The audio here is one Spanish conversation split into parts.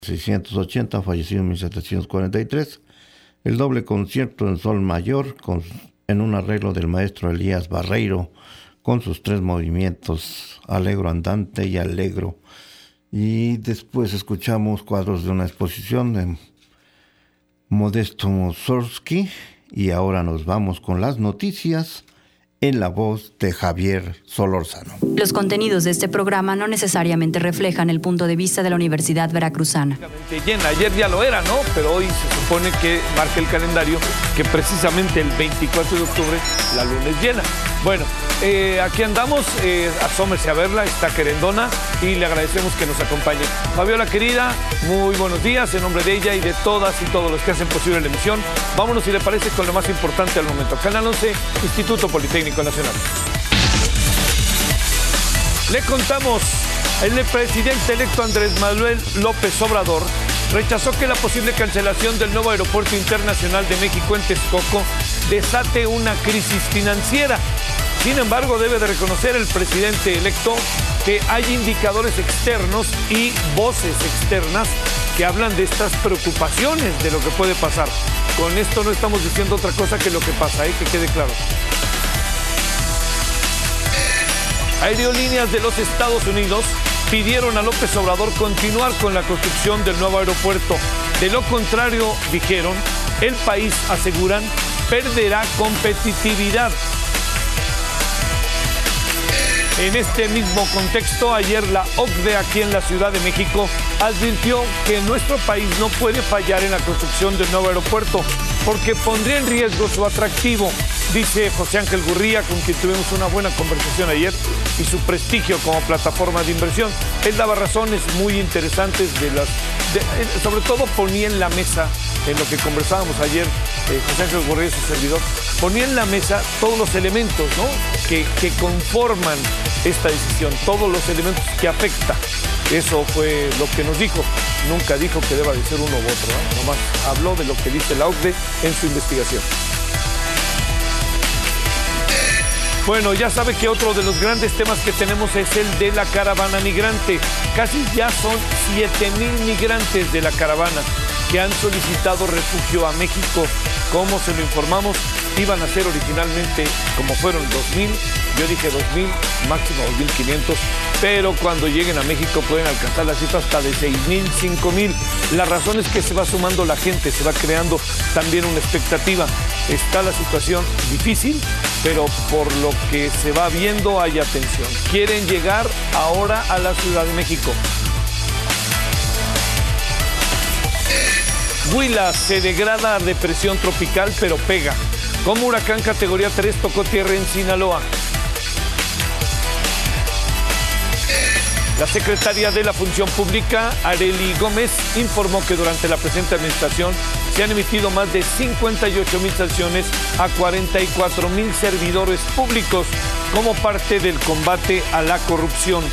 1680, fallecido en 1743, el doble concierto en sol mayor en un arreglo del maestro Elías Barreiro con sus tres movimientos, Allegro andante y Allegro. Y después escuchamos cuadros de una exposición de Modesto Mussorgsky y ahora nos vamos con las noticias en la voz de Javier Solórzano. Los contenidos de este programa no necesariamente reflejan el punto de vista de la Universidad Veracruzana. Llena. Ayer ya lo era, ¿no? Pero hoy se supone que marca el calendario que precisamente el 24 de octubre la luna es llena. Bueno, aquí andamos, asómese a verla, está querendona y le agradecemos que nos acompañe. Fabiola querida, muy buenos días, en nombre de ella y de todas y todos los que hacen posible la emisión. Vámonos, si le parece, con lo más importante al momento. Canal 11, Instituto Politécnico Nacional. Le contamos, el presidente electo Andrés Manuel López Obrador rechazó que la posible cancelación del nuevo aeropuerto internacional de México en Texcoco desate una crisis financiera. Sin embargo, debe de reconocer el presidente electo que hay indicadores externos y voces externas que hablan de estas preocupaciones de lo que puede pasar. Con esto no estamos diciendo otra cosa que lo que pasa, que quede claro. Aerolíneas de los Estados Unidos pidieron a López Obrador continuar con la construcción del nuevo aeropuerto. De lo contrario, dijeron, el país, aseguran, perderá competitividad. En este mismo contexto, ayer la OCDE aquí en la Ciudad de México advirtió que nuestro país no puede fallar en la construcción del nuevo aeropuerto porque pondría en riesgo su atractivo, dice José Ángel Gurría, con quien tuvimos una buena conversación ayer, y su prestigio como plataforma de inversión. Él daba razones muy interesantes sobre todo ponía en la mesa, en lo que conversábamos ayer, José Ángel Gurría y su servidor, ponía en la mesa todos los elementos, ¿no?, que conforman esta decisión, todos los elementos que afecta. Eso fue lo que nos dijo. Nunca dijo que deba de ser uno u otro, ¿eh? Nomás habló de lo que dice la OCDE en su investigación. Bueno, ya sabe que otro de los grandes temas que tenemos es el de la caravana migrante. Casi ya son 7,000 migrantes de la caravana que han solicitado refugio a México. Como se lo informamos, iban a ser originalmente, como fueron 2,000, yo dije 2,000, máximo 2,500, pero cuando lleguen a México pueden alcanzar la cifra hasta de 6,000, 5,000. La razón es que se va sumando la gente, se va creando también una expectativa. Está la situación difícil, pero por lo que se va viendo hay atención. Quieren llegar ahora a la Ciudad de México. Huila se degrada a depresión tropical, pero pega. Como huracán categoría 3 tocó tierra en Sinaloa. La secretaria de la Función Pública, Arely Gómez, informó que durante la presente administración se han emitido más de 58,000 sanciones a 44,000 servidores públicos como parte del combate a la corrupción.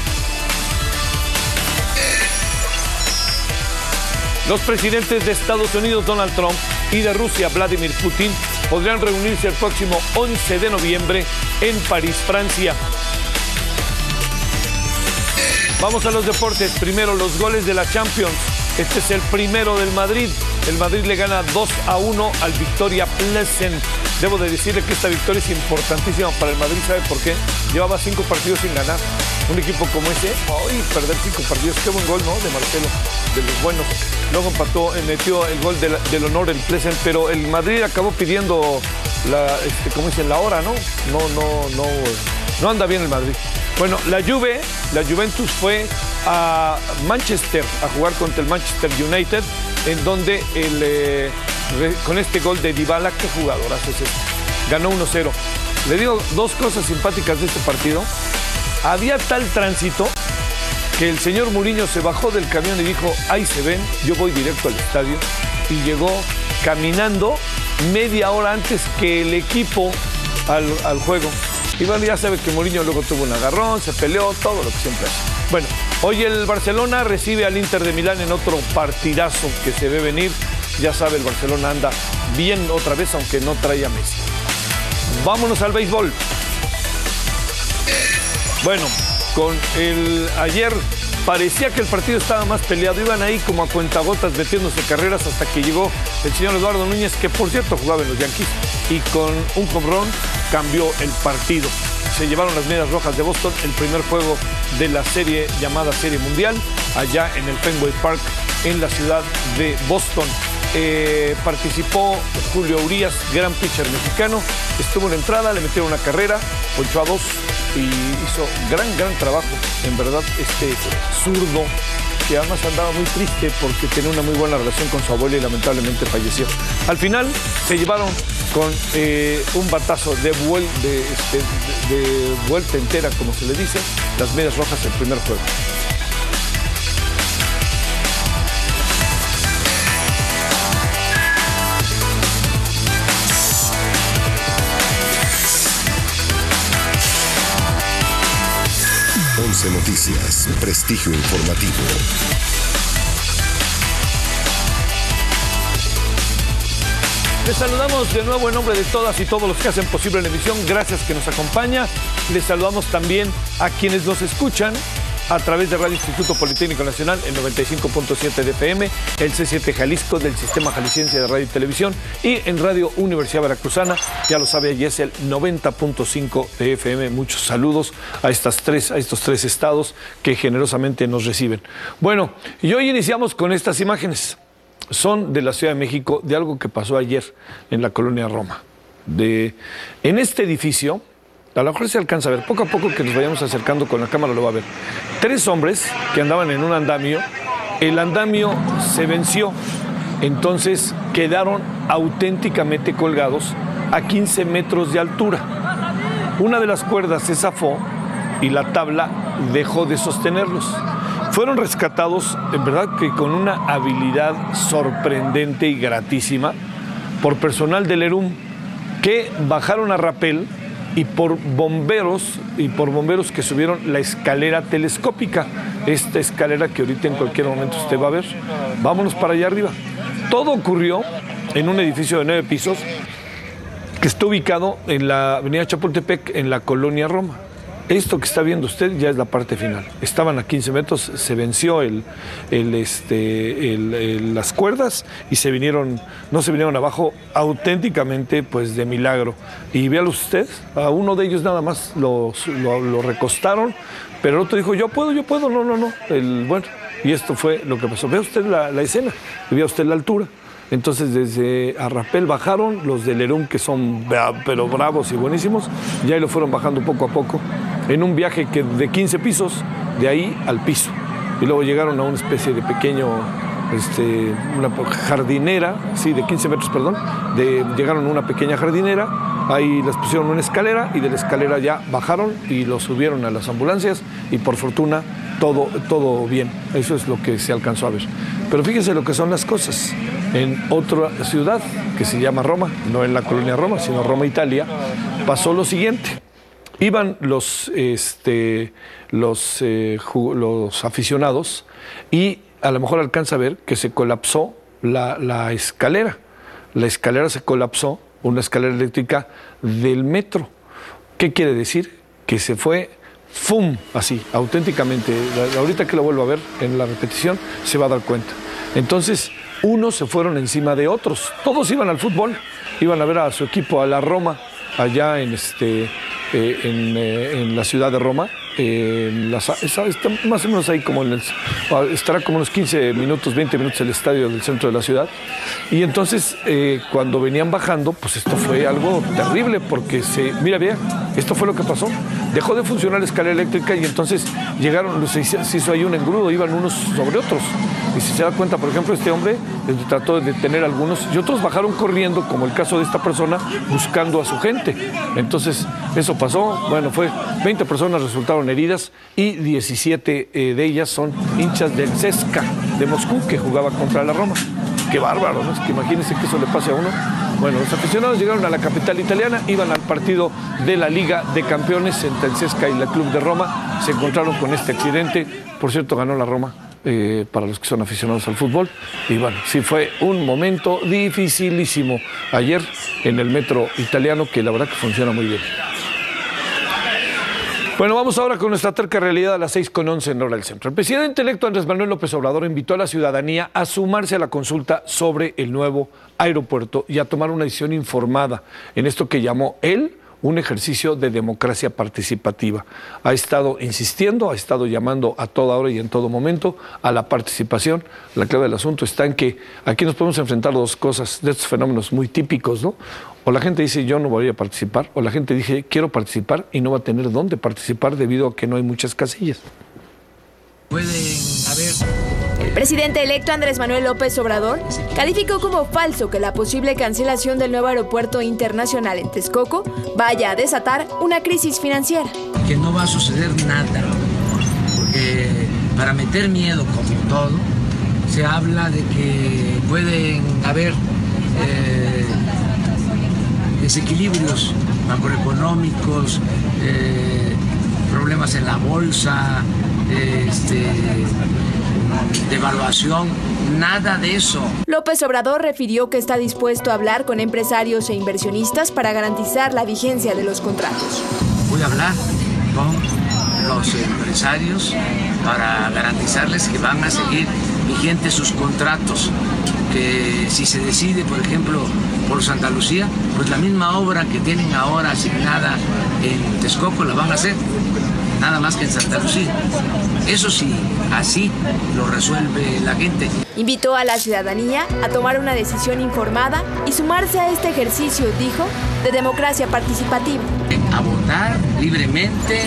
Los presidentes de Estados Unidos, Donald Trump, y de Rusia, Vladimir Putin, podrían reunirse el próximo 11 de noviembre en París, Francia. Vamos a los deportes. Primero, los goles de la Champions. Este es el primero del Madrid. El Madrid le gana 2-1 al Victoria Plzen. Debo de decirle que esta victoria es importantísima para el Madrid. ¿Sabe por qué? Llevaba 5 partidos sin ganar. Un equipo como ese, perder 5 partidos. Qué buen gol, ¿no?, de Marcelo, de los buenos. Luego empató, metió el gol del honor el Plzen, pero el Madrid acabó pidiendo la hora, ¿no? No anda bien el Madrid. Bueno, la Juventus fue a Manchester a jugar contra el Manchester United, en donde con este gol de Dybala, qué jugadorazo es este, ganó 1-0. Le digo dos cosas simpáticas de este partido. Había tal tránsito que el señor Mourinho se bajó del camión y dijo, ahí se ven, yo voy directo al estadio, y llegó caminando media hora antes que el equipo al juego. Y bueno, ya sabe que Mourinho luego tuvo un agarrón, se peleó, todo lo que siempre hace. Bueno, hoy el Barcelona recibe al Inter de Milán en otro partidazo que se ve venir. Ya sabe, el Barcelona anda bien otra vez, aunque no trae a Messi. Vámonos al béisbol. Bueno, ayer Parecía que el partido estaba más peleado. Iban ahí como a cuentagotas metiéndose carreras hasta que llegó el señor Eduardo Núñez, que por cierto jugaba en los Yankees, y con un home run cambió el partido. Se llevaron las Medias Rojas de Boston el primer juego de la serie llamada Serie Mundial, allá en el Fenway Park, en la ciudad de Boston. Participó Julio Urías, gran pitcher mexicano. Estuvo en la entrada, le metieron una carrera, ponchó a 2 y hizo gran trabajo. En verdad, este zurdo, que además andaba muy triste porque tenía una muy buena relación con su abuela y lamentablemente falleció. Al final se llevaron con un batazo de vuelta entera, como se le dice, las Medias Rojas el primer juego. Noticias, prestigio informativo. Les saludamos de nuevo en nombre de todas y todos los que hacen posible la emisión. Gracias que nos acompaña. Les saludamos también a quienes nos escuchan a través de Radio Instituto Politécnico Nacional, el 95.7 de FM, el C7 Jalisco del Sistema Jalisciense de Radio y Televisión, y en Radio Universidad Veracruzana, ya lo sabe, allí es el 90.5 de FM. Muchos saludos a estos tres estados que generosamente nos reciben. Bueno, y hoy iniciamos con estas imágenes. Son de la Ciudad de México, de algo que pasó ayer en la colonia Roma. En este edificio, a lo mejor se alcanza a ver, poco a poco que nos vayamos acercando con la cámara lo va a ver. 3 hombres que andaban en un andamio, el andamio se venció, entonces quedaron auténticamente colgados a 15 metros de altura. Una de las cuerdas se zafó y la tabla dejó de sostenerlos. Fueron rescatados, en verdad que con una habilidad sorprendente y gratísima, por personal del ERUM, que bajaron a rapel y por bomberos que subieron la escalera telescópica, esta escalera que ahorita en cualquier momento usted va a ver. Vámonos para allá arriba. Todo ocurrió en un edificio de 9 pisos que está ubicado en la avenida Chapultepec, en la colonia Roma. Esto que está viendo usted ya es la parte final. Estaban a 15 metros, se venció las cuerdas y no se vinieron abajo auténticamente, pues de milagro. Y véalo usted, a uno de ellos nada más lo recostaron, pero el otro dijo, yo puedo, no. Bueno, y esto fue lo que pasó. Vea usted la escena, vea usted la altura. Entonces desde Arrapel bajaron los del ERUM, que son pero bravos y buenísimos, y ahí lo fueron bajando poco a poco en un viaje de 15 pisos, de ahí al piso. Y luego llegaron a una especie de pequeño, una jardinera, sí, de 15 metros, perdón, llegaron a una pequeña jardinera, ahí les pusieron una escalera y de la escalera ya bajaron y los subieron a las ambulancias y por fortuna todo bien. Eso es lo que se alcanzó a ver. Pero fíjense lo que son las cosas. En otra ciudad que se llama Roma, no en la colonia Roma, sino Roma, Italia, pasó lo siguiente. Iban los aficionados y a lo mejor alcanza a ver que se colapsó la escalera. La escalera se colapsó, una escalera eléctrica del metro. ¿Qué quiere decir? Que se fue, ¡fum!, así, auténticamente. Ahorita que lo vuelvo a ver en la repetición, se va a dar cuenta. Entonces, unos se fueron encima de otros. Todos iban al fútbol, iban a ver a su equipo, a la Roma, allá en la ciudad de Roma. Está más o menos ahí como estará como unos 15 minutos, 20 minutos el estadio del centro de la ciudad. Y entonces cuando venían bajando, pues esto fue algo terrible porque mira, esto fue lo que pasó. Dejó de funcionar la escalera eléctrica y entonces se hizo ahí un engrudo, iban unos sobre otros. Y si se da cuenta, por ejemplo, este hombre trató de detener a algunos y otros bajaron corriendo, como el caso de esta persona, buscando a su gente. Entonces, eso pasó. Bueno, 20 personas resultaron heridas y 17 de ellas son hinchas del CSKA de Moscú, que jugaba contra la Roma. Qué bárbaro, ¿no? Es que imagínense que eso le pase a uno. Bueno, los aficionados llegaron a la capital italiana, iban al partido de la Liga de Campeones entre el CSKA y el Club de Roma. Se encontraron con este accidente. Por cierto, ganó la Roma. Para los que son aficionados al fútbol. Y bueno, sí fue un momento dificilísimo ayer en el metro italiano, que la verdad que funciona muy bien. Bueno, vamos ahora con nuestra terca realidad a las 6:11 en hora del centro. El presidente electo Andrés Manuel López Obrador invitó a la ciudadanía a sumarse a la consulta sobre el nuevo aeropuerto y a tomar una decisión informada en esto que llamó él un ejercicio de democracia participativa. Ha estado insistiendo, ha estado llamando a toda hora y en todo momento a la participación. La clave del asunto está en que aquí nos podemos enfrentar dos cosas de estos fenómenos muy típicos, ¿no? O la gente dice yo no voy a participar, o la gente dice quiero participar y no va a tener dónde participar debido a que no hay muchas casillas. Pueden haber... El presidente electo Andrés Manuel López Obrador calificó como falso que la posible cancelación del nuevo aeropuerto internacional en Texcoco vaya a desatar una crisis financiera. Que no va a suceder nada, porque para meter miedo como todo, se habla de que pueden haber desequilibrios macroeconómicos, problemas en la bolsa, devaluación, nada de eso. López Obrador refirió que está dispuesto a hablar con empresarios e inversionistas para garantizar la vigencia de los contratos. Voy a hablar con los empresarios para garantizarles que van a seguir vigentes sus contratos, que si se decide, por ejemplo, por Santa Lucía, pues la misma obra que tienen ahora asignada en Texcoco la van a hacer, nada más que en Santa Lucía. Eso sí, así lo resuelve la gente. Invitó a la ciudadanía a tomar una decisión informada y sumarse a este ejercicio, dijo, de democracia participativa. A votar libremente,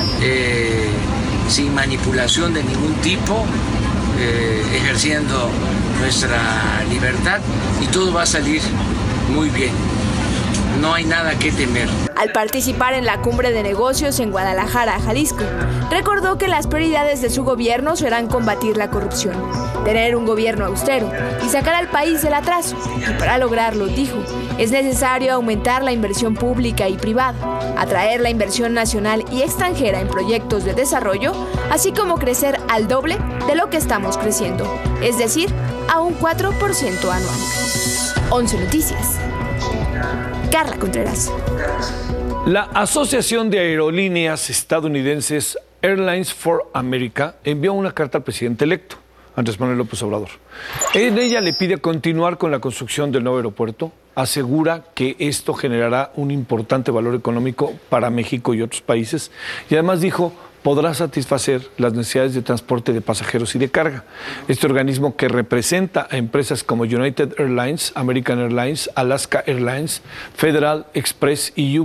sin manipulación de ningún tipo, ejerciendo nuestra libertad, y todo va a salir muy bien. No hay nada que temer. Al participar en la cumbre de negocios en Guadalajara, Jalisco, recordó que las prioridades de su gobierno serán combatir la corrupción, tener un gobierno austero y sacar al país del atraso. Y para lograrlo, dijo, es necesario aumentar la inversión pública y privada, atraer la inversión nacional y extranjera en proyectos de desarrollo, así como crecer al doble de lo que estamos creciendo, es decir, a un 4% anual. 11 Noticias. Carla Contreras. La Asociación de Aerolíneas Estadounidenses Airlines for America envió una carta al presidente electo, Andrés Manuel López Obrador. En ella le pide continuar con la construcción del nuevo aeropuerto, asegura que esto generará un importante valor económico para México y otros países, y además dijo podrá satisfacer las necesidades de transporte de pasajeros y de carga. Este organismo, que representa a empresas como United Airlines, American Airlines, Alaska Airlines, Federal Express y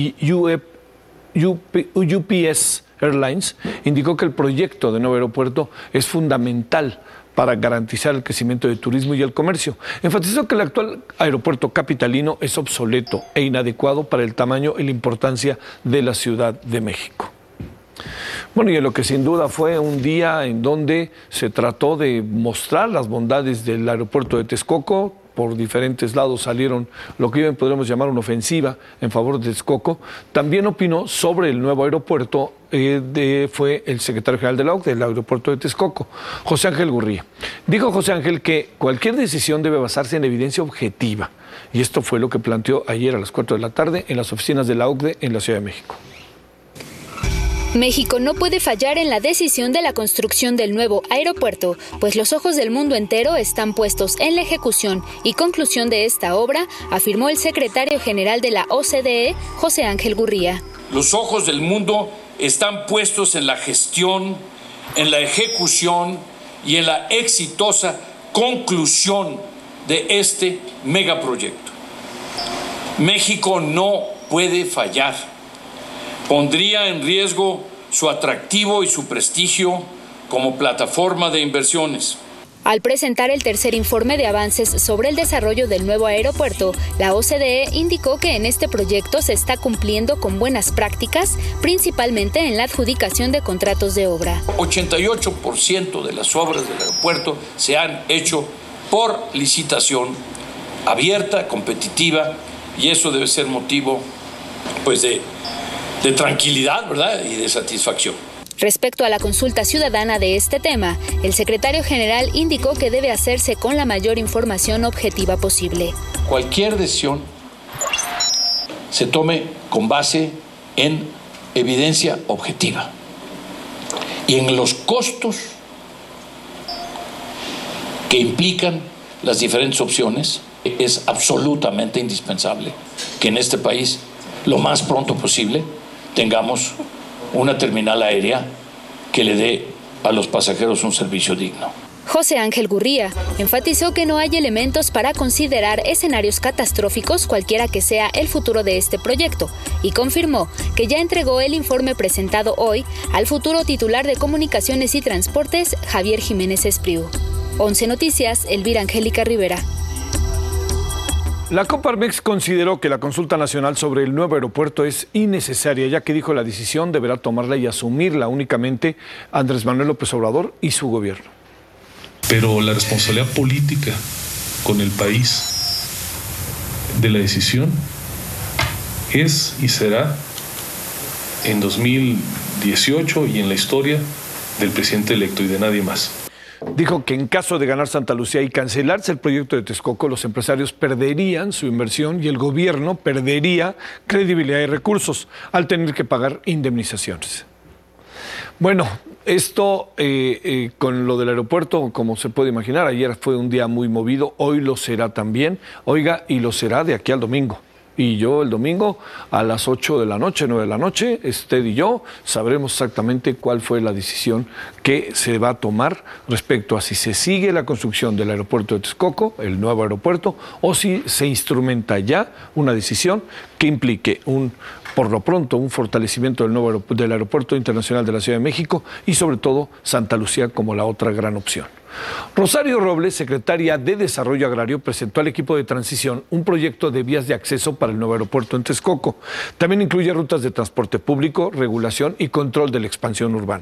UPS Airlines, indicó que el proyecto de nuevo aeropuerto es fundamental para garantizar el crecimiento del turismo y el comercio. Enfatizó que el actual aeropuerto capitalino es obsoleto e inadecuado para el tamaño y la importancia de la Ciudad de México. Bueno, y en lo que sin duda fue un día en donde se trató de mostrar las bondades del aeropuerto de Texcoco. Por diferentes lados salieron lo que hoy podríamos llamar una ofensiva en favor de Texcoco. También opinó sobre el nuevo aeropuerto, fue el secretario general de la OCDE, del aeropuerto de Texcoco, José Ángel Gurría. Dijo José Ángel que cualquier decisión debe basarse en evidencia objetiva. Y esto fue lo que planteó ayer a las 4 de la tarde en las oficinas de la OCDE en la Ciudad de México. México no puede fallar en la decisión de la construcción del nuevo aeropuerto, pues los ojos del mundo entero están puestos en la ejecución y conclusión de esta obra, afirmó el secretario general de la OCDE, José Ángel Gurría. Los ojos del mundo están puestos en la gestión, en la ejecución y en la exitosa conclusión de este megaproyecto. México no puede fallar. Pondría en riesgo su atractivo y su prestigio como plataforma de inversiones. Al presentar el tercer informe de avances sobre el desarrollo del nuevo aeropuerto, la OCDE indicó que en este proyecto se está cumpliendo con buenas prácticas, principalmente en la adjudicación de contratos de obra. 88% de las obras del aeropuerto se han hecho por licitación abierta, competitiva, y eso debe ser motivo, pues, de tranquilidad, ¿verdad?, y de satisfacción. Respecto a la consulta ciudadana de este tema, el secretario general indicó que debe hacerse con la mayor información objetiva posible. Cualquier decisión se tome con base en evidencia objetiva. Y en los costos que implican las diferentes opciones, es absolutamente indispensable que en este país, lo más pronto posible, tengamos una terminal aérea que le dé a los pasajeros un servicio digno. José Ángel Gurría enfatizó que no hay elementos para considerar escenarios catastróficos cualquiera que sea el futuro de este proyecto y confirmó que ya entregó el informe presentado hoy al futuro titular de Comunicaciones y Transportes, Javier Jiménez Espriu. 11 Noticias, Elvira Angélica Rivera. La Coparmex consideró que la consulta nacional sobre el nuevo aeropuerto es innecesaria, ya que dijo la decisión deberá tomarla y asumirla únicamente Andrés Manuel López Obrador y su gobierno. Pero la responsabilidad política con el país de la decisión es y será en 2018 y en la historia del presidente electo y de nadie más. Dijo que en caso de ganar Santa Lucía y cancelarse el proyecto de Texcoco, los empresarios perderían su inversión y el gobierno perdería credibilidad y recursos al tener que pagar indemnizaciones. Bueno, esto con lo del aeropuerto, como se puede imaginar, ayer fue un día muy movido, hoy lo será también, oiga, y lo será de aquí al domingo. Y yo el domingo a las 8 de la noche, 9 de la noche, usted y yo sabremos exactamente cuál fue la decisión que se va a tomar respecto a si se sigue la construcción del aeropuerto de Texcoco, el nuevo aeropuerto, o si se instrumenta ya una decisión que implique por lo pronto un fortalecimiento del Aeropuerto Internacional de la Ciudad de México y sobre todo Santa Lucía como la otra gran opción. Rosario Robles, secretaria de Desarrollo Agrario, presentó al equipo de transición un proyecto de vías de acceso para el nuevo aeropuerto en Texcoco. También incluye rutas de transporte público, regulación y control de la expansión urbana.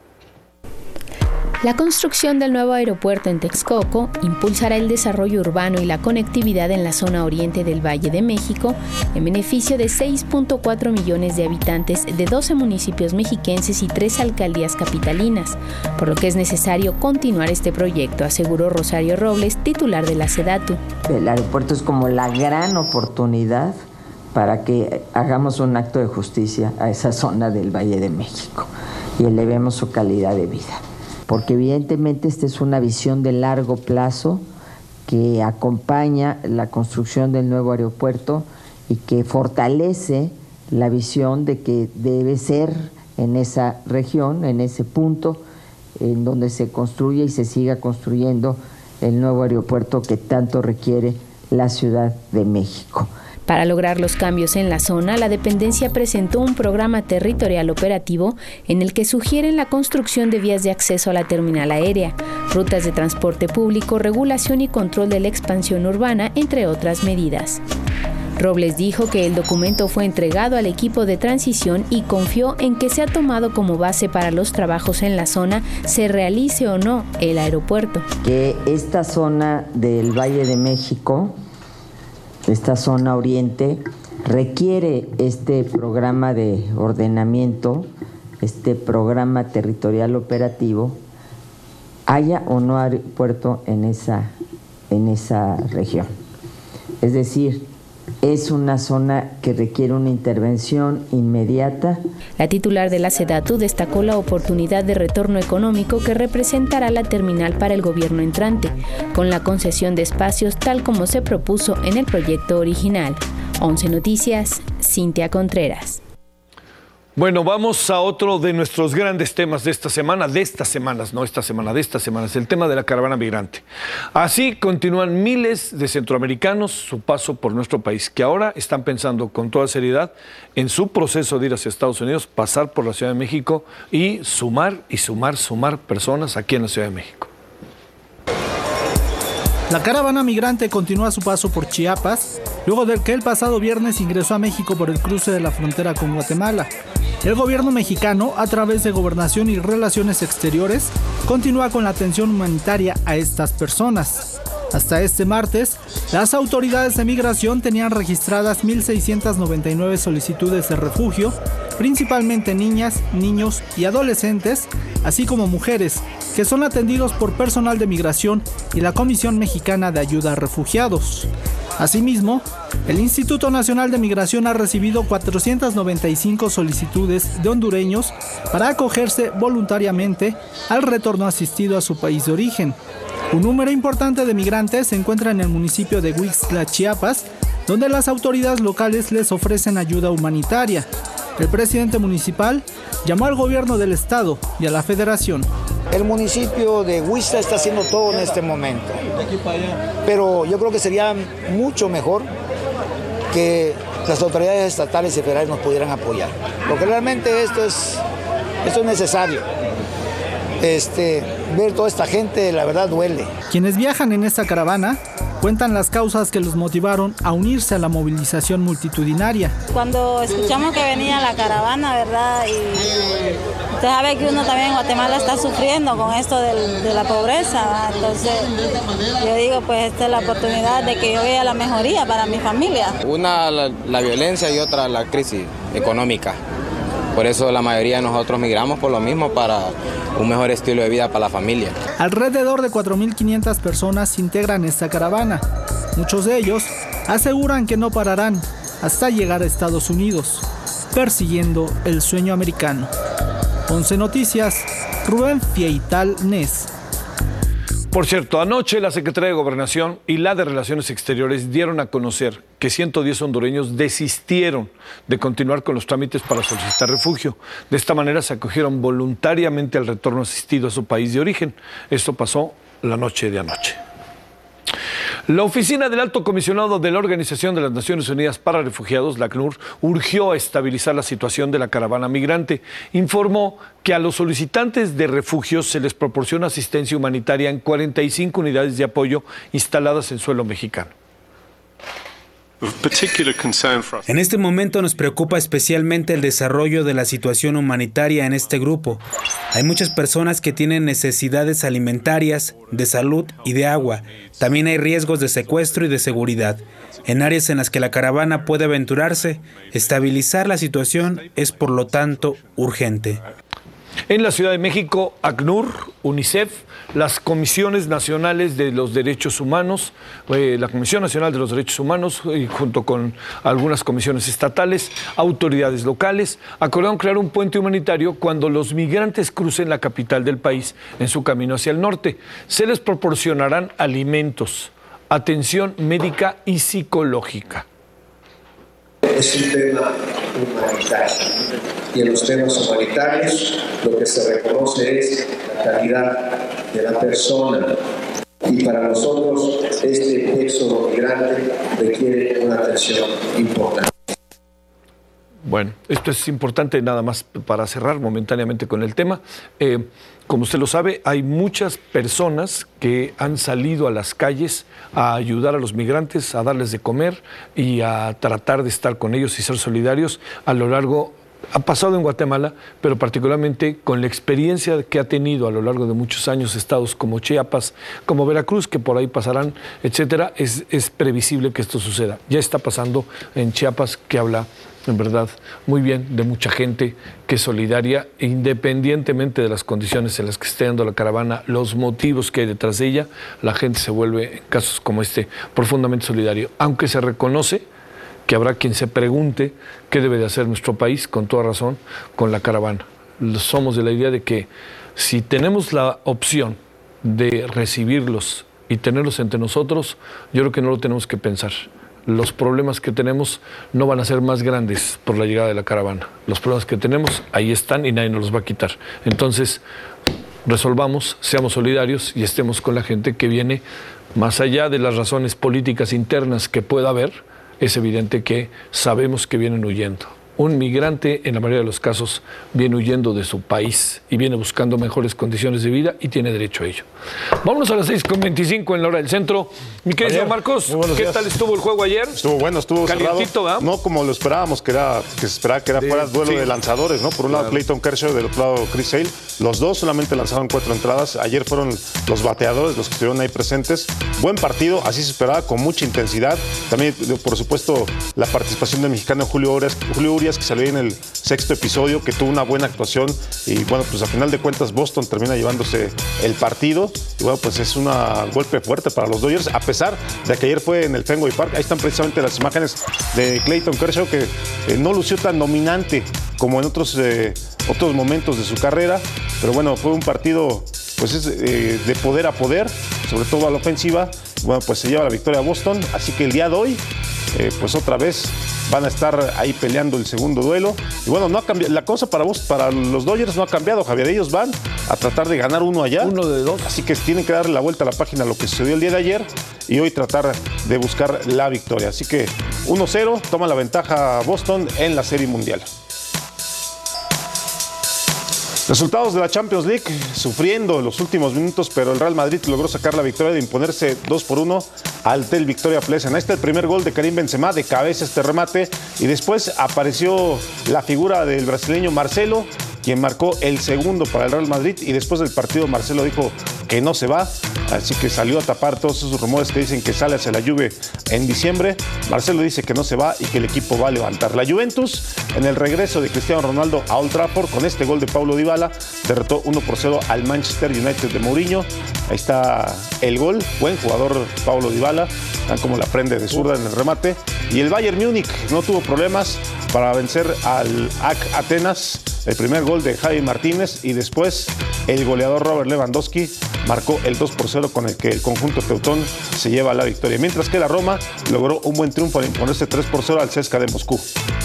La construcción del nuevo aeropuerto en Texcoco impulsará el desarrollo urbano y la conectividad en la zona oriente del Valle de México en beneficio de 6.4 millones de habitantes de 12 municipios mexiquenses y 3 alcaldías capitalinas, por lo que es necesario continuar este proyecto, aseguró Rosario Robles, titular de la SEDATU. El aeropuerto es como la gran oportunidad para que hagamos un acto de justicia a esa zona del Valle de México y elevemos su calidad de vida. Porque evidentemente esta es una visión de largo plazo que acompaña la construcción del nuevo aeropuerto y que fortalece la visión de que debe ser en esa región, en ese punto, en donde se construye y se siga construyendo el nuevo aeropuerto que tanto requiere la Ciudad de México. Para lograr los cambios en la zona, la dependencia presentó un programa territorial operativo en el que sugieren la construcción de vías de acceso a la terminal aérea, rutas de transporte público, regulación y control de la expansión urbana, entre otras medidas. Robles dijo que el documento fue entregado al equipo de transición y confió en que sea tomado como base para los trabajos en la zona, se realice o no el aeropuerto. Que esta zona del Valle de México, esta zona oriente, requiere este programa de ordenamiento, este programa territorial operativo, haya o no aeropuerto en esa región. Es decir, es una zona que requiere una intervención inmediata. La titular de la SEDATU destacó la oportunidad de retorno económico que representará la terminal para el gobierno entrante, con la concesión de espacios tal como se propuso en el proyecto original. 11 Noticias, Cintia Contreras. Bueno, vamos a otro de nuestros grandes temas de esta semana, de estas semanas, el tema de la caravana migrante. Así continúan miles de centroamericanos su paso por nuestro país, que ahora están pensando con toda seriedad en su proceso de ir hacia Estados Unidos, pasar por la Ciudad de México y sumar personas aquí en la Ciudad de México. La caravana migrante continúa su paso por Chiapas, luego de que el pasado viernes ingresó a México por el cruce de la frontera con Guatemala. El gobierno mexicano, a través de Gobernación y Relaciones Exteriores, continúa con la atención humanitaria a estas personas. Hasta este martes, las autoridades de migración tenían registradas 1.699 solicitudes de refugio principalmente niñas, niños y adolescentes, así como mujeres, que son atendidos por personal de migración y la Comisión Mexicana de Ayuda a Refugiados. Asimismo, el Instituto Nacional de Migración ha recibido 495 solicitudes de hondureños para acogerse voluntariamente al retorno asistido a su país de origen. Un número importante de migrantes se encuentra en el municipio de Huixtla, Chiapas, donde las autoridades locales les ofrecen ayuda humanitaria. El presidente municipal llamó al gobierno del estado y a la federación. El municipio de Huixtla está haciendo todo en este momento, pero yo creo que sería mucho mejor que las autoridades estatales y federales nos pudieran apoyar, porque realmente esto es necesario. Ver toda esta gente, la verdad, duele. Quienes viajan en esta caravana cuentan las causas que los motivaron a unirse a la movilización multitudinaria. Cuando escuchamos que venía la caravana, ¿verdad? Y usted sabe que uno también en Guatemala está sufriendo con esto de la pobreza, ¿verdad? Entonces yo digo, pues esta es la oportunidad de que yo vea la mejoría para mi familia. Una, la violencia y otra, la crisis económica. Por eso la mayoría de nosotros migramos por lo mismo, para un mejor estilo de vida para la familia. Alrededor de 4.500 personas integran esta caravana. Muchos de ellos aseguran que no pararán hasta llegar a Estados Unidos, persiguiendo el sueño americano. 11 Noticias, Rubén Fieital Nes. Por cierto, anoche la Secretaría de Gobernación y la de Relaciones Exteriores dieron a conocer que 110 hondureños desistieron de continuar con los trámites para solicitar refugio. De esta manera se acogieron voluntariamente al retorno asistido a su país de origen. Esto pasó la noche de anoche. La Oficina del Alto Comisionado de la Organización de las Naciones Unidas para Refugiados, la ACNUR, urgió a estabilizar la situación de la caravana migrante. Informó que a los solicitantes de refugio se les proporciona asistencia humanitaria en 45 unidades de apoyo instaladas en suelo mexicano. En este momento nos preocupa especialmente el desarrollo de la situación humanitaria en este grupo. Hay muchas personas que tienen necesidades alimentarias, de salud y de agua. También hay riesgos de secuestro y de seguridad. En áreas en las que la caravana puede aventurarse, estabilizar la situación es por lo tanto urgente. En la Ciudad de México, ACNUR, UNICEF, las Comisiones Nacionales de los Derechos Humanos, la Comisión Nacional de los Derechos Humanos, junto con algunas comisiones estatales, autoridades locales, acordaron crear un puente humanitario cuando los migrantes crucen la capital del país en su camino hacia el norte. Se les proporcionarán alimentos, atención médica y psicológica. Es un tema humanitario y en los temas humanitarios lo que se reconoce es la calidad de la persona y para nosotros este éxodo migrante requiere una atención importante. Bueno, esto es importante nada más para cerrar momentáneamente con el tema. Como usted lo sabe, hay muchas personas que han salido a las calles a ayudar a los migrantes, a darles de comer y a tratar de estar con ellos y ser solidarios a lo largo. Ha pasado en Guatemala, pero particularmente con la experiencia que ha tenido a lo largo de muchos años estados como Chiapas, como Veracruz, que por ahí pasarán, etcétera, es previsible que esto suceda. Ya está pasando en Chiapas, que habla en verdad muy bien de mucha gente que es solidaria, independientemente de las condiciones en las que esté dando la caravana, los motivos que hay detrás de ella, la gente se vuelve, en casos como este, profundamente solidario, aunque se reconoce que habrá quien se pregunte qué debe de hacer nuestro país, con toda razón, con la caravana. Somos de la idea de que si tenemos la opción de recibirlos y tenerlos entre nosotros, yo creo que no lo tenemos que pensar. Los problemas que tenemos no van a ser más grandes por la llegada de la caravana. Los problemas que tenemos ahí están y nadie nos los va a quitar. Entonces, resolvamos, seamos solidarios y estemos con la gente que viene más allá de las razones políticas internas que pueda haber. Es evidente que sabemos que vienen huyendo. Un migrante, en la mayoría de los casos, viene huyendo de su país y viene buscando mejores condiciones de vida y tiene derecho a ello. Vámonos a las 6:25 en la hora del centro. Mi querido Marcos, ¿qué tal estuvo el juego ayer? Estuvo bueno, estuvo calientito, cerrado. No como lo esperábamos, que se esperaba que fuera duelo de lanzadores, ¿no? Por un lado Clayton Kershaw, del otro lado Chris Sale. Los dos solamente lanzaron 4 entradas. Ayer fueron los bateadores los que estuvieron ahí presentes. Buen partido, así se esperaba, con mucha intensidad. También, por supuesto, la participación del mexicano Julio Urias, Urias, que salió en el 6º episodio, que tuvo una buena actuación y bueno, pues a final de cuentas Boston termina llevándose el partido y bueno, pues es un golpe fuerte para los Dodgers, a pesar de que ayer fue en el Fenway Park. Ahí están precisamente las imágenes de Clayton Kershaw, que no lució tan dominante como en otros momentos de su carrera, pero bueno, fue un partido pues de poder a poder, sobre todo a la ofensiva. Bueno, pues se lleva la victoria a Boston, así que el día de hoy pues otra vez van a estar ahí peleando el segundo duelo. Y bueno, no ha cambiado la cosa para los Dodgers, no ha cambiado, Javier. Ellos van a tratar de ganar uno allá. 1 de 2. Así que tienen que darle la vuelta a la página a lo que sucedió el día de ayer y hoy tratar de buscar la victoria. Así que 1-0, toma la ventaja Boston en la Serie Mundial. Resultados de la Champions League, sufriendo en los últimos minutos, pero el Real Madrid logró sacar la victoria de imponerse 2-1 al Tel Victoria Plzen. Ahí está el primer gol de Karim Benzema, de cabeza este remate, y después apareció la figura del brasileño Marcelo, quien marcó el segundo para el Real Madrid, y después del partido Marcelo dijo que no se va, así que salió a tapar todos esos rumores que dicen que sale hacia la Juve en diciembre. Marcelo dice que no se va y que el equipo va a levantar. La Juventus, en el regreso de Cristiano Ronaldo a Old Trafford, con este gol de Paulo Dybala, derrotó 1-0 al Manchester United de Mourinho. Ahí está el gol, buen jugador Paulo Dybala, tan como la prende de zurda en el remate. Y el Bayern Múnich no tuvo problemas para vencer al AC Atenas. El primer gol de Javi Martínez y después el goleador Robert Lewandowski marcó el 2-0 con el que el conjunto teutón se lleva la victoria. Mientras que la Roma logró un buen triunfo al imponerse 3-0 al CSKA de Moscú.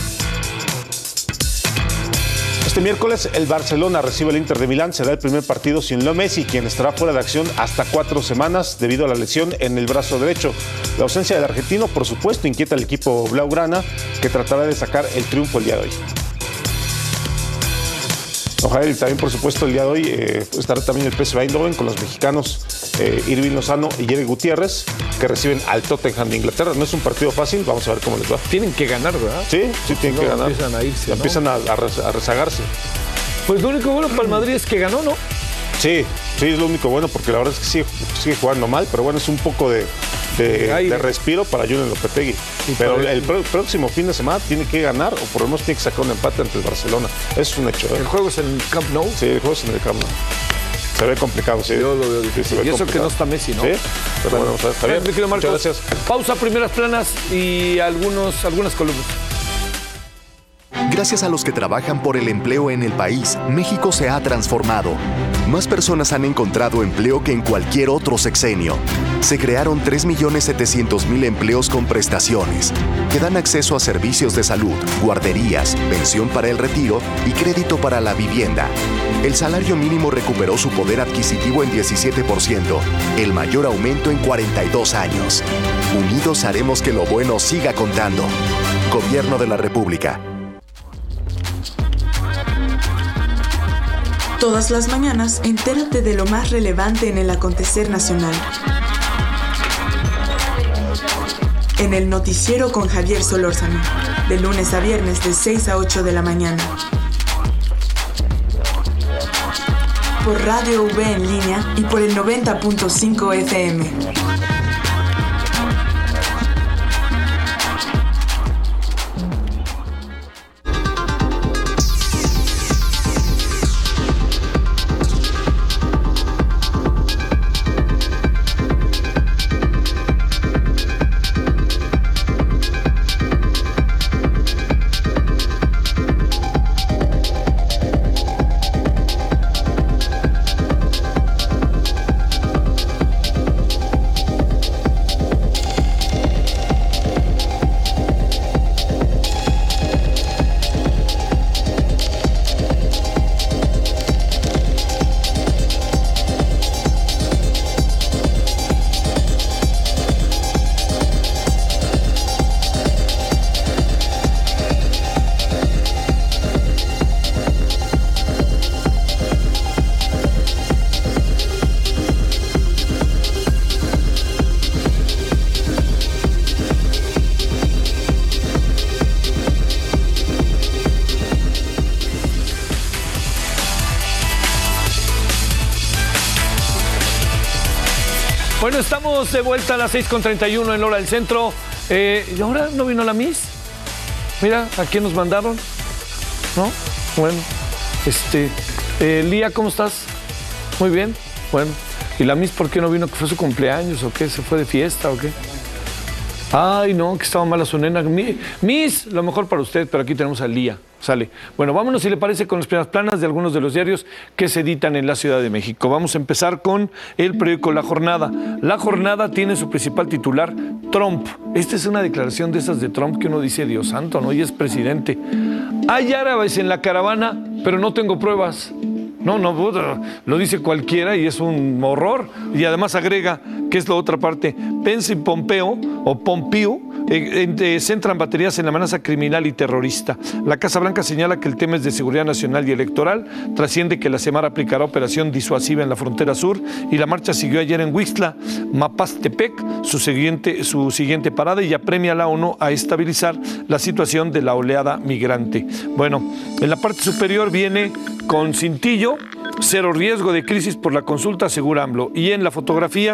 Este miércoles el Barcelona recibe al Inter de Milán. Será el primer partido sin Leo Messi, quien estará fuera de acción hasta 4 semanas debido a la lesión en el brazo derecho. La ausencia del argentino, por supuesto, inquieta al equipo blaugrana, que tratará de sacar el triunfo el día de hoy. Ojalá, y también, por supuesto, el día de hoy estará también el PSV Eindhoven con los mexicanos Irving Lozano y Jerry Gutiérrez, que reciben al Tottenham de Inglaterra. No es un partido fácil, vamos a ver cómo les va. Tienen que ganar, ¿verdad? Sí, tienen que ganar. Empiezan a irse, ¿no? Empiezan a rezagarse. Pues lo único bueno para el Madrid es que ganó, ¿no? Sí, es lo único bueno, porque la verdad es que sigue jugando mal, pero bueno, es un poco de respiro para Julen Lopetegui. Pero el próximo fin de semana tiene que ganar, o por lo menos tiene que sacar un empate ante el Barcelona. Eso es un hecho. ¿El juego es en el Camp Nou? Sí, el juego es en el Camp Nou. Se ve complicado, sí. Yo lo veo difícil. Y eso complicado. Que no está Messi, ¿no? Sí, pero bueno, vamos a ver. Javier, mi querido Marcos, muchas gracias. Pausa, primeras planas y algunas columnas. Gracias a los que trabajan por el empleo en el país, México se ha transformado. Más personas han encontrado empleo que en cualquier otro sexenio. Se crearon 3.700.000 empleos con prestaciones, que dan acceso a servicios de salud, guarderías, pensión para el retiro y crédito para la vivienda. El salario mínimo recuperó su poder adquisitivo en 17%, el mayor aumento en 42 años. Unidos haremos que lo bueno siga contando. Gobierno de la República. Todas las mañanas, entérate de lo más relevante en el acontecer nacional. En el noticiero con Javier Solórzano, de lunes a viernes de 6 a 8 de la mañana. Por Radio V en línea y por el 90.5 FM. Bueno, estamos de vuelta a las 6:31 en hora del centro. ¿Y ahora no vino la Miss? Mira, ¿a quién nos mandaron? ¿No? Bueno, Lía, ¿cómo estás? Muy bien. Bueno, ¿y la Miss por qué no vino? ¿Que fue su cumpleaños o qué? ¿Se fue de fiesta o qué? Ay, no, que estaba mala su nena. Miss, lo mejor para usted, pero aquí tenemos a Lía. Sale. Bueno, vámonos, si le parece, con las primeras planas de algunos de los diarios que se editan en la Ciudad de México. Vamos a empezar con el periódico La Jornada. La Jornada tiene su principal titular, Trump. Esta es una declaración de esas de Trump que uno dice, Dios santo, ¿no? Y es presidente. Hay árabes en la caravana, pero no tengo pruebas. No, lo dice cualquiera y es un horror. Y además agrega, que es la otra parte, Pence y Pompeo centran baterías en la amenaza criminal y terrorista. La Casa Blanca señala que el tema es de seguridad nacional y electoral. Trasciende que la Semana aplicará operación disuasiva en la frontera sur y la marcha siguió ayer en Huixtla, Mapastepec, su siguiente parada, y apremia a la ONU a estabilizar la situación de la oleada migrante. Bueno, en la parte superior viene con cintillo, cero riesgo de crisis por la consulta, asegura AMLO. Y en la fotografía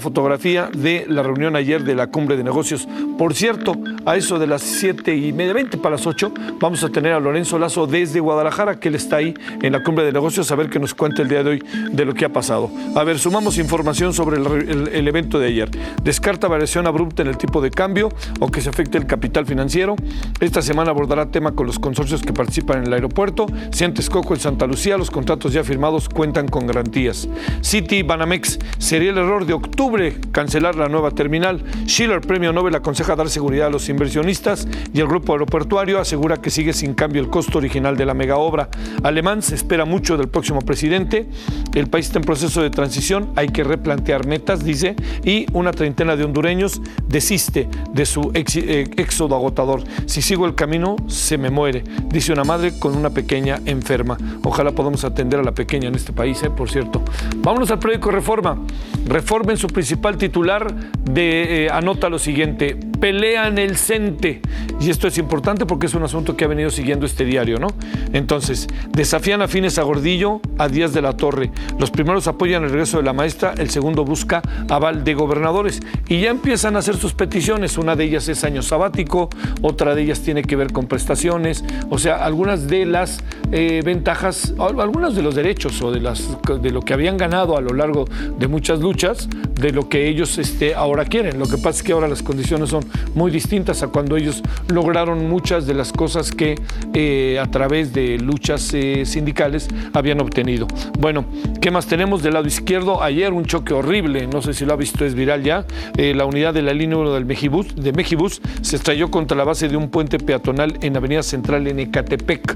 de la reunión ayer de la Cumbre de Negocios. Por cierto, a eso de las 7:30, 20 para las 8, vamos a tener a Lorenzo Lazo desde Guadalajara, que él está ahí en la Cumbre de Negocios, a ver qué nos cuenta el día de hoy de lo que ha pasado. A ver, sumamos información sobre el evento de ayer. Descarta variación abrupta en el tipo de cambio o que se afecte el capital financiero. Esta semana abordará tema con los consorcios que participan en el aeropuerto. Si en Texcoco, en Santa Lucía, los contratos ya firmados cuentan con garantías. Citi, Banamex, sería el error de octubre cancelar la nueva terminal. Schiller, premio Nobel, aconseja dar seguridad a los inversionistas y el grupo aeroportuario asegura que sigue sin cambio el costo original de la mega obra. Alemán, se espera mucho del próximo presidente. El país está en proceso de transición, hay que replantear metas, dice, y una treintena de hondureños desiste de su éxodo agotador. Si sigo el camino, se me muere, dice una madre con una pequeña enferma. Ojalá podamos atender a la pequeña en este país, por cierto. Vámonos al periódico Reforma. Reforma, en su principal titular anota lo siguiente: pelean el CENTE. Y esto es importante porque es un asunto que ha venido siguiendo este diario, ¿no? Entonces, desafían afines a Gordillo, a Díaz de la Torre. Los primeros apoyan el regreso de la maestra, el segundo busca aval de gobernadores. Y ya empiezan a hacer sus peticiones. Una de ellas es año sabático, otra de ellas tiene que ver con prestaciones. O sea, algunas de las ventajas, algunos de los derechos o de lo que habían ganado a lo largo de muchas luchas, de lo que ellos ahora quieren. Lo que pasa es que ahora las condiciones son muy distintas a cuando ellos lograron muchas de las cosas que a través de luchas sindicales habían obtenido. Bueno, ¿qué más tenemos del lado izquierdo? Ayer un choque horrible, no sé si lo ha visto, es viral ya. La unidad de la línea 1 del Mejibus se estrelló contra la base de un puente peatonal en Avenida Central en Ecatepec.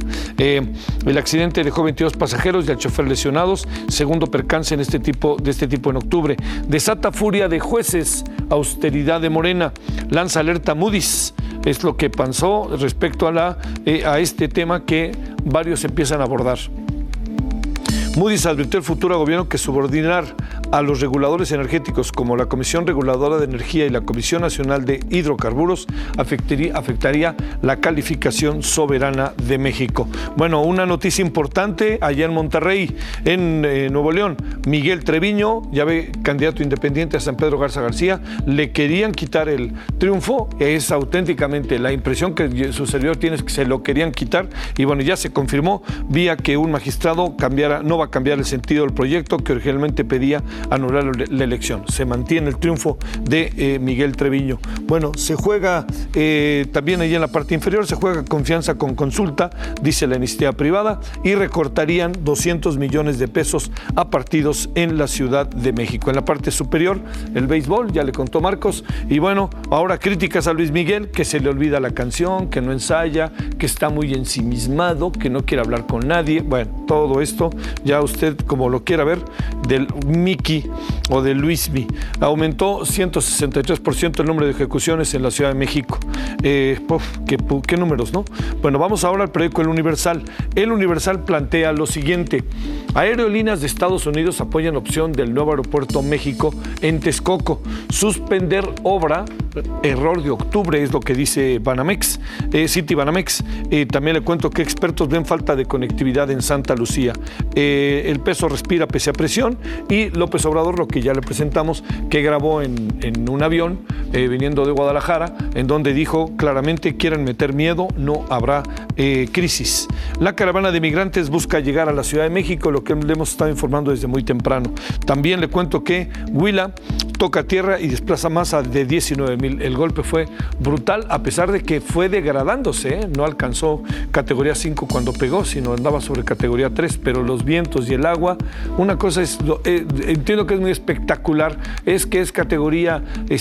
El accidente dejó 22 pasajeros y al chofer lesionados, segundo percance de este tipo en octubre. Desata furia de jueces, austeridad de Morena, lanza alerta Moody's. Es lo que pasó respecto a este tema que varios empiezan a abordar. Moody's advirtió al futuro gobierno que subordinar a los reguladores energéticos como la Comisión Reguladora de Energía y la Comisión Nacional de Hidrocarburos afectaría la calificación soberana de México. Bueno, una noticia importante allá en Monterrey, en Nuevo León. Miguel Treviño, ya ve, candidato independiente a San Pedro Garza García, le querían quitar el triunfo. Es auténticamente la impresión que su servidor tiene, es que se lo querían quitar, y bueno, ya se confirmó vía que un magistrado no va a cambiar el sentido del proyecto que originalmente pedía anular la elección. Se mantiene el triunfo de Miguel Treviño. Bueno, se juega también ahí en la parte inferior, se juega confianza con consulta, dice la iniciativa privada, y recortarían 200 millones de pesos a partidos en la Ciudad de México. En la parte superior, el béisbol, ya le contó Marcos, y bueno, ahora críticas a Luis Miguel, que se le olvida la canción, que no ensaya, que está muy ensimismado, que no quiere hablar con nadie. Bueno, todo esto, ya usted como lo quiera ver, del Mickey o de Luismi. Aumentó 163% el número de ejecuciones en la Ciudad de México. ¿Qué números, no? Bueno, vamos ahora al periódico El Universal. El Universal plantea lo siguiente: aerolíneas de Estados Unidos apoyan opción del nuevo aeropuerto México en Texcoco. Suspender obra error de octubre, es lo que dice Banamex, Citibanamex. También le cuento que expertos ven falta de conectividad en Santa Lucía. El peso respira pese a presión, y López Obrador, lo que ya le presentamos, que grabó en un avión viniendo de Guadalajara, en donde dijo claramente: quieren meter miedo, no habrá crisis. La caravana de migrantes busca llegar a la Ciudad de México, lo que le hemos estado informando desde muy temprano. También le cuento que Huila toca tierra y desplaza masa de 19,000. El golpe fue brutal, a pesar de que fue degradándose, no alcanzó categoría 5 cuando pegó, sino andaba sobre categoría 3, pero los vientos y el agua, una cosa es, entiendo que es muy espectacular, es que es categoría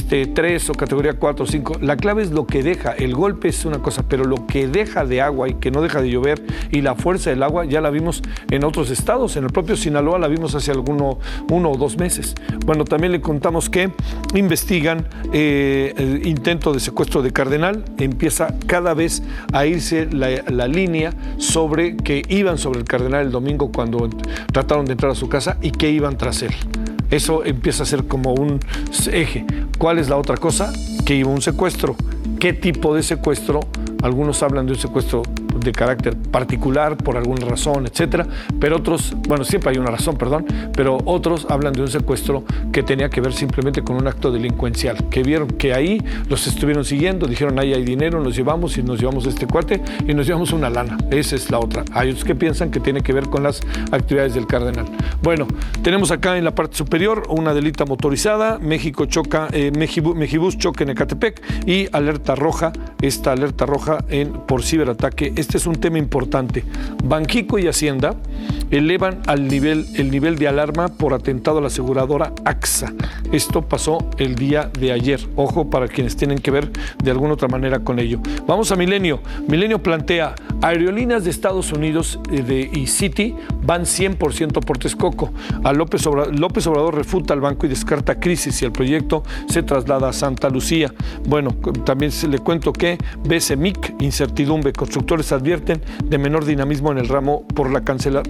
3 o categoría 4 o 5, la clave es lo que deja. El golpe es una cosa, pero lo que deja de agua y que no deja de llover, y la fuerza del agua ya la vimos en otros estados, en el propio Sinaloa la vimos hace uno o 2 meses. Bueno, también le contamos que investigan el intento de secuestro de Cardenal. Empieza cada vez a irse la línea sobre que iban sobre el Cardenal el domingo cuando trataron de entrar a su casa y que iban tras él. Eso empieza a ser como un eje. ¿Cuál es la otra cosa? Que iba un secuestro. ¿Qué tipo de secuestro? Algunos hablan de un secuestro de carácter particular por alguna razón, etcétera, pero otros, bueno, siempre hay una razón, perdón, pero otros hablan de un secuestro que tenía que ver simplemente con un acto delincuencial, que vieron que ahí los estuvieron siguiendo, dijeron: ahí hay dinero, nos llevamos, y nos llevamos a este cuate y nos llevamos una lana. Esa es la otra. Hay otros que piensan que tiene que ver con las actividades del Cardenal. Bueno, tenemos acá en la parte superior una delita motorizada. México choca, Mejibus choca en Ecatepec, y alerta roja, esta alerta roja por ciberataque. Este es un tema importante. Banxico y Hacienda elevan el nivel de alarma por atentado a la aseguradora AXA. Esto pasó el día de ayer. Ojo para quienes tienen que ver de alguna otra manera con ello. Vamos a Milenio. Milenio plantea: aerolíneas de Estados Unidos y Citi van 100% por Texcoco. López Obrador refuta al banco y descarta crisis, y el proyecto se traslada a Santa Lucía. Bueno, también le cuento que BCMIC, incertidumbre, constructores advierten de menor dinamismo en el ramo por la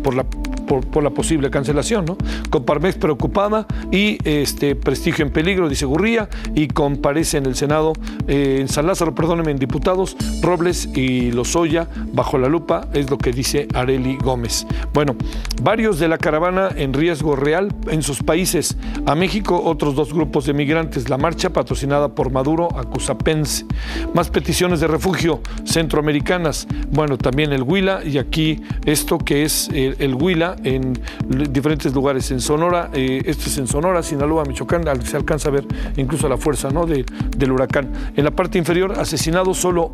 posible cancelación, ¿no? Coparmex preocupada y prestigio en peligro, dice Gurría, y comparece en el Senado, en San Lázaro, perdónenme, en diputados, Robles y Lozoya bajo la lupa, es lo que dice Arely Gómez. Bueno, varios de la caravana en riesgo real en sus países. A México, otros 2 grupos de migrantes. La marcha patrocinada por Maduro acusa Pence. Más peticiones de refugio centroamericanas. Bueno, también el Huila, y aquí esto que es el Huila en diferentes lugares. En Sonora, esto es en Sonora, Sinaloa, Michoacán, se alcanza a ver incluso la fuerza, ¿no?, del huracán. En la parte inferior, asesinado solo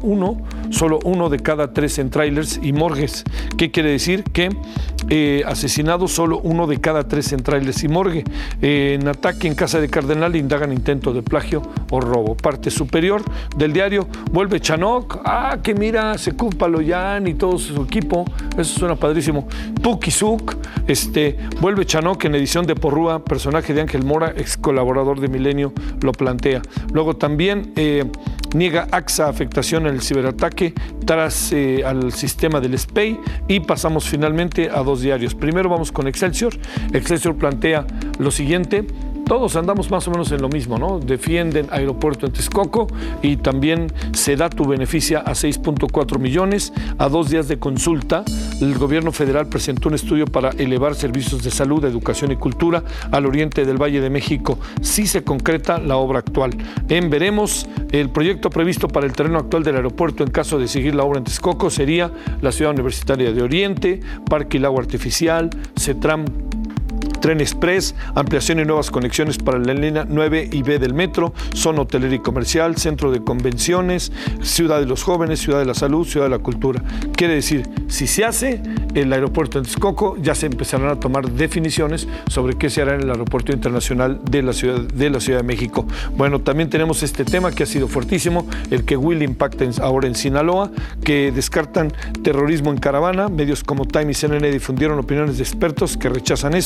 uno de cada 3 en trailers y morgues. ¿Qué quiere decir? Que asesinado solo 1 de cada 3 en trailers y morgue. En ataque en casa de Cardenal indagan intento de plagio o robo. Parte superior del diario, vuelve Chanoc. Que mira, Secuf Paloyan y todo su equipo. Eso suena padrísimo. Pukizuk, vuelve Chanoc en edición de Porrúa, personaje de Ángel Mora, ex colaborador de Milenio, lo plantea. Luego también niega AXA afectación en el ciberataque tras al sistema del SPEI, y pasamos finalmente a 2 diarios. Primero vamos con Excelsior. Excelsior plantea lo siguiente: todos andamos más o menos en lo mismo, ¿no? Defienden aeropuerto en Texcoco, y también Sedatu beneficia a 6.4 millones. A 2 días de consulta, el gobierno federal presentó un estudio para elevar servicios de salud, educación y cultura al oriente del Valle de México. Sí se concreta la obra actual. Veremos, el proyecto previsto para el terreno actual del aeropuerto en caso de seguir la obra en Texcoco sería la Ciudad Universitaria de Oriente, Parque y Lago Artificial, CETRAM, Tren Express, ampliación y nuevas conexiones para la línea 9 y B del metro, zona hotelera y comercial, centro de convenciones, ciudad de los jóvenes, ciudad de la salud, ciudad de la cultura. Quiere decir, si se hace el aeropuerto en Texcoco, ya se empezarán a tomar definiciones sobre qué se hará en el aeropuerto internacional de la Ciudad de México. Bueno, también tenemos este tema que ha sido fuertísimo, el que Will impacta ahora en Sinaloa, que descartan terrorismo en caravana. Medios como Time y CNN difundieron opiniones de expertos que rechazan esto.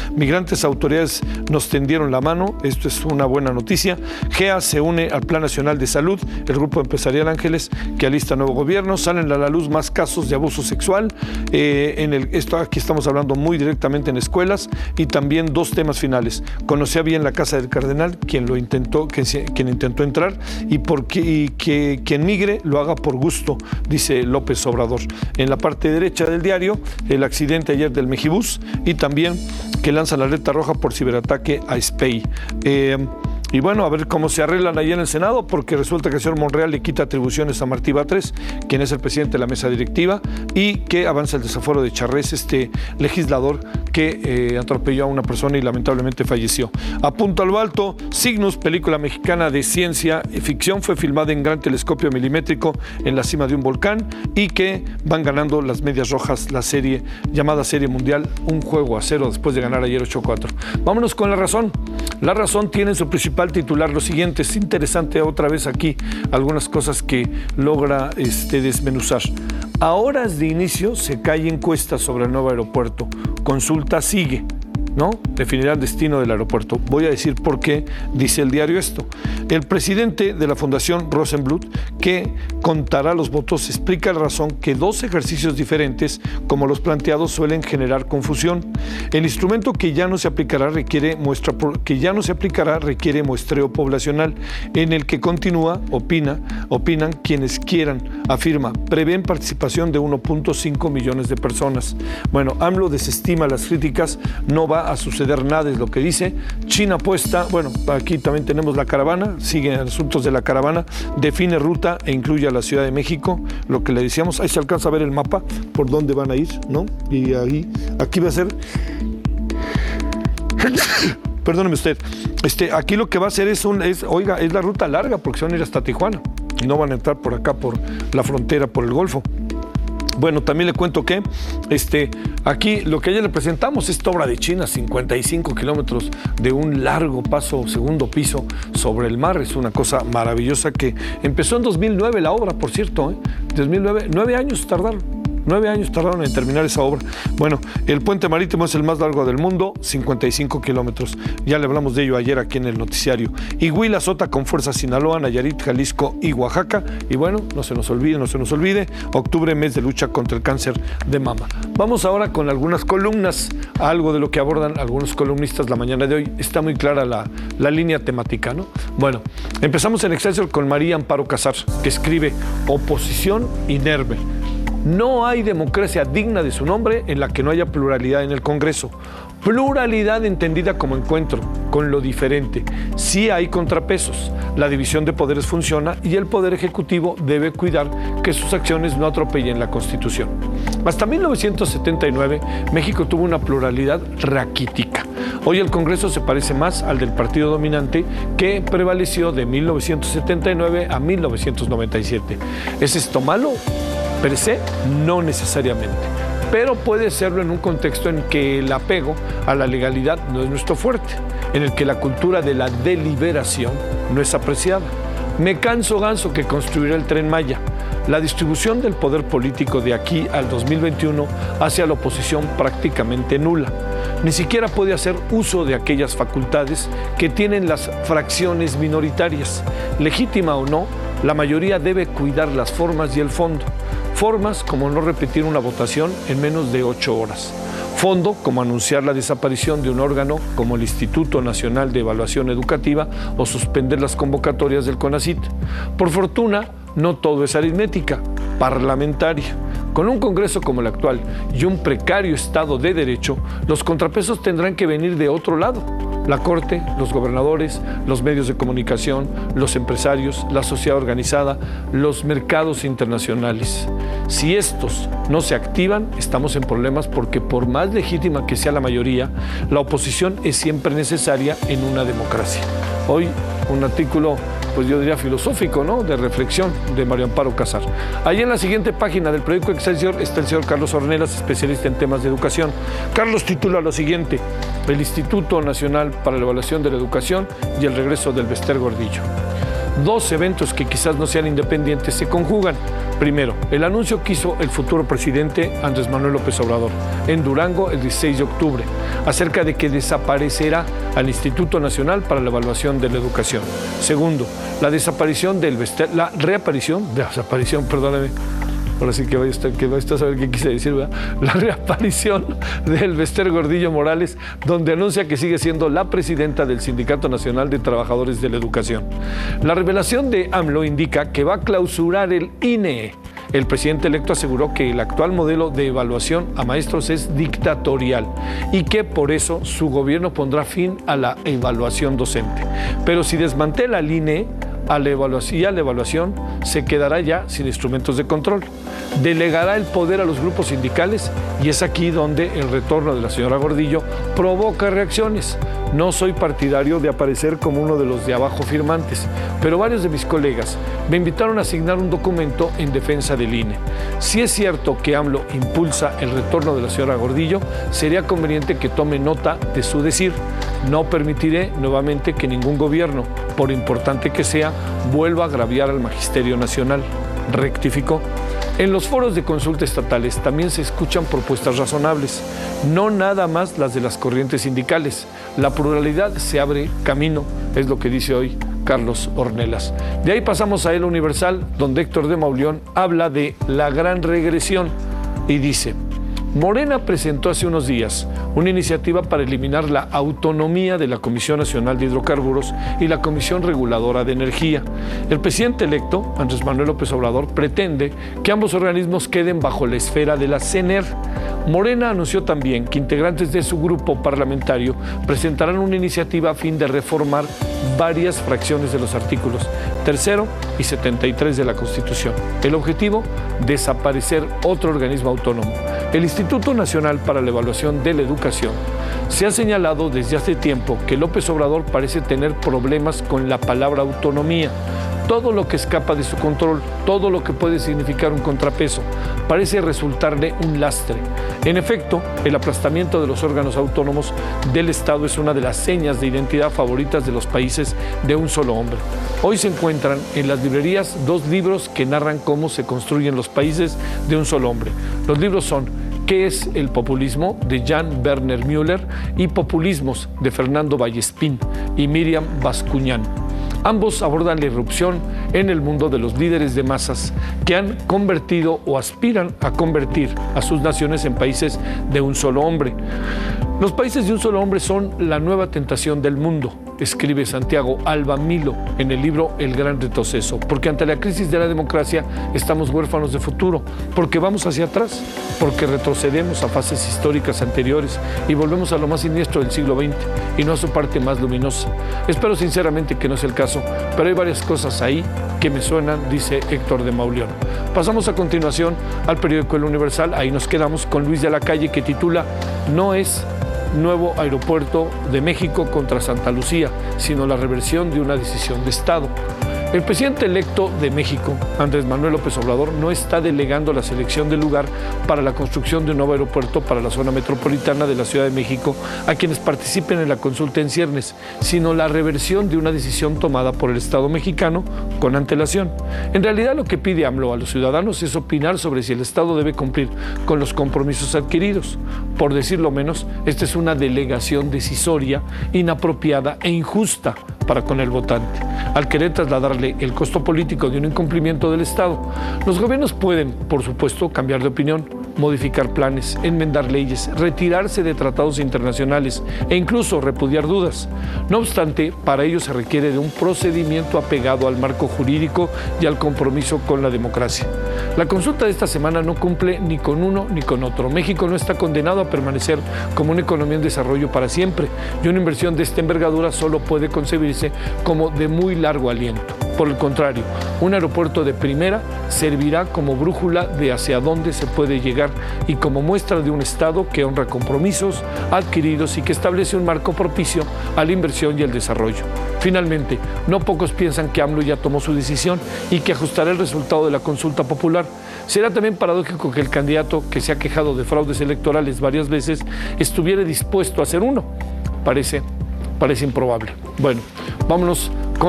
Migrantes autoridades nos tendieron la mano, esto es una buena noticia. GEA se une al Plan Nacional de Salud, el Grupo Empresarial Ángeles, que alista nuevo gobierno. Salen a la luz más casos de abuso sexual. Aquí estamos hablando muy directamente en escuelas, y también dos temas finales. Conocía bien la casa del cardenal, quien intentó entrar, y que quien migre lo haga por gusto, dice López Obrador. En la parte derecha del diario, el accidente ayer del Mejibus, y también que lanzan la alerta roja por ciberataque a SPEI. Y bueno, a ver cómo se arreglan ahí en el Senado, porque resulta que el señor Monreal le quita atribuciones a Martí Batres, quien es el presidente de la mesa directiva, y que avanza el desafuero de Charrés, este legislador que atropelló a una persona y lamentablemente falleció. A punto al alto, Cygnus, película mexicana de ciencia y ficción, fue filmada en gran telescopio milimétrico en la cima de un volcán, y que van ganando las Medias Rojas la serie llamada Serie Mundial 1-0 después de ganar ayer 8-4. Vámonos con La Razón. La Razón tiene en su principal titular lo siguiente. Es interesante otra vez aquí algunas cosas que logra desmenuzar. A horas de inicio se cae encuesta sobre el nuevo aeropuerto. Consulta sigue, ¿no? Definirá el destino del aeropuerto. Voy a decir por qué dice el diario esto. El presidente de la Fundación Rosenbluth, que contará los votos, explica la razón que dos ejercicios diferentes, como los planteados, suelen generar confusión. El instrumento que ya no se aplicará requiere muestreo poblacional, en el que opinan quienes quieran, afirma, prevén participación de 1.5 millones de personas. Bueno, AMLO desestima las críticas, no va a suceder nada, es lo que dice. China apuesta, bueno, aquí también tenemos la caravana, siguen asuntos de la caravana, define ruta e incluye a la Ciudad de México, lo que le decíamos, ahí se alcanza a ver el mapa por dónde van a ir, ¿no? Y ahí, aquí va a ser... Perdóneme usted, aquí lo que va a hacer es la ruta larga, porque se van a ir hasta Tijuana, y no van a entrar por acá, por la frontera, por el Golfo. Bueno, también le cuento que aquí lo que ayer le presentamos es esta obra de China, 55 kilómetros de un largo paso, segundo piso sobre el mar. Es una cosa maravillosa que empezó en 2009 la obra, por cierto, 2009, 9 años tardaron. 9 años tardaron en terminar esa obra. Bueno, el puente marítimo es el más largo del mundo, 55 kilómetros. Ya le hablamos de ello ayer aquí en el noticiario. Huila azota con fuerza Sinaloa, Nayarit, Jalisco y Oaxaca. Y bueno, no se nos olvide, octubre, mes de lucha contra el cáncer de mama. Vamos ahora con algunas columnas, algo de lo que abordan algunos columnistas la mañana de hoy. Está muy clara la línea temática, ¿no? Bueno, empezamos en Excelsior con María Amparo Casar, que escribe Oposición inerme. No hay democracia digna de su nombre en la que no haya pluralidad en el Congreso. Pluralidad entendida como encuentro con lo diferente. Sí hay contrapesos. La división de poderes funciona y el Poder Ejecutivo debe cuidar que sus acciones no atropellen la Constitución. Hasta 1979, México tuvo una pluralidad raquítica. Hoy el Congreso se parece más al del partido dominante que prevaleció de 1979 a 1997. ¿Es esto malo? Per se, no necesariamente, pero puede serlo en un contexto en que el apego a la legalidad no es nuestro fuerte, en el que la cultura de la deliberación no es apreciada. Me canso ganso que construirá el Tren Maya. La distribución del poder político de aquí al 2021 hacia la oposición prácticamente nula. Ni siquiera puede hacer uso de aquellas facultades que tienen las fracciones minoritarias. Legítima o no, la mayoría debe cuidar las formas y el fondo. Formas como no repetir una votación en menos de 8 horas. Fondo como anunciar la desaparición de un órgano como el Instituto Nacional de Evaluación Educativa o suspender las convocatorias del CONACYT. Por fortuna, no todo es aritmética parlamentaria. Con un Congreso como el actual y un precario Estado de Derecho, los contrapesos tendrán que venir de otro lado. La Corte, los gobernadores, los medios de comunicación, los empresarios, la sociedad organizada, los mercados internacionales. Si estos no se activan, estamos en problemas porque por más legítima que sea la mayoría, la oposición es siempre necesaria en una democracia. Hoy, un artículo, pues yo diría filosófico, ¿no?, de reflexión de María Amparo Casar. Ahí en la siguiente página del periódico Excelsior está el señor Carlos Ornelas, especialista en temas de educación. Carlos titula lo siguiente: el Instituto Nacional para la Evaluación de la Educación y el regreso del Bester Gordillo. Dos eventos que quizás no sean independientes se conjugan. Primero, el anuncio que hizo el futuro presidente Andrés Manuel López Obrador en Durango el 16 de octubre acerca de que desaparecerá al Instituto Nacional para la Evaluación de la Educación. Segundo, la reaparición, ahora sí que vais a saber qué quise decir, ¿verdad? La reaparición del Bester Gordillo Morales, donde anuncia que sigue siendo la presidenta del Sindicato Nacional de Trabajadores de la Educación. La revelación de AMLO indica que va a clausurar el INE. El presidente electo aseguró que el actual modelo de evaluación a maestros es dictatorial y que por eso su gobierno pondrá fin a la evaluación docente. Pero si desmantela el INE, a la evaluación se quedará ya sin instrumentos de control. Delegará el poder a los grupos sindicales y es aquí donde el retorno de la señora Gordillo provoca reacciones. No soy partidario de aparecer como uno de los de abajo firmantes, pero varios de mis colegas me invitaron a asignar un documento en defensa del INE. Si es cierto que AMLO impulsa el retorno de la señora Gordillo, sería conveniente que tome nota de su decir. No permitiré nuevamente que ningún gobierno, por importante que sea, vuelva a agraviar al Magisterio Nacional, rectificó. En los foros de consulta estatales también se escuchan propuestas razonables, no nada más las de las corrientes sindicales. La pluralidad se abre camino, es lo que dice hoy Carlos Ornelas. De ahí pasamos a El Universal, donde Héctor de Mauleón habla de la gran regresión y dice: Morena presentó hace unos días una iniciativa para eliminar la autonomía de la Comisión Nacional de Hidrocarburos y la Comisión Reguladora de Energía. El presidente electo, Andrés Manuel López Obrador, pretende que ambos organismos queden bajo la esfera de la CNER. Morena anunció también que integrantes de su grupo parlamentario presentarán una iniciativa a fin de reformar varias fracciones de los artículos 3º y 73 de la Constitución. El objetivo, desaparecer otro organismo autónomo, el Instituto Nacional para la Evaluación de la Educación. Se ha señalado desde hace tiempo que López Obrador parece tener problemas con la palabra autonomía. Todo lo que escapa de su control, todo lo que puede significar un contrapeso, parece resultarle un lastre. En efecto, el aplastamiento de los órganos autónomos del Estado es una de las señas de identidad favoritas de los países de un solo hombre. Hoy se encuentran en las librerías 2 libros que narran cómo se construyen los países de un solo hombre. Los libros son ¿Qué es el populismo?, de Jan Werner Müller, y Populismos, de Fernando Vallespín y Miriam Bascuñán. Ambos abordan la irrupción en el mundo de los líderes de masas que han convertido o aspiran a convertir a sus naciones en países de un solo hombre. Los países de un solo hombre son la nueva tentación del mundo, escribe Santiago Alba Milo en el libro El Gran Retroceso, porque ante la crisis de la democracia estamos huérfanos de futuro, porque vamos hacia atrás, porque retrocedemos a fases históricas anteriores y volvemos a lo más siniestro del siglo XX y no a su parte más luminosa. Espero sinceramente que no sea el caso, pero hay varias cosas ahí que me suenan, dice Héctor de Mauleón. Pasamos a continuación al periódico El Universal. Ahí nos quedamos con Luis de la Calle, que titula No es nuevo aeropuerto de México contra Santa Lucía, sino la reversión de una decisión de Estado. El presidente electo de México, Andrés Manuel López Obrador, no está delegando la selección del lugar para la construcción de un nuevo aeropuerto para la zona metropolitana de la Ciudad de México a quienes participen en la consulta en ciernes, sino la reversión de una decisión tomada por el Estado mexicano con antelación. En realidad, lo que pide AMLO a los ciudadanos es opinar sobre si el Estado debe cumplir con los compromisos adquiridos. Por decirlo menos, esta es una delegación decisoria, inapropiada e injusta para con el votante, al querer trasladarle el costo político de un incumplimiento del Estado. Los gobiernos pueden, por supuesto, cambiar de opinión, modificar planes, enmendar leyes, retirarse de tratados internacionales e incluso repudiar dudas. No obstante, para ello se requiere de un procedimiento apegado al marco jurídico y al compromiso con la democracia. La consulta de esta semana no cumple ni con uno ni con otro. México no está condenado a permanecer como una economía en desarrollo para siempre, y una inversión de esta envergadura solo puede concebirse como de muy largo aliento. Por el contrario, un aeropuerto de primera servirá como brújula de hacia dónde se puede llegar y como muestra de un Estado que honra compromisos adquiridos y que establece un marco propicio a la inversión y el desarrollo. Finalmente, no pocos piensan que AMLO ya tomó su decisión y que ajustará el resultado de la consulta popular. Será también paradójico que el candidato, que se ha quejado de fraudes electorales varias veces, estuviera dispuesto a hacer uno. Parece improbable. Bueno, vámonos con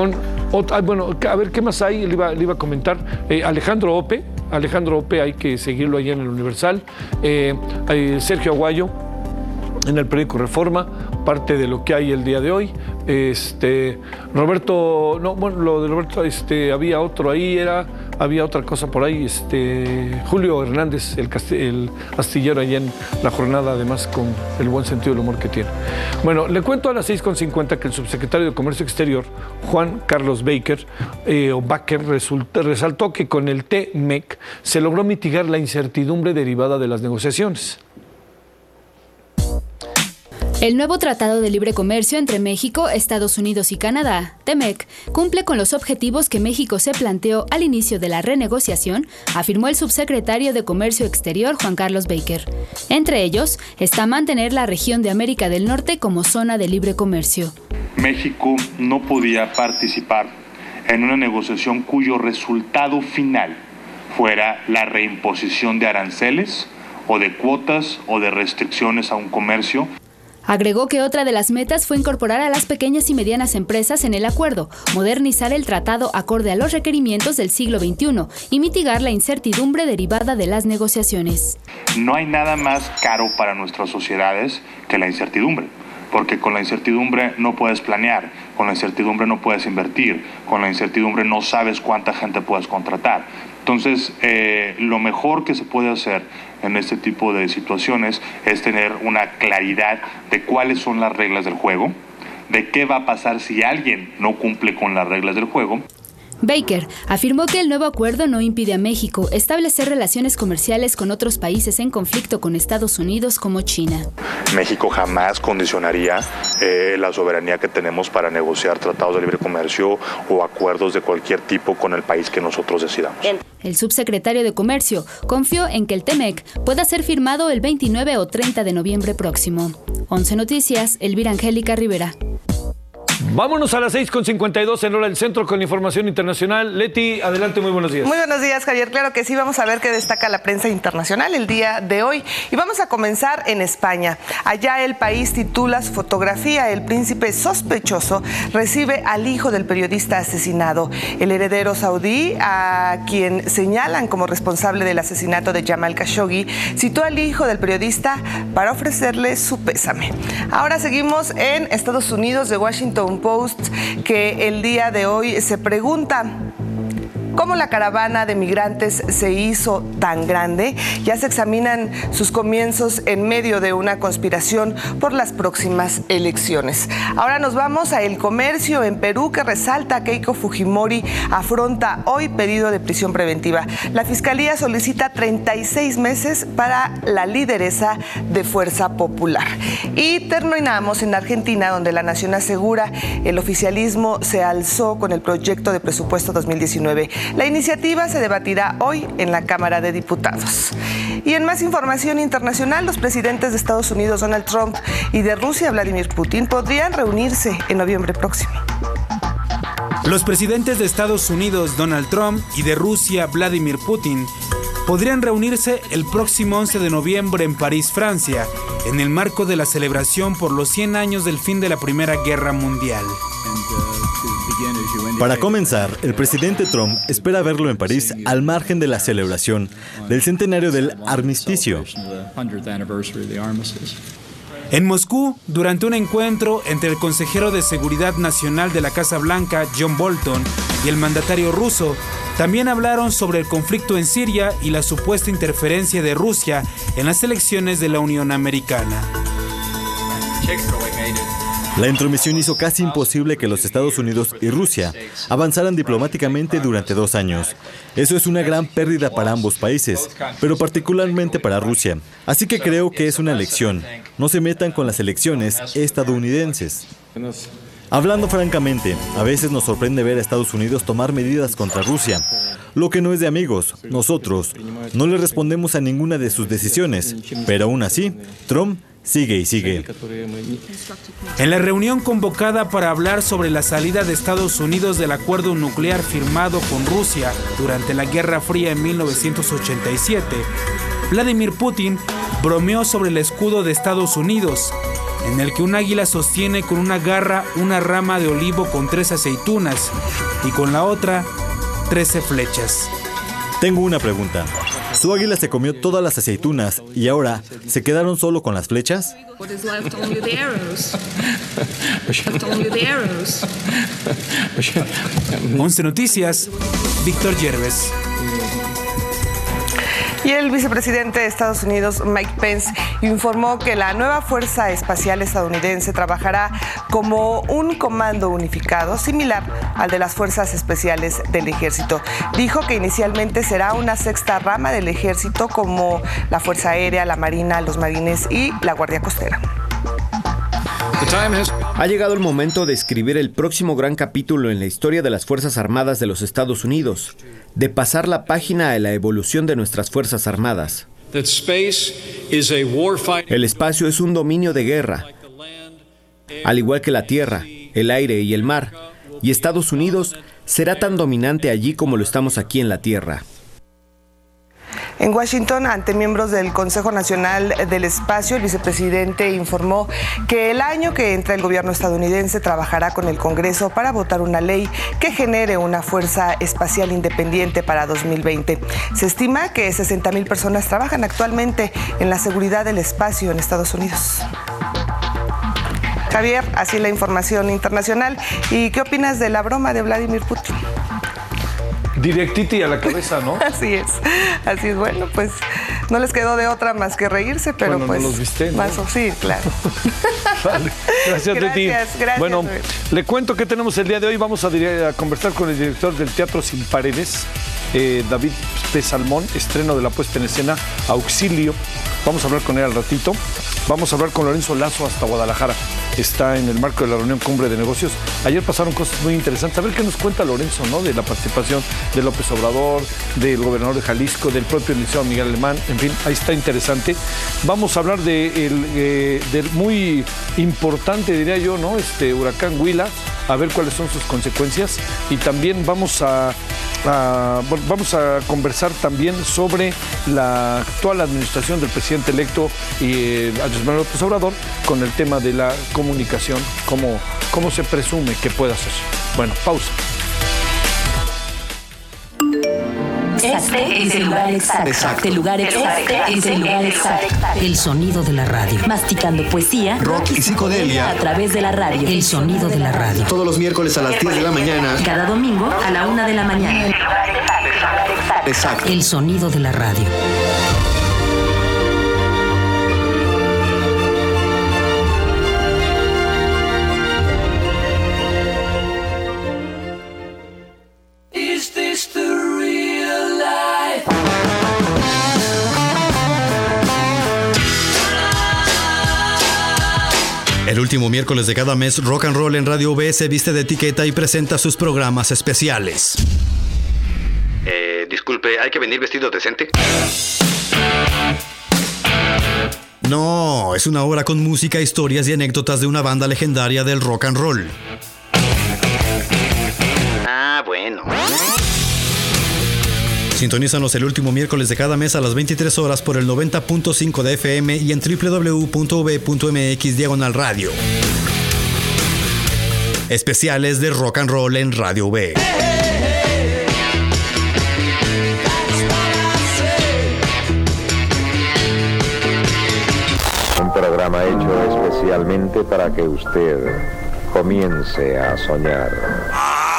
Bueno, a ver, ¿qué más hay? Le iba a comentar. Alejandro Ope, hay que seguirlo allá en el Universal. Sergio Aguayo, en el periódico Reforma, parte de lo que hay el día de hoy. Roberto, no, bueno, lo de Roberto, había otro ahí, había otra cosa por ahí, Julio Hernández, el astillero allá en La Jornada, además con el buen sentido del humor que tiene. Bueno, le cuento a las 6:50 que el subsecretario de Comercio Exterior, Juan Carlos Baker, resaltó que con el TMEC se logró mitigar la incertidumbre derivada de las negociaciones. El nuevo Tratado de Libre Comercio entre México, Estados Unidos y Canadá, TMEC, cumple con los objetivos que México se planteó al inicio de la renegociación, afirmó el subsecretario de Comercio Exterior, Juan Carlos Baker. Entre ellos está mantener la región de América del Norte como zona de libre comercio. México no podía participar en una negociación cuyo resultado final fuera la reimposición de aranceles o de cuotas o de restricciones a un comercio. Agregó que otra de las metas fue incorporar a las pequeñas y medianas empresas en el acuerdo, modernizar el tratado acorde a los requerimientos del siglo XXI y mitigar la incertidumbre derivada de las negociaciones. No hay nada más caro para nuestras sociedades que la incertidumbre, porque con la incertidumbre no puedes planear, con la incertidumbre no puedes invertir, con la incertidumbre no sabes cuánta gente puedes contratar. Entonces, lo mejor que se puede hacer en este tipo de situaciones es tener una claridad de cuáles son las reglas del juego, de qué va a pasar si alguien no cumple con las reglas del juego. Baker afirmó que el nuevo acuerdo no impide a México establecer relaciones comerciales con otros países en conflicto con Estados Unidos como China. México jamás condicionaría la soberanía que tenemos para negociar tratados de libre comercio o acuerdos de cualquier tipo con el país que nosotros decidamos. El subsecretario de Comercio confió en que el TMEC pueda ser firmado el 29 o 30 de noviembre próximo. 11 Noticias, Elvira Angélica Rivera. Vámonos a las 6:52 en hora del centro con información internacional. Leti, adelante, muy buenos días. Muy buenos días, Javier. Claro que sí, vamos a ver qué destaca la prensa internacional el día de hoy. Y vamos a comenzar en España. Allá el país titula su fotografía: el príncipe sospechoso recibe al hijo del periodista asesinado. El heredero saudí, a quien señalan como responsable del asesinato de Jamal Khashoggi, citó al hijo del periodista para ofrecerle su pésame. Ahora seguimos en Estados Unidos. The Washington Post, que el día de hoy se pregunta: ¿cómo la caravana de migrantes se hizo tan grande? Ya se examinan sus comienzos en medio de una conspiración por las próximas elecciones. Ahora nos vamos a El Comercio en Perú, que resalta que Keiko Fujimori afronta hoy pedido de prisión preventiva. La Fiscalía solicita 36 meses para la lideresa de Fuerza Popular. Y terminamos en Argentina, donde La Nación asegura el oficialismo se alzó con el proyecto de presupuesto 2019. La iniciativa se debatirá hoy en la Cámara de Diputados. Y en más información internacional, los presidentes de Estados Unidos, Donald Trump, y de Rusia, Vladimir Putin, podrían reunirse en noviembre próximo. Los presidentes de Estados Unidos, Donald Trump, y de Rusia, Vladimir Putin, podrían reunirse el próximo 11 de noviembre en París, Francia, en el marco de la celebración por los 100 años del fin de la Primera Guerra Mundial. Para comenzar, el presidente Trump espera verlo en París al margen de la celebración del centenario del armisticio. En Moscú, durante un encuentro entre el consejero de Seguridad Nacional de la Casa Blanca, John Bolton, y el mandatario ruso, también hablaron sobre el conflicto en Siria y la supuesta interferencia de Rusia en las elecciones de la Unión Americana. La intromisión hizo casi imposible que los Estados Unidos y Rusia avanzaran diplomáticamente durante 2 años. Eso es una gran pérdida para ambos países, pero particularmente para Rusia. Así que creo que es una lección. No se metan con las elecciones estadounidenses. Hablando francamente, a veces nos sorprende ver a Estados Unidos tomar medidas contra Rusia, lo que no es de amigos. Nosotros no le respondemos a ninguna de sus decisiones, pero aún así, Trump sigue y sigue. En la reunión convocada para hablar sobre la salida de Estados Unidos del acuerdo nuclear firmado con Rusia durante la Guerra Fría en 1987, Vladimir Putin bromeó sobre el escudo de Estados Unidos. en el que un águila sostiene con una garra una rama de olivo con 3 aceitunas y con la otra 13 flechas. Tengo una pregunta. Su águila se comió todas las aceitunas y ahora ¿se quedaron solo con las flechas? 11 Noticias, Víctor Yerves. Y el vicepresidente de Estados Unidos, Mike Pence, informó que la nueva Fuerza Espacial estadounidense trabajará como un comando unificado similar al de las Fuerzas Especiales del Ejército. Dijo que inicialmente será una sexta rama del Ejército, como la Fuerza Aérea, la Marina, los Marines y la Guardia Costera. Ha llegado el momento de escribir el próximo gran capítulo en la historia de las Fuerzas Armadas de los Estados Unidos, de pasar la página a la evolución de nuestras Fuerzas Armadas. El espacio es un dominio de guerra, al igual que la tierra, el aire y el mar, y Estados Unidos será tan dominante allí como lo estamos aquí en la tierra. En Washington, ante miembros del Consejo Nacional del Espacio, el vicepresidente informó que el año que entra el gobierno estadounidense trabajará con el Congreso para votar una ley que genere una fuerza espacial independiente para 2020. Se estima que 60,000 personas trabajan actualmente en la seguridad del espacio en Estados Unidos. Javier, así la información internacional. ¿Y qué opinas de la broma de Vladimir Putin? Directiti a la cabeza, ¿no? Así es. Bueno, pues no les quedó de otra más que reírse, pero bueno, pues... no los viste, ¿no? Sí, claro. Vale. Gracias, Titi. Gracias. Bueno, le cuento que tenemos el día de hoy. Vamos a conversar con el director del Teatro Sin Paredes, David P. Salmón, estreno de la puesta en escena Auxilio. Vamos a hablar con él al ratito. Vamos a hablar con Lorenzo Lazo hasta Guadalajara. Está en el marco de la reunión Cumbre de Negocios. Ayer pasaron cosas muy interesantes. A ver qué nos cuenta Lorenzo, ¿no? De la participación de López Obrador, del gobernador de Jalisco, del propio Liceo Miguel Alemán. En fin, ahí está interesante. Vamos a hablar del muy importante, diría yo, ¿no? Huracán Huila. A ver cuáles son sus consecuencias. Y también vamos a conversar también sobre la actual administración del presidente electo Andrés Manuel López Obrador con el tema de la comunicación, cómo se presume que pueda ser. Bueno, pausa. Este es el lugar exacto. El lugar exacto. Es el lugar exacto. El sonido de la radio. Masticando poesía, rock y psicodelia a través de la radio. El sonido de la radio. Todos los miércoles a las 10 de la mañana. Cada domingo a la 1 de la mañana. Exacto. El sonido de la radio. El último miércoles de cada mes, Rock and Roll en Radio V se viste de etiqueta y presenta sus programas especiales. Disculpe, ¿hay que venir vestido decente? No, es una hora con música, historias y anécdotas de una banda legendaria del rock and roll. Ah, bueno. Sintonízanos el último miércoles de cada mes a las 23 horas por el 90.5 de FM y en www.v.mx/radio. Especiales de Rock and Roll en Radio V. Un programa hecho especialmente para que usted comience a soñar.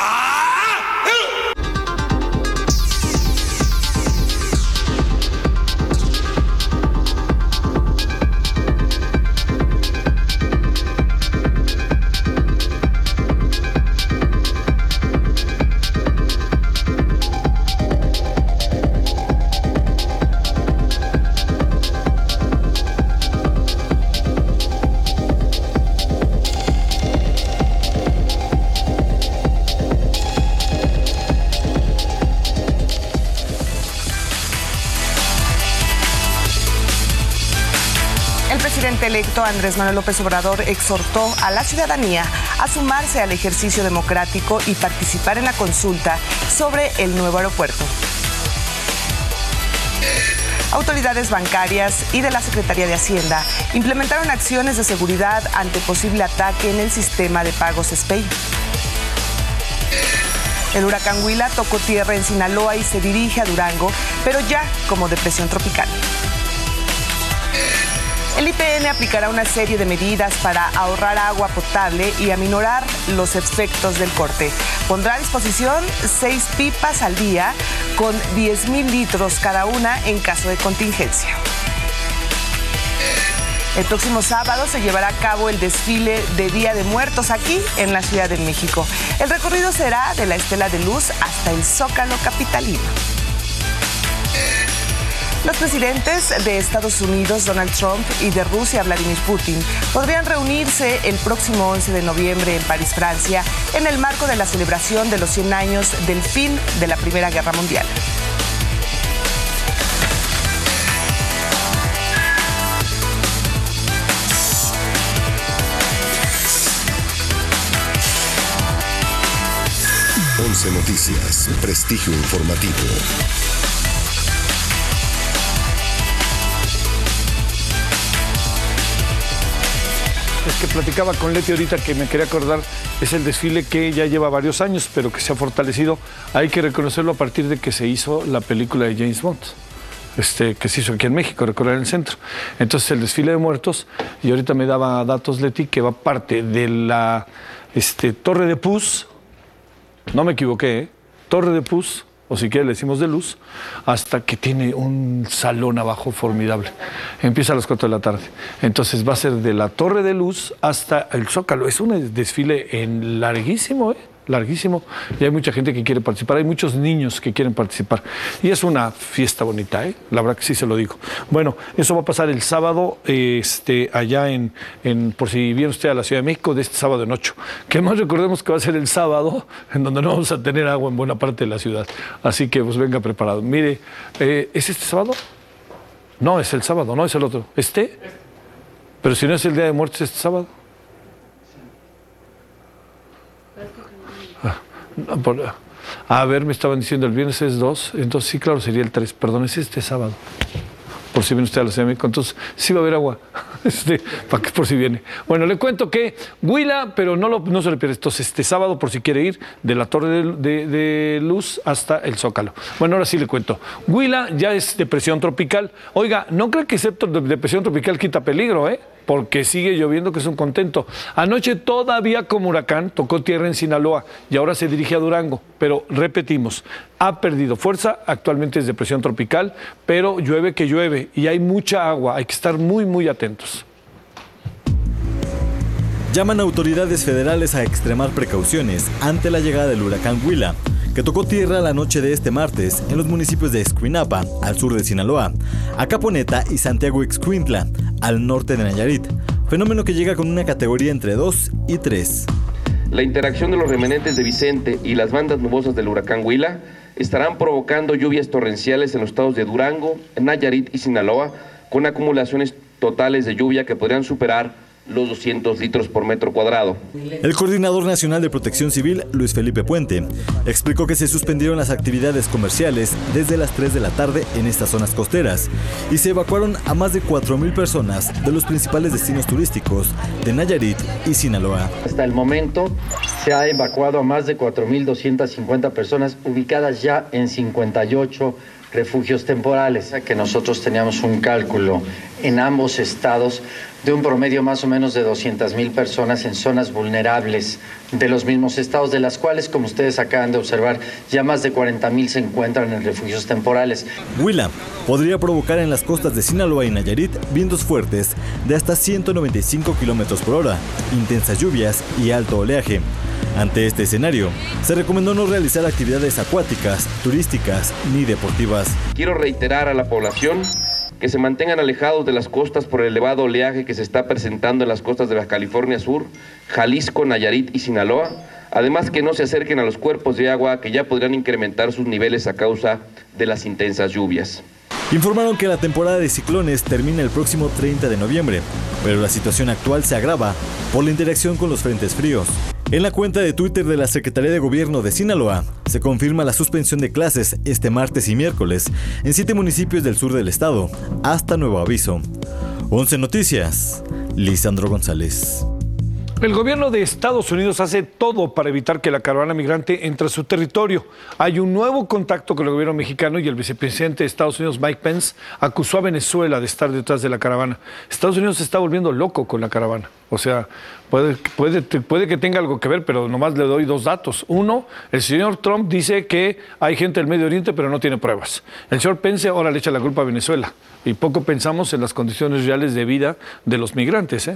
Electo Andrés Manuel López Obrador exhortó a la ciudadanía a sumarse al ejercicio democrático y participar en la consulta sobre el nuevo aeropuerto. Autoridades bancarias y de la Secretaría de Hacienda implementaron acciones de seguridad ante posible ataque en el sistema de pagos SPEI. El huracán Huila tocó tierra en Sinaloa y se dirige a Durango, pero ya como depresión tropical. El IPN aplicará una serie de medidas para ahorrar agua potable y aminorar los efectos del corte. Pondrá a disposición 6 pipas al día con 10,000 litros cada una en caso de contingencia. El próximo sábado se llevará a cabo el desfile de Día de Muertos aquí en la Ciudad de México. El recorrido será de la Estela de Luz hasta el Zócalo capitalino. Los presidentes de Estados Unidos, Donald Trump, y de Rusia, Vladimir Putin, podrían reunirse el próximo 11 de noviembre en París, Francia, en el marco de la celebración de los 100 años del fin de la Primera Guerra Mundial. Once Noticias, prestigio informativo. Es que platicaba con Leti ahorita que me quería acordar, es el desfile que ya lleva varios años, pero que se ha fortalecido. Hay que reconocerlo a partir de que se hizo la película de James Bond, que se hizo aquí en México, recordar en el centro. Entonces el desfile de muertos, y ahorita me daba datos Leti, que va parte de la Torre de Puz, no me equivoqué, Torre de Puz, o si quiere le decimos de Luz, hasta que tiene un salón abajo formidable. Empieza a las 4 de la tarde. Entonces va a ser de la Torre de Luz hasta el Zócalo. Es un desfile larguísimo, larguísimo. Y hay mucha gente que quiere participar, hay muchos niños que quieren participar. Y es una fiesta bonita, la verdad que sí se lo digo. Bueno, eso va a pasar el sábado, allá por si viene usted a la Ciudad de México, de este sábado en 8. Que más recordemos que va a ser el sábado, en donde no vamos a tener agua en buena parte de la ciudad. Así que pues venga preparado. Mire, ¿es este sábado? No, es el sábado, no es el otro. Pero si no es el Día de Muertos, ¿es este sábado? A ver, me estaban diciendo el viernes es 2, entonces sí, claro, sería el 3. Perdón, es este sábado. Por si viene usted a la Ciudad de México, entonces sí va a haber agua. Por si viene. Bueno, le cuento que Huila, pero no se le pierde. Entonces, este sábado, por si quiere ir, de la Torre de Luz hasta el Zócalo. Bueno, ahora sí le cuento. Huila ya es depresión tropical. Oiga, no creo que excepto depresión tropical quita peligro, porque sigue lloviendo, que es un contento. Anoche todavía como huracán tocó tierra en Sinaloa y ahora se dirige a Durango. Pero repetimos, ha perdido fuerza, actualmente es depresión tropical, pero llueve que llueve y hay mucha agua, hay que estar muy, muy atentos. Llaman a autoridades federales a extremar precauciones ante la llegada del huracán Huila, que tocó tierra la noche de este martes en los municipios de Escuinapa, al sur de Sinaloa, Acaponeta y Santiago Ixcuintla, al norte de Nayarit, fenómeno que llega con una categoría entre 2 y 3. La interacción de los remanentes de Vicente y las bandas nubosas del huracán Huila estarán provocando lluvias torrenciales en los estados de Durango, Nayarit y Sinaloa, con acumulaciones totales de lluvia que podrían superar los 200 litros por metro cuadrado. El coordinador nacional de Protección Civil, Luis Felipe Puente, explicó que se suspendieron las actividades comerciales desde las 3 de la tarde en estas zonas costeras y se evacuaron a más de 4,000 personas de los principales destinos turísticos de Nayarit y Sinaloa. Hasta el momento se ha evacuado a más de 4,250 personas ubicadas ya en 58 refugios temporales, que nosotros teníamos un cálculo en ambos estados de un promedio más o menos de 200,000 personas en zonas vulnerables de los mismos estados, de las cuales, como ustedes acaban de observar, ya más de 40,000 se encuentran en refugios temporales. Huila podría provocar en las costas de Sinaloa y Nayarit vientos fuertes de hasta 195 kilómetros por hora, intensas lluvias y alto oleaje. Ante este escenario, se recomendó no realizar actividades acuáticas, turísticas ni deportivas. Quiero reiterar a la población que se mantengan alejados de las costas por el elevado oleaje que se está presentando en las costas de la California Sur, Jalisco, Nayarit y Sinaloa. Además, que no se acerquen a los cuerpos de agua que ya podrían incrementar sus niveles a causa de las intensas lluvias. Informaron que la temporada de ciclones termina el próximo 30 de noviembre, pero la situación actual se agrava por la interacción con los frentes fríos. En la cuenta de Twitter de la Secretaría de Gobierno de Sinaloa, se confirma la suspensión de clases este martes y miércoles en 7 municipios del sur del estado, hasta nuevo aviso. 11 Noticias, Lisandro González. El gobierno de Estados Unidos hace todo para evitar que la caravana migrante entre a su territorio. Hay un nuevo contacto con el gobierno mexicano y el vicepresidente de Estados Unidos, Mike Pence, acusó a Venezuela de estar detrás de la caravana. Estados Unidos se está volviendo loco con la caravana. O sea, puede que tenga algo que ver, pero nomás le doy 2 datos. Uno, el señor Trump dice que hay gente del Medio Oriente, pero no tiene pruebas. El señor Pence ahora le echa la culpa a Venezuela. Y poco pensamos en las condiciones reales de vida de los migrantes,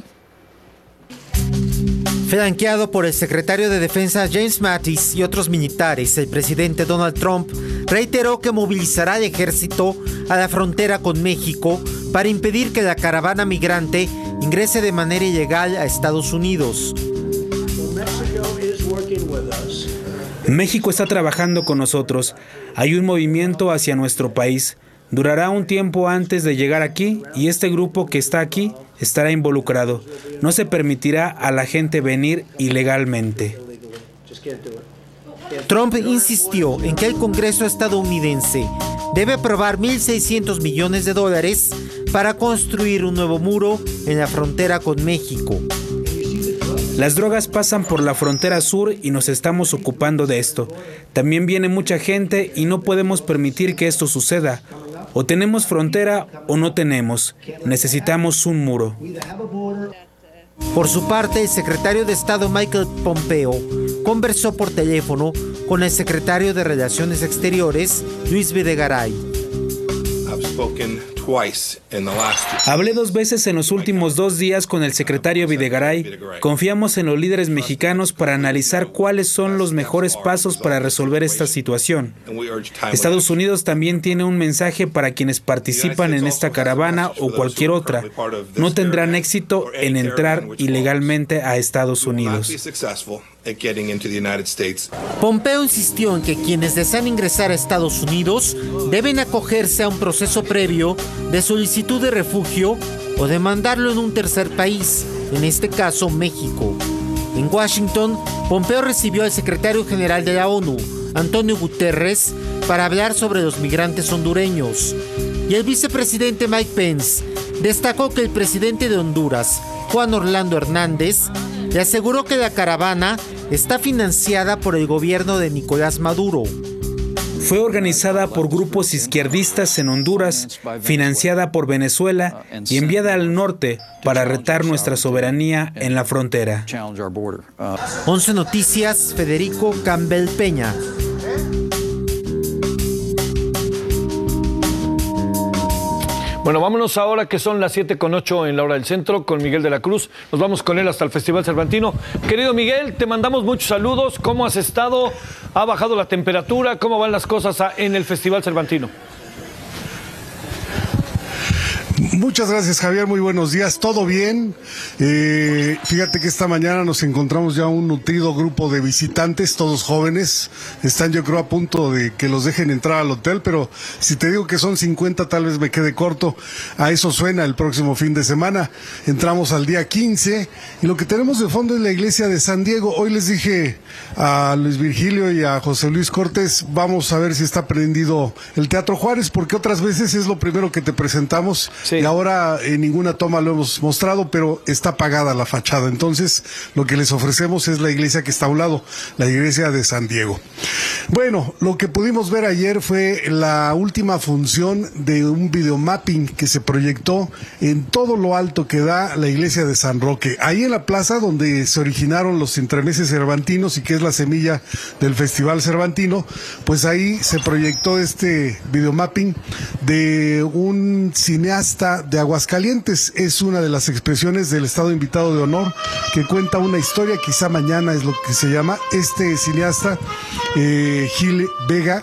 Flanqueado por el secretario de Defensa James Mattis y otros militares, el presidente Donald Trump reiteró que movilizará el ejército a la frontera con México para impedir que la caravana migrante ingrese de manera ilegal a Estados Unidos. México está trabajando con nosotros. Hay un movimiento hacia nuestro país. Durará un tiempo antes de llegar aquí y este grupo que está aquí estará involucrado. No se permitirá a la gente venir ilegalmente. Trump insistió en que el Congreso estadounidense debe aprobar $1.600 millones para construir un nuevo muro en la frontera con México. Las drogas pasan por la frontera sur y nos estamos ocupando de esto. También viene mucha gente y no podemos permitir que esto suceda. O tenemos frontera o no tenemos. Necesitamos un muro. Por su parte, el secretario de Estado Michael Pompeo conversó por teléfono con el secretario de Relaciones Exteriores, Luis Videgaray. Hablé 2 veces en los últimos 2 días con el secretario Videgaray. Confiamos en los líderes mexicanos para analizar cuáles son los mejores pasos para resolver esta situación. Estados Unidos también tiene un mensaje para quienes participan en esta caravana o cualquier otra. No tendrán éxito en entrar ilegalmente a Estados Unidos. Pompeo insistió en que quienes desean ingresar a Estados Unidos deben acogerse a un proceso previo de solicitud de refugio o demandarlo en un tercer país, en este caso México. En Washington, Pompeo recibió al secretario general de la ONU, Antonio Guterres, para hablar sobre los migrantes hondureños. Y el vicepresidente Mike Pence destacó que el presidente de Honduras, Juan Orlando Hernández, le aseguró que la caravana está financiada por el gobierno de Nicolás Maduro. Fue organizada por grupos izquierdistas en Honduras, financiada por Venezuela y enviada al norte para retar nuestra soberanía en la frontera. 11 Noticias, Federico Campbell Peña. Bueno, vámonos ahora que son las 7:08 en la hora del centro con Miguel de la Cruz. Nos vamos con él hasta el Festival Cervantino. Querido Miguel, te mandamos muchos saludos. ¿Cómo has estado? ¿Ha bajado la temperatura? ¿Cómo van las cosas en el Festival Cervantino? Muchas gracias, Javier, muy buenos días, todo bien. Fíjate que esta mañana nos encontramos ya un nutrido grupo de visitantes, todos jóvenes. Están, yo creo, a punto de que los dejen entrar al hotel, pero si te digo que son 50 tal vez me quede corto. A eso suena el próximo fin de semana. Entramos al día 15 y lo que tenemos de fondo es la iglesia de San Diego. Hoy les dije a Luis Virgilio y a José Luis Cortés, vamos a ver si está prendido el Teatro Juárez, porque otras veces es lo primero que te presentamos. Sí. Y ahora en ninguna toma lo hemos mostrado, pero está apagada la fachada. Entonces, lo que les ofrecemos es la iglesia que está a un lado, la iglesia de San Diego. Bueno, lo que pudimos ver ayer fue la última función de un videomapping que se proyectó en todo lo alto que da la iglesia de San Roque. Ahí en la plaza donde se originaron los entremeses cervantinos y que es la semilla del Festival Cervantino, pues ahí se proyectó este videomapping de un cineasta de Aguascalientes. Es una de las expresiones del Estado Invitado de Honor que cuenta una historia, quizá mañana es lo que se llama. Este cineasta, Gil Vega,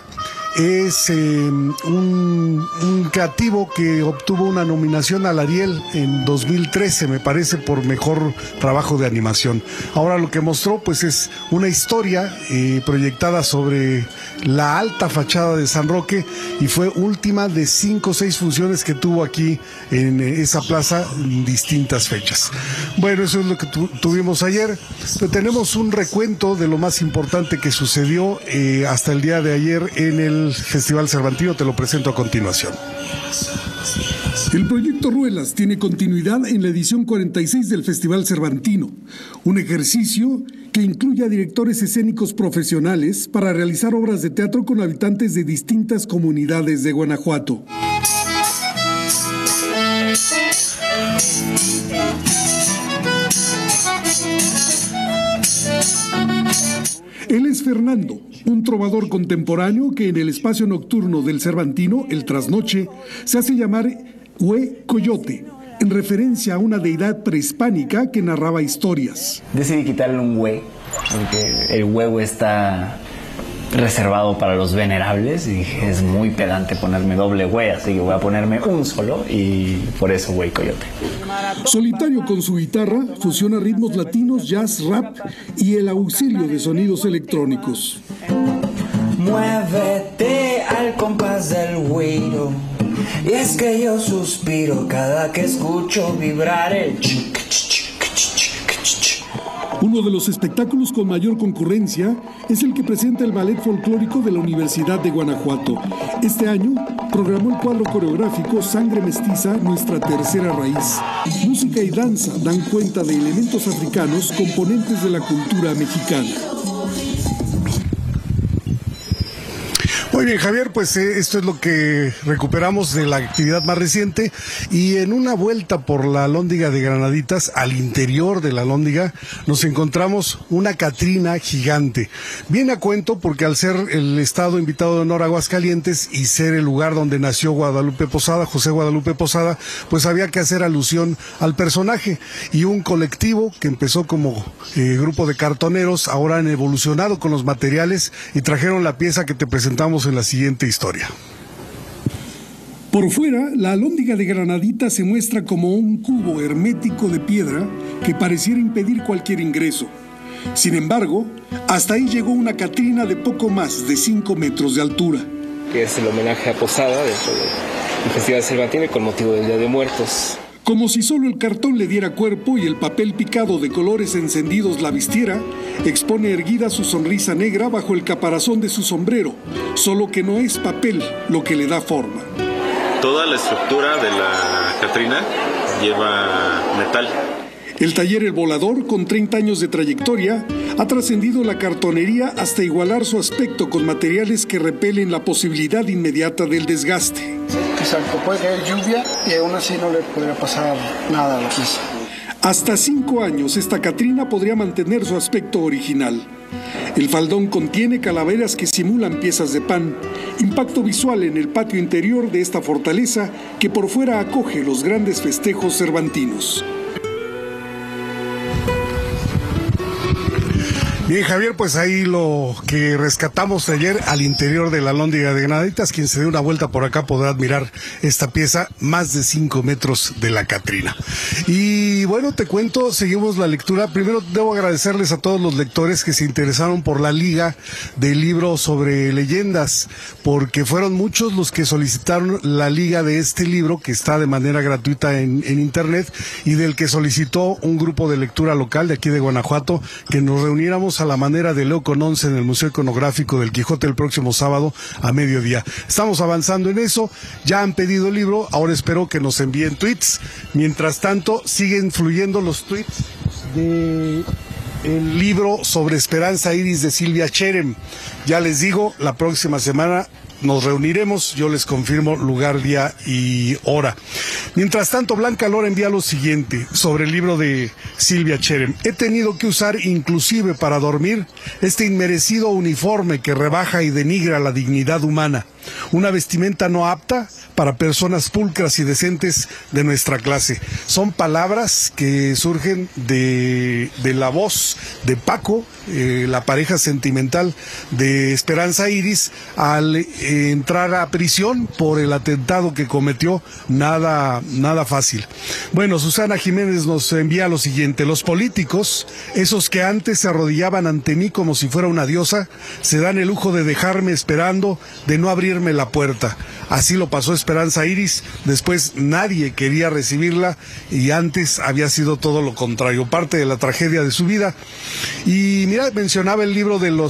es un creativo que obtuvo una nominación al Ariel en 2013, me parece, por mejor trabajo de animación. Ahora lo que mostró pues es una historia proyectada sobre la alta fachada de San Roque y fue última de 5 o 6 funciones que tuvo aquí en esa plaza en distintas fechas. Bueno, eso es lo que tuvimos ayer, pero tenemos un recuento de lo más importante que sucedió hasta el día de ayer en el Festival Cervantino. Te lo presento a continuación. El proyecto Ruelas tiene continuidad en la edición 46 del Festival Cervantino, un ejercicio que incluye a directores escénicos profesionales para realizar obras de teatro con habitantes de distintas comunidades de Guanajuato. Él es Fernando, un trovador contemporáneo que en el espacio nocturno del Cervantino, el trasnoche, se hace llamar Hue Coyote, en referencia a una deidad prehispánica que narraba historias. Decidí quitarle un hue, porque el huevo está reservado para los venerables y dije, es muy pedante ponerme doble hue, así que voy a ponerme un solo y por eso Hue Coyote. Solitario con su guitarra, fusiona ritmos latinos, jazz, rap y el auxilio de sonidos electrónicos. Muévete al compás del güiro, y es que yo suspiro cada que escucho vibrar el chic, chic. Uno de los espectáculos con mayor concurrencia es el que presenta el Ballet Folclórico de la Universidad de Guanajuato. Este año programó el cuadro coreográfico Sangre Mestiza, nuestra tercera raíz. Música y danza dan cuenta de elementos africanos componentes de la cultura mexicana. Muy bien, Javier, pues esto es lo que recuperamos de la actividad más reciente, y en una vuelta por la Alhóndiga de Granaditas, al interior de la Alhóndiga, nos encontramos una Catrina gigante. Viene a cuento porque al ser el estado invitado de honor a Aguascalientes y ser el lugar donde nació Guadalupe Posada, José Guadalupe Posada, pues había que hacer alusión al personaje, y un colectivo que empezó como grupo de cartoneros, ahora han evolucionado con los materiales y trajeron la pieza que te presentamos en la siguiente historia. Por fuera, la Alhóndiga de Granaditas se muestra como un cubo hermético de piedra que pareciera impedir cualquier ingreso. Sin embargo, hasta ahí llegó una Catrina de poco más de 5 metros de altura. Que es el homenaje a Posada dentro del Festival Cervantino con motivo del Día de Muertos. Como si solo el cartón le diera cuerpo y el papel picado de colores encendidos la vistiera, expone erguida su sonrisa negra bajo el caparazón de su sombrero, solo que no es papel lo que le da forma. Toda la estructura de la Catrina lleva metal. El taller El Volador, con 30 años de trayectoria, ha trascendido la cartonería hasta igualar su aspecto con materiales que repelen la posibilidad inmediata del desgaste. Exacto, puede caer lluvia y aún así no le podría pasar nada a la pieza. Hasta 5 años esta Catrina podría mantener su aspecto original. El faldón contiene calaveras que simulan piezas de pan, impacto visual en el patio interior de esta fortaleza que por fuera acoge los grandes festejos cervantinos. Bien, Javier, pues ahí lo que rescatamos ayer al interior de la Alhóndiga de Granaditas. Quien se dé una vuelta por acá podrá admirar esta pieza, más de 5 metros de la Catrina. Y bueno, te cuento, seguimos la lectura. Primero debo agradecerles a todos los lectores que se interesaron por la liga del libro sobre leyendas, porque fueron muchos los que solicitaron la liga de este libro, que está de manera gratuita en internet, y del que solicitó un grupo de lectura local de aquí de Guanajuato, que nos reuniéramos a la manera de Leo con 11 en el Museo Iconográfico del Quijote el próximo sábado a mediodía. Estamos avanzando en eso, ya han pedido el libro, ahora espero que nos envíen tweets. Mientras tanto, siguen fluyendo los tweets de el libro sobre Esperanza Iris de Silvia Cherem. Ya les digo, la próxima semana nos reuniremos, yo les confirmo lugar, día y hora. Mientras tanto, Blanca Lora envía lo siguiente sobre el libro de Silvia Cherem. He tenido que usar inclusive para dormir este inmerecido uniforme que rebaja y denigra la dignidad humana. una vestimenta no apta para personas pulcras y decentes de nuestra clase. Son palabras que surgen de la voz de Paco, la pareja sentimental de Esperanza Iris, al entrar a prisión por el atentado que cometió. Nada fácil. Bueno, Susana Jiménez nos envía lo siguiente: los políticos, esos que antes se arrodillaban ante mí como si fuera una diosa, se dan el lujo de dejarme esperando, de no abrirme la puerta. Así lo pasó Esperanza Iris, después nadie quería recibirla y antes había sido todo lo contrario, parte de la tragedia de su vida. Y mira, mencionaba el libro de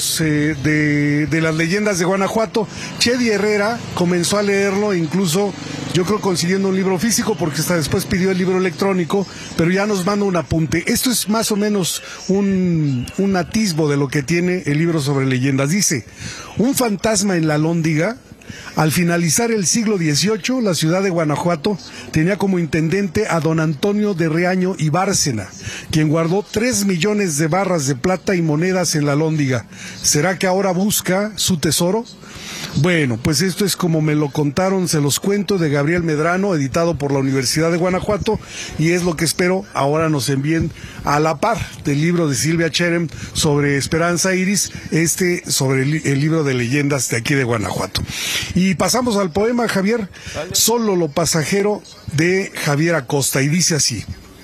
las leyendas de Guanajuato. Chedi Herrera comenzó a leerlo, incluso yo creo consiguiendo un libro físico, porque hasta después pidió el libro electrónico, pero ya nos manda un apunte. Esto es más o menos un atisbo de lo que tiene el libro sobre leyendas. Dice: un fantasma en la Alhóndiga. Al finalizar el siglo XVIII, la ciudad de Guanajuato tenía como intendente a don Antonio de Reaño y Bárcena, quien guardó 3 millones de barras de plata y monedas en la Alhóndiga. ¿Será que ahora busca su tesoro? Bueno, pues esto es como me lo contaron, se los cuento, de Gabriel Medrano, editado por la Universidad de Guanajuato, y es lo que espero ahora nos envíen a la par del libro de Silvia Cherem sobre Esperanza Iris, sobre el libro de leyendas de aquí de Guanajuato. Y pasamos al poema, Javier, Solo lo pasajero, de Javier Acosta, y dice así: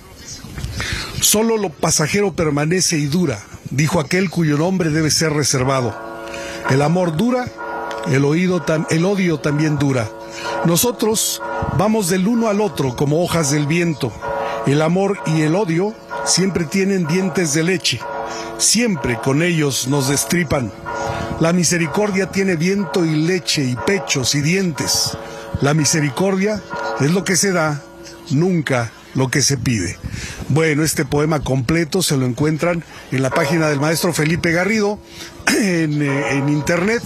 solo lo pasajero permanece y dura, dijo aquel cuyo nombre debe ser reservado. El amor dura, el odio también dura. Nosotros vamos del uno al otro como hojas del viento. El amor y el odio siempre tienen dientes de leche. Siempre con ellos nos destripan. La misericordia tiene viento y leche y pechos y dientes. La misericordia es lo que se da, nunca lo que se pide. Bueno, este poema completo se lo encuentran en la página del maestro Felipe Garrido, en internet,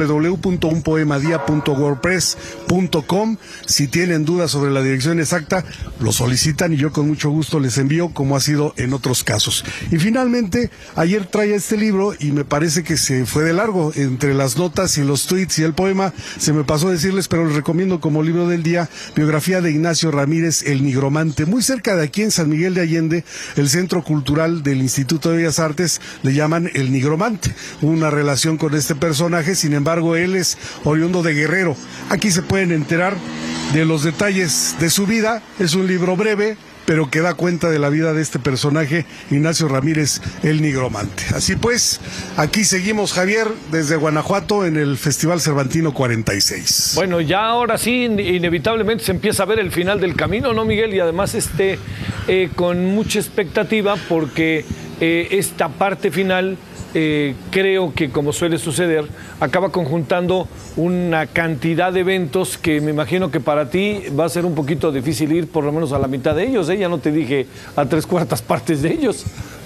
www.unpoemadia.wordpress.com. Si tienen dudas sobre la dirección exacta, lo solicitan y yo con mucho gusto les envío, como ha sido en otros casos. Y finalmente, ayer traía este libro y me parece que se fue de largo, entre las notas y los tweets y el poema, se me pasó a decirles, pero les recomiendo como libro del día, biografía de Ignacio Ramírez, el Nigromante. Muy cerca de aquí en San Miguel de Allende, el Centro Cultural del Instituto de Bellas Artes le llaman el Nigromante, una relación con este personaje. Sin embargo, él es oriundo de Guerrero. Aquí se pueden enterar de los detalles de su vida. Es un libro breve, pero que da cuenta de la vida de este personaje, Ignacio Ramírez, el Nigromante. Así pues, aquí seguimos, Javier, desde Guanajuato, en el Festival Cervantino 46. Bueno, ya ahora sí, inevitablemente se empieza a ver el final del camino, ¿no, Miguel? Y además con mucha expectativa, porque esta parte final, creo que, como suele suceder, acaba conjuntando una cantidad de eventos que me imagino que para ti va a ser un poquito difícil ir por lo menos a la mitad de ellos, ¿eh? Ya no te dije a 3/4 partes de ellos.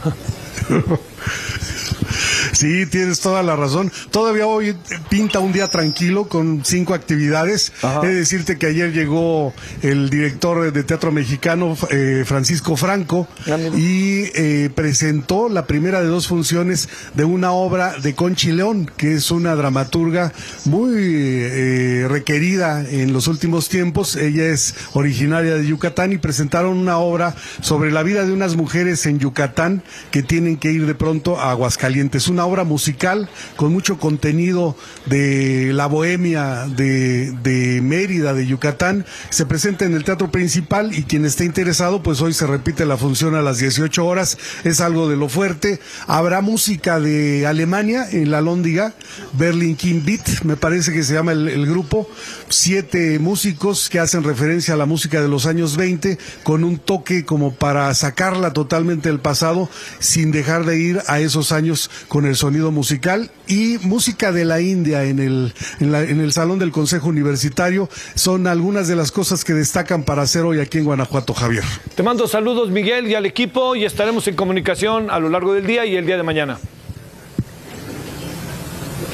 Sí, tienes toda la razón. Todavía hoy pinta un día tranquilo con 5 actividades. Ajá. He de decirte que ayer llegó el director de Teatro Mexicano, Francisco Franco, y presentó la primera de 2 funciones de una obra de Conchi León, que es una dramaturga muy requerida en los últimos tiempos. Ella es originaria de Yucatán y presentaron una obra sobre la vida de unas mujeres en Yucatán que tienen que ir de pronto a Aguascalientes. Una obra musical con mucho contenido de la bohemia de Mérida, de Yucatán. Se presenta en el Teatro Principal y quien esté interesado, pues hoy se repite la función a las 18 horas. Es algo de lo fuerte. Habrá música de Alemania en la Alhóndiga, Berlin King Beat, me parece que se llama el grupo. 7 músicos que hacen referencia a la música de los años 20 con un toque como para sacarla totalmente del pasado sin dejar de ir a esos años con el sonido musical. Y música de la India en el Salón del Consejo Universitario. Son algunas de las cosas que destacan para hacer hoy aquí en Guanajuato, Javier. Te mando saludos, Miguel, y al equipo, y estaremos en comunicación a lo largo del día y el día de mañana.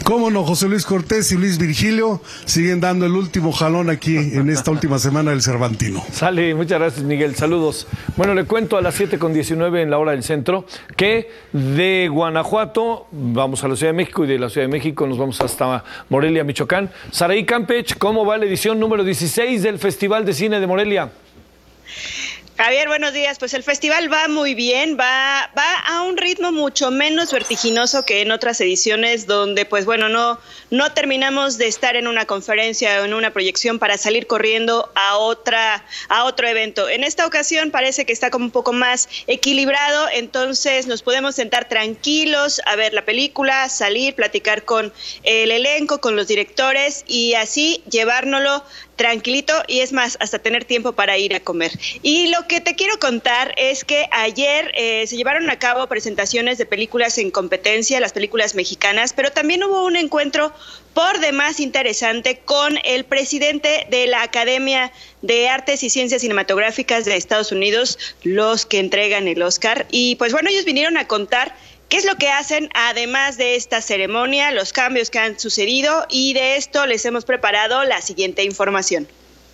Cómo no, José Luis Cortés y Luis Virgilio siguen dando el último jalón aquí en esta última semana del Cervantino. Sale, muchas gracias, Miguel, saludos. Bueno, le cuento a las 7:19 en la hora del centro que de Guanajuato vamos a la Ciudad de México y de la Ciudad de México nos vamos hasta Morelia, Michoacán. Saraí Campech, ¿cómo va la edición número 16 del Festival de Cine de Morelia? Javier, buenos días. Pues el festival va muy bien, va a un ritmo mucho menos vertiginoso que en otras ediciones donde, pues bueno, no terminamos de estar en una conferencia o en una proyección para salir corriendo a otro evento. En esta ocasión parece que está como un poco más equilibrado, entonces nos podemos sentar tranquilos a ver la película, salir, platicar con el elenco, con los directores y así llevárnoslo tranquilito y es más, hasta tener tiempo para ir a comer. Y lo que te quiero contar es que ayer se llevaron a cabo presentaciones de películas en competencia, las películas mexicanas, pero también hubo un encuentro por demás interesante con el presidente de la Academia de Artes y Ciencias Cinematográficas de Estados Unidos, los que entregan el Oscar. Y pues bueno, ellos vinieron a contar ¿qué es lo que hacen además de esta ceremonia, los cambios que han sucedido? Y de esto les hemos preparado la siguiente información.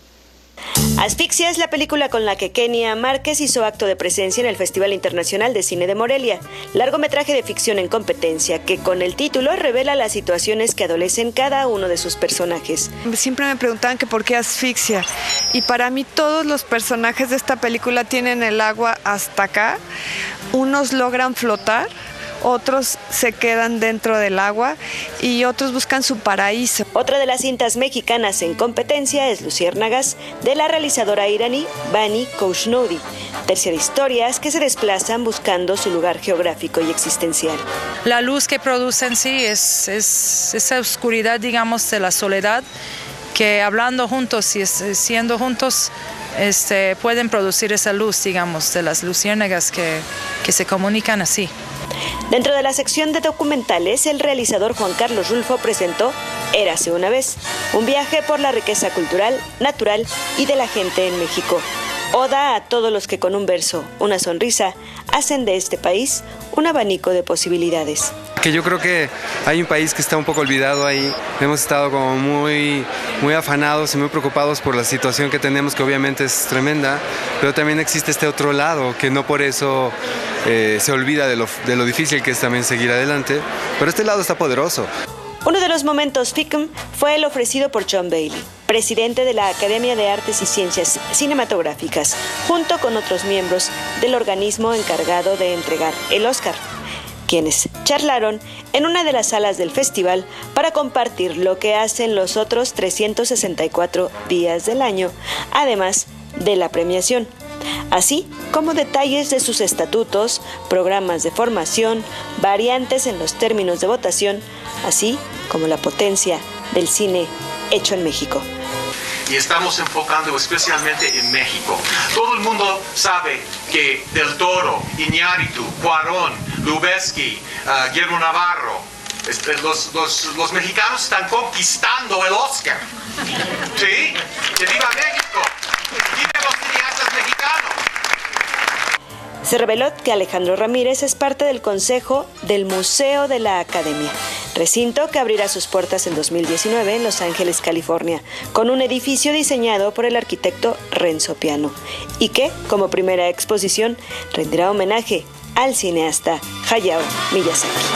Asfixia es la película con la que Kenia Márquez hizo acto de presencia en el Festival Internacional de Cine de Morelia, largometraje de ficción en competencia que con el título revela las situaciones que adolecen cada uno de sus personajes. Siempre me preguntaban que por qué asfixia y para mí todos los personajes de esta película tienen el agua hasta acá, unos logran flotar, otros se quedan dentro del agua y otros buscan su paraíso. Otra de las cintas mexicanas en competencia es Luciérnagas, de la realizadora iraní Bani Koushnodi. Tercera historias que se desplazan buscando su lugar geográfico y existencial. La luz que producen sí es esa oscuridad, digamos, de la soledad, que hablando juntos y siendo juntos pueden producir esa luz, digamos, de las luciérnagas que se comunican así. Dentro de la sección de documentales, el realizador Juan Carlos Rulfo presentó Érase una vez, un viaje por la riqueza cultural, natural y de la gente en México. Oda a todos los que con un verso, una sonrisa, hacen de este país un abanico de posibilidades. Que yo creo que hay un país que está un poco olvidado ahí. Hemos estado como muy afanados y muy preocupados por la situación que tenemos, que obviamente es tremenda, pero también existe este otro lado que no por eso se olvida de lo difícil que es también seguir adelante, pero este lado está poderoso. Uno de los momentos FICM fue el ofrecido por John Bailey, presidente de la Academia de Artes y Ciencias Cinematográficas, junto con otros miembros del organismo encargado de entregar el Oscar, quienes charlaron en una de las salas del festival para compartir lo que hacen los otros 364 días del año, además de la premiación, así como detalles de sus estatutos, programas de formación, variantes en los términos de votación, así como la potencia del cine hecho en México. Y estamos enfocando especialmente en México. Todo el mundo sabe que Del Toro, Iñárritu, Cuarón, Lubezki, Guillermo Navarro, los mexicanos están conquistando el Oscar. ¿Sí? ¡Que viva México! ¡Viva los cineastas mexicanos! Se reveló que Alejandro Ramírez es parte del Consejo del Museo de la Academia, recinto que abrirá sus puertas en 2019 en Los Ángeles, California, con un edificio diseñado por el arquitecto Renzo Piano, y que, como primera exposición, rendirá homenaje al cineasta Hayao Miyazaki.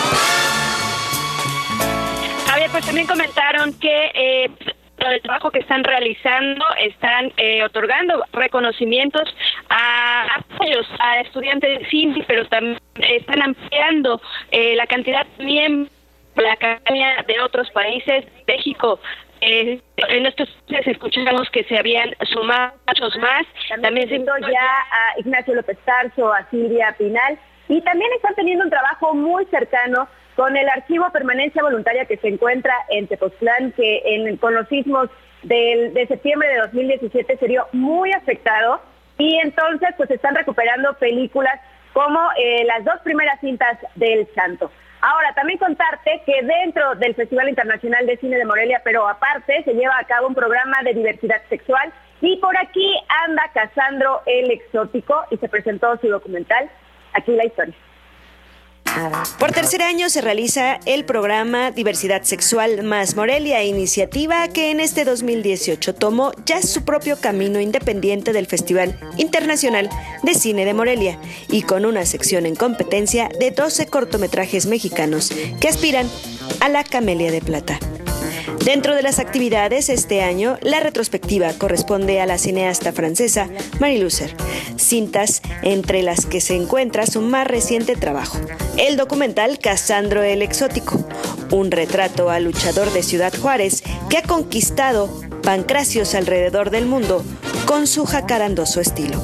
Javier, pues también comentaron que el trabajo que están realizando, están otorgando reconocimientos a apoyos a estudiantes de cine, pero también están ampliando la cantidad de miembros de la Academia de otros países. México, en estos meses escuchamos que se habían sumado muchos más. También se ya a Ignacio López Tarso, a Silvia Pinal, y también están teniendo un trabajo muy cercano con el Archivo Permanencia Voluntaria que se encuentra en Tepoztlán, que con los sismos de septiembre de 2017 se vio muy afectado, y entonces pues están recuperando películas como las dos primeras cintas del Santo. Ahora, también contarte que dentro del Festival Internacional de Cine de Morelia, pero aparte, se lleva a cabo un programa de diversidad sexual, y por aquí anda Casandro el Exótico, y se presentó su documental, Aquí la historia. Por tercer año se realiza el programa Diversidad Sexual Más Morelia, iniciativa que en este 2018 tomó ya su propio camino independiente del Festival Internacional de Cine de Morelia y con una sección en competencia de 12 cortometrajes mexicanos que aspiran a la Camelia de Plata. Dentro de las actividades este año, la retrospectiva corresponde a la cineasta francesa Marie Lucer, cintas entre las que se encuentra su más reciente trabajo, el documental Casandro el Exótico, un retrato al luchador de Ciudad Juárez que ha conquistado pancracios alrededor del mundo con su jacarandoso estilo.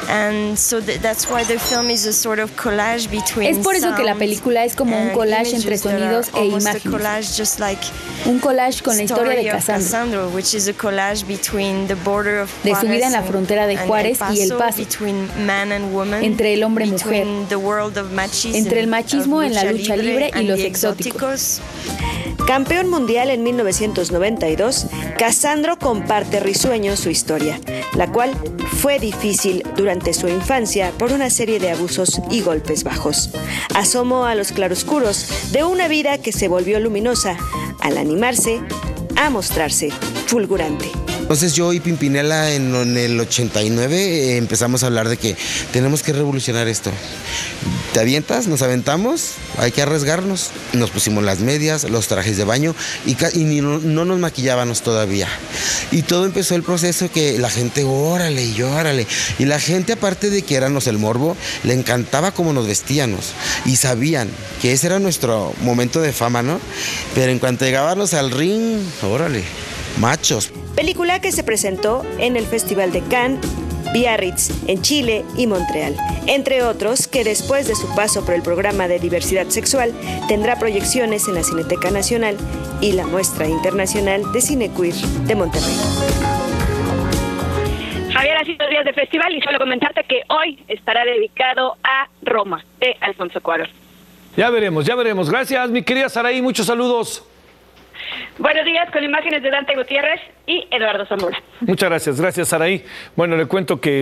Es por eso que la película es como un collage entre sonidos e imágenes. Un collage con la historia de Casandro, de su vida en la frontera de Juárez y El Paso, entre el hombre y mujer, entre el machismo en la lucha libre y los exóticos. Campeón mundial en 1992, Casandro comparte risueño su historia, la cual fue difícil durante su infancia por una serie de abusos y golpes bajos. Asomó a los claroscuros de una vida que se volvió luminosa al animarse a mostrarse fulgurante. Entonces yo y Pimpinela en el 89 empezamos a hablar de que tenemos que revolucionar esto. ¿Te avientas? ¿Nos aventamos? Hay que arriesgarnos. Nos pusimos las medias, los trajes de baño y no nos maquillábamos todavía. Y todo empezó el proceso que la gente, órale y órale. Y la gente, aparte de que éramos el morbo, le encantaba cómo nos vestíamos. Y sabían que ese era nuestro momento de fama, ¿no? Pero en cuanto llegábamos al ring, órale, machos. Película que se presentó en el Festival de Cannes, Biarritz, en Chile y Montreal, entre otros, que después de su paso por el programa de diversidad sexual tendrá proyecciones en la Cineteca Nacional y la Muestra Internacional de Cine Queer de Monterrey. Javier, ha sido días de festival y solo comentarte que hoy estará dedicado a Roma, de Alfonso Cuarón. Ya veremos. Gracias, mi querida Saraí, muchos saludos. Buenos días, con imágenes de Dante Gutiérrez y Eduardo Zamora. Muchas gracias Saraí. Bueno, le cuento que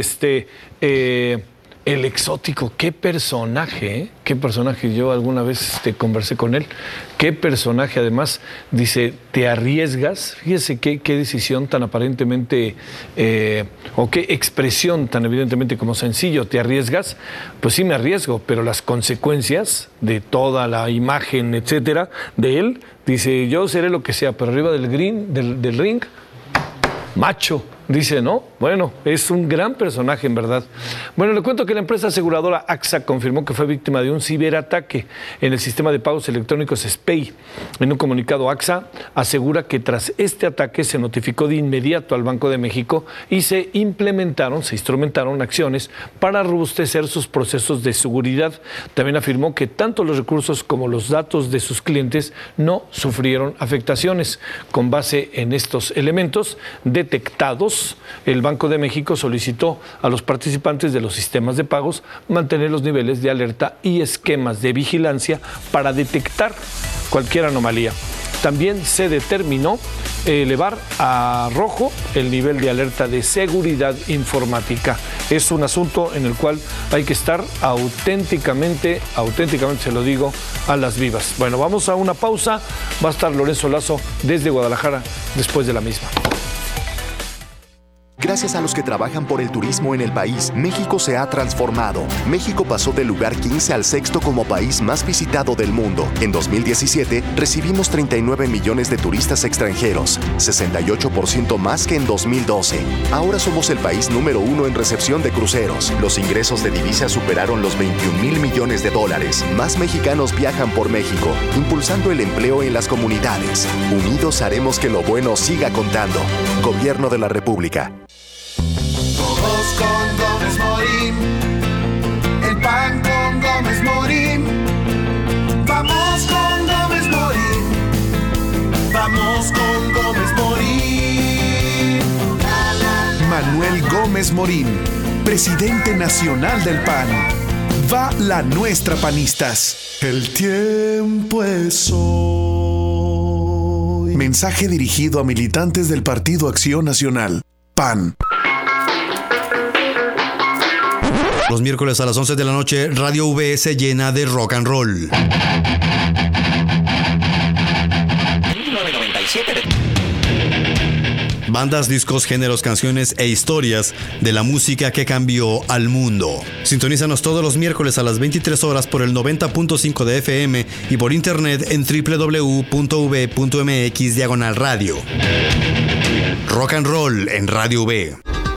el exótico, qué personaje, yo alguna vez conversé con él, qué personaje, además, dice, te arriesgas, fíjese qué decisión tan aparentemente, o qué expresión tan evidentemente como sencillo, te arriesgas, pues sí me arriesgo, pero las consecuencias de toda la imagen, etcétera, de él, dice, yo seré lo que sea, pero arriba del ring, macho. Dice, ¿no? Bueno, es un gran personaje, en verdad. Bueno, le cuento que la empresa aseguradora AXA confirmó que fue víctima de un ciberataque en el sistema de pagos electrónicos SPEI. En un comunicado, AXA asegura que tras este ataque se notificó de inmediato al Banco de México y se instrumentaron acciones para robustecer sus procesos de seguridad. También afirmó que tanto los recursos como los datos de sus clientes no sufrieron afectaciones. Con base en estos elementos detectados, el Banco de México solicitó a los participantes de los sistemas de pagos mantener los niveles de alerta y esquemas de vigilancia para detectar cualquier anomalía. También se determinó elevar a rojo el nivel de alerta de seguridad informática. Es un asunto en el cual hay que estar auténticamente se lo digo, a las vivas. Bueno, vamos a una pausa. Va a estar Lorenzo Lazo desde Guadalajara después de la misma. Gracias a los que trabajan por el turismo en el país, México se ha transformado. México pasó del lugar 15 al sexto como país más visitado del mundo. En 2017 recibimos 39 millones de turistas extranjeros, 68% más que en 2012. Ahora somos el país número 1 en recepción de cruceros. Los ingresos de divisas superaron los 21,000 millones de dólares. Más mexicanos viajan por México, impulsando el empleo en las comunidades. Unidos haremos que lo bueno siga contando. Gobierno de la República. Todos con Gómez Morín, el pan con Gómez Morín. Vamos con Gómez Morín, vamos con Gómez Morín. Manuel Gómez Morín, presidente nacional del PAN. Va la nuestra, panistas. El tiempo es hoy. Mensaje dirigido a militantes del Partido Acción Nacional, PAN. Los miércoles a las 11 de la noche, Radio V se llena de rock and roll. Bandas, discos, géneros, canciones e historias de la música que cambió al mundo. Sintonízanos todos los miércoles a las 23 horas por el 90.5 de FM y por internet en www.v.mx/radio. Rock and roll en Radio V.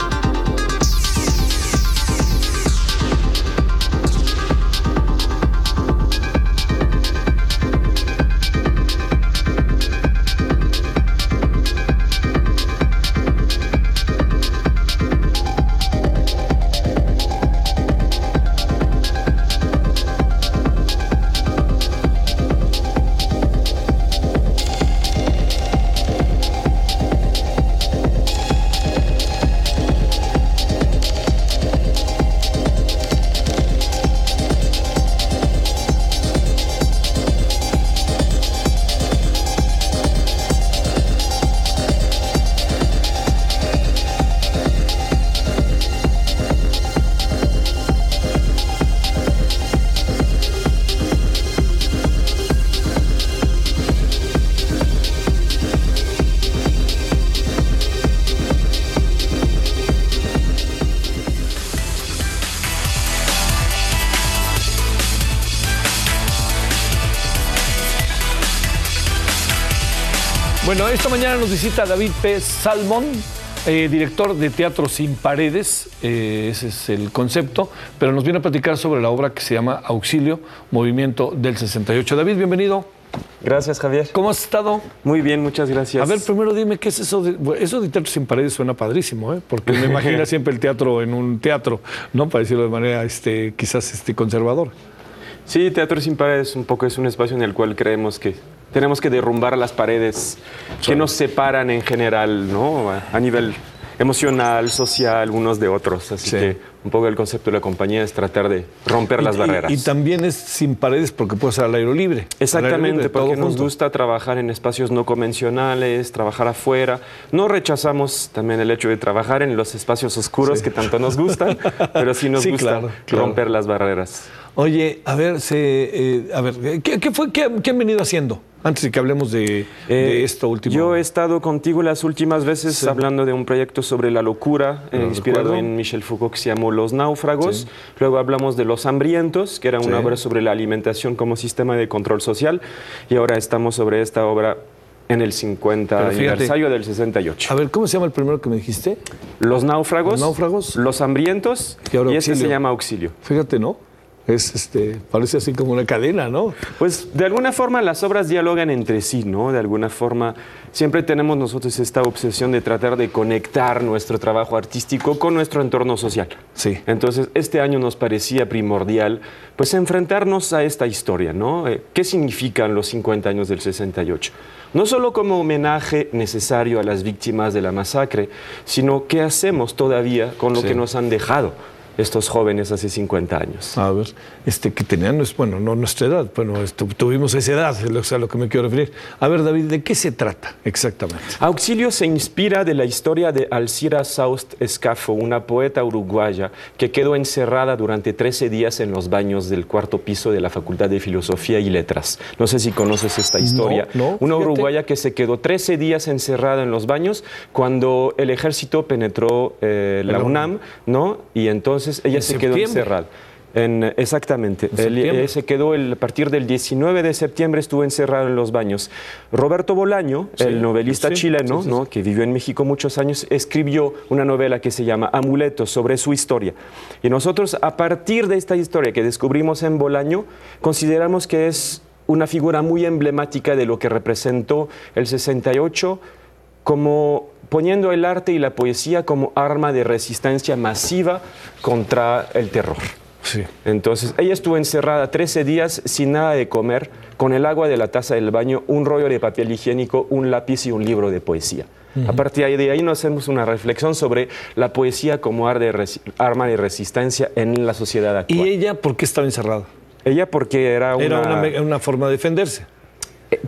Bueno, esta mañana nos visita David P. Salmón, director de Teatro Sin Paredes, ese es el concepto, pero nos viene a platicar sobre la obra que se llama Auxilio, Movimiento del 68. David, bienvenido. Gracias, Javier. ¿Cómo has estado? Muy bien, muchas gracias. A ver, primero dime, ¿qué es eso de Teatro Sin Paredes? Suena padrísimo, ¿eh? Porque me imagino siempre el teatro en un teatro, ¿no? Para decirlo de manera quizás conservadora. Sí, Teatro Sin Paredes un poco es un espacio en el cual creemos que tenemos que derrumbar las paredes que nos separan en general, ¿no? A nivel emocional, social, unos de otros. Así que un poco el concepto de la compañía es tratar de romper las barreras. Y también es sin paredes porque puede ser al aire libre. Exactamente, porque nos gusta trabajar en espacios no convencionales, trabajar afuera. No rechazamos también el hecho de trabajar en los espacios oscuros que tanto nos gustan, pero sí nos gusta romper las barreras. Oye, a ver, ¿qué han venido haciendo? Antes de que hablemos de esto último. Yo he estado contigo las últimas veces hablando de un proyecto sobre la locura, inspirado en Michel Foucault, que se llamó Los Náufragos. Sí. Luego hablamos de Los Hambrientos, que era una obra sobre la alimentación como sistema de control social. Y ahora estamos sobre esta obra en el 50 aniversario del 68. A ver, ¿cómo se llama el primero que me dijiste? Los Náufragos. Los Hambrientos. Y ese se llama Auxilio. Fíjate, ¿no? Parece así como una cadena, ¿no? Pues de alguna forma las obras dialogan entre sí, ¿no? De alguna forma siempre tenemos nosotros esta obsesión de tratar de conectar nuestro trabajo artístico con nuestro entorno social. Sí. Entonces este año nos parecía primordial pues enfrentarnos a esta historia, ¿no? ¿Qué significan los 50 años del 68? No solo como homenaje necesario a las víctimas de la masacre, sino qué hacemos todavía con lo que nos han dejado estos jóvenes hace 50 años. A ver, que tenían, bueno, no nuestra edad, bueno, tuvimos esa edad, es a lo que me quiero referir. A ver, David, ¿de qué se trata exactamente? Auxilio se inspira de la historia de Alcira Saust Escafo, una poeta uruguaya que quedó encerrada durante 13 días en los baños del cuarto piso de la Facultad de Filosofía y Letras. No sé si conoces esta historia. Una uruguaya que se quedó 13 días encerrada en los baños cuando el ejército penetró la UNAM, ¿no? Y entonces ella se quedó encerrada. Exactamente. Él se quedó a partir del 19 de septiembre, estuvo encerrado en los baños. Roberto Bolaño, el novelista chileno, ¿no? Que vivió en México muchos años, escribió una novela que se llama Amuleto, sobre su historia. Y nosotros, a partir de esta historia que descubrimos en Bolaño, consideramos que es una figura muy emblemática de lo que representó el 68, como poniendo el arte y la poesía como arma de resistencia masiva contra el terror. Sí. Entonces, ella estuvo encerrada 13 días sin nada de comer, con el agua de la taza del baño, un rollo de papel higiénico, un lápiz y un libro de poesía. A partir de ahí nos hacemos una reflexión sobre la poesía como arma de resistencia en la sociedad actual. ¿Y ella por qué estaba encerrada? Ella porque era una forma de defenderse.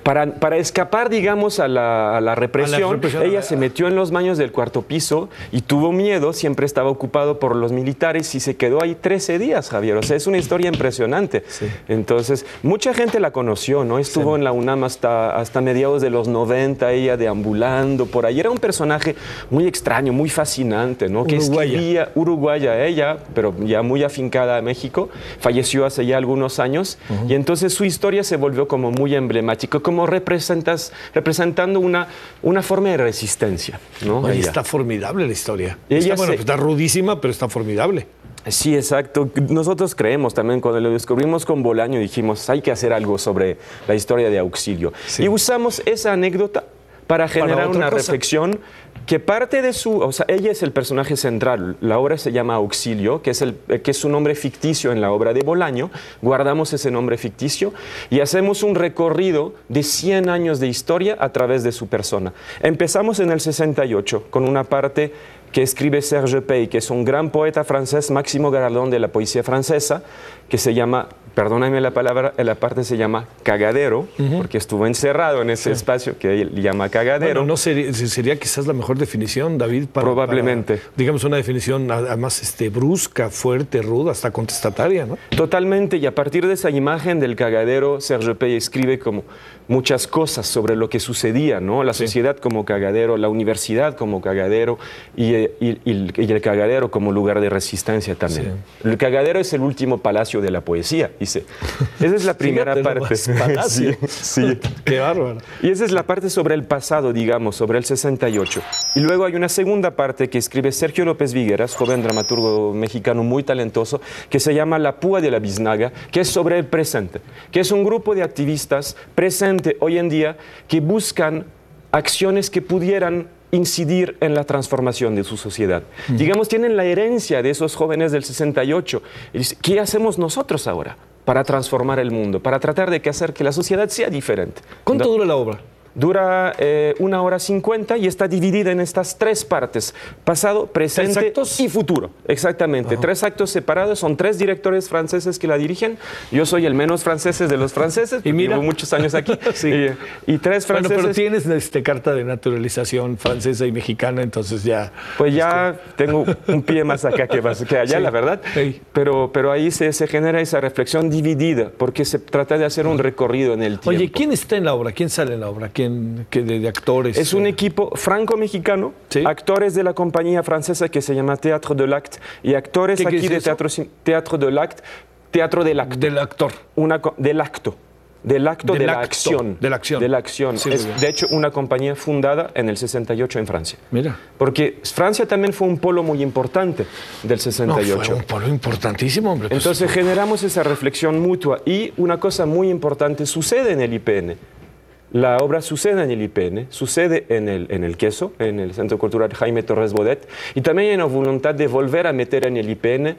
Para escapar, digamos, a la represión, ella se metió en los baños del cuarto piso y tuvo miedo, siempre estaba ocupado por los militares y se quedó ahí 13 días, Javier. O sea, es una historia impresionante. Sí. Entonces, mucha gente la conoció, ¿no? Estuvo en la UNAM hasta mediados de los 90, ella deambulando por ahí. Era un personaje muy extraño, muy fascinante, ¿no? Que escribía uruguaya ella, pero ya muy afincada a México. Falleció hace ya algunos años y entonces su historia se volvió como muy emblemática, como representando una forma de resistencia, ¿no? Oye, está formidable la historia. Está rudísima, pero está formidable. Sí, exacto. Nosotros creemos también, cuando lo descubrimos con Bolaño, dijimos, hay que hacer algo sobre la historia de Auxilio. Sí. Y usamos esa anécdota para generar una reflexión que parte de o sea, ella es el personaje central. La obra se llama Auxilio, que es su nombre ficticio en la obra de Bolaño. Guardamos ese nombre ficticio y hacemos un recorrido de 100 años de historia a través de su persona. Empezamos en el 68 con una parte que escribe Serge Pey, que es un gran poeta francés, máximo galardón de la poesía francesa, que se llama, perdóname la palabra, la parte se llama Cagadero, porque estuvo encerrado en ese espacio que él llama Cagadero. Bueno, no sería quizás la mejor definición, David, probablemente. Digamos, una definición además brusca, fuerte, ruda, hasta contestataria, ¿no? Totalmente, y a partir de esa imagen del cagadero, Serge Pey escribe como muchas cosas sobre lo que sucedía, ¿no? La sociedad como cagadero, la universidad como cagadero y el cagadero como lugar de resistencia también. Sí. El cagadero es el último palacio de la poesía, dice. Esa es la primera parte. Palacio. Sí. Qué bárbaro. Y esa es la parte sobre el pasado, digamos, sobre el 68. Y luego hay una segunda parte que escribe Sergio López Vigueras, joven dramaturgo mexicano muy talentoso, que se llama La Púa de la Biznaga, que es sobre el presente, que es un grupo de activistas presente hoy en día que buscan acciones que pudieran incidir en la transformación de su sociedad. Digamos, tienen la herencia de esos jóvenes del 68. Y dice, ¿qué hacemos nosotros ahora para transformar el mundo, para tratar de hacer que la sociedad sea diferente? ¿Cuánto dura la obra? Dura 1 hora 50 y está dividida en estas 3 partes: pasado, presente y futuro. Exactamente. 3 actos separados. Son 3 directores franceses que la dirigen. Yo soy el menos francés de los franceses. Y mira, llevo muchos años aquí. Sí. y 3 franceses. Bueno, pero tienes carta de naturalización francesa y mexicana, entonces ya... Pues ya tengo un pie más acá que allá, la verdad. Sí. Pero ahí se genera esa reflexión dividida, porque se trata de hacer un recorrido en el tiempo. Oye, ¿quién está en la obra? ¿Quién sale en la obra? De actores? Es un equipo franco-mexicano, ¿sí? Actores de la compañía francesa que se llama Théâtre de l'Acte y actores aquí de Teatro de l'Acte, Teatro del Acto. Del actor. Del acto. Del acto de la acción. De la acción. De la acción. Sí, es, de hecho, una compañía fundada en el 68 en Francia. Mira. Porque Francia también fue un polo muy importante del 68. No, fue un polo importantísimo, hombre. Entonces generamos esa reflexión mutua y una cosa muy importante sucede en el IPN. La obra sucede en el IPN, sucede en el Queso, en el Centro Cultural Jaime Torres Bodet, y también hay una voluntad de volver a meter en el IPN,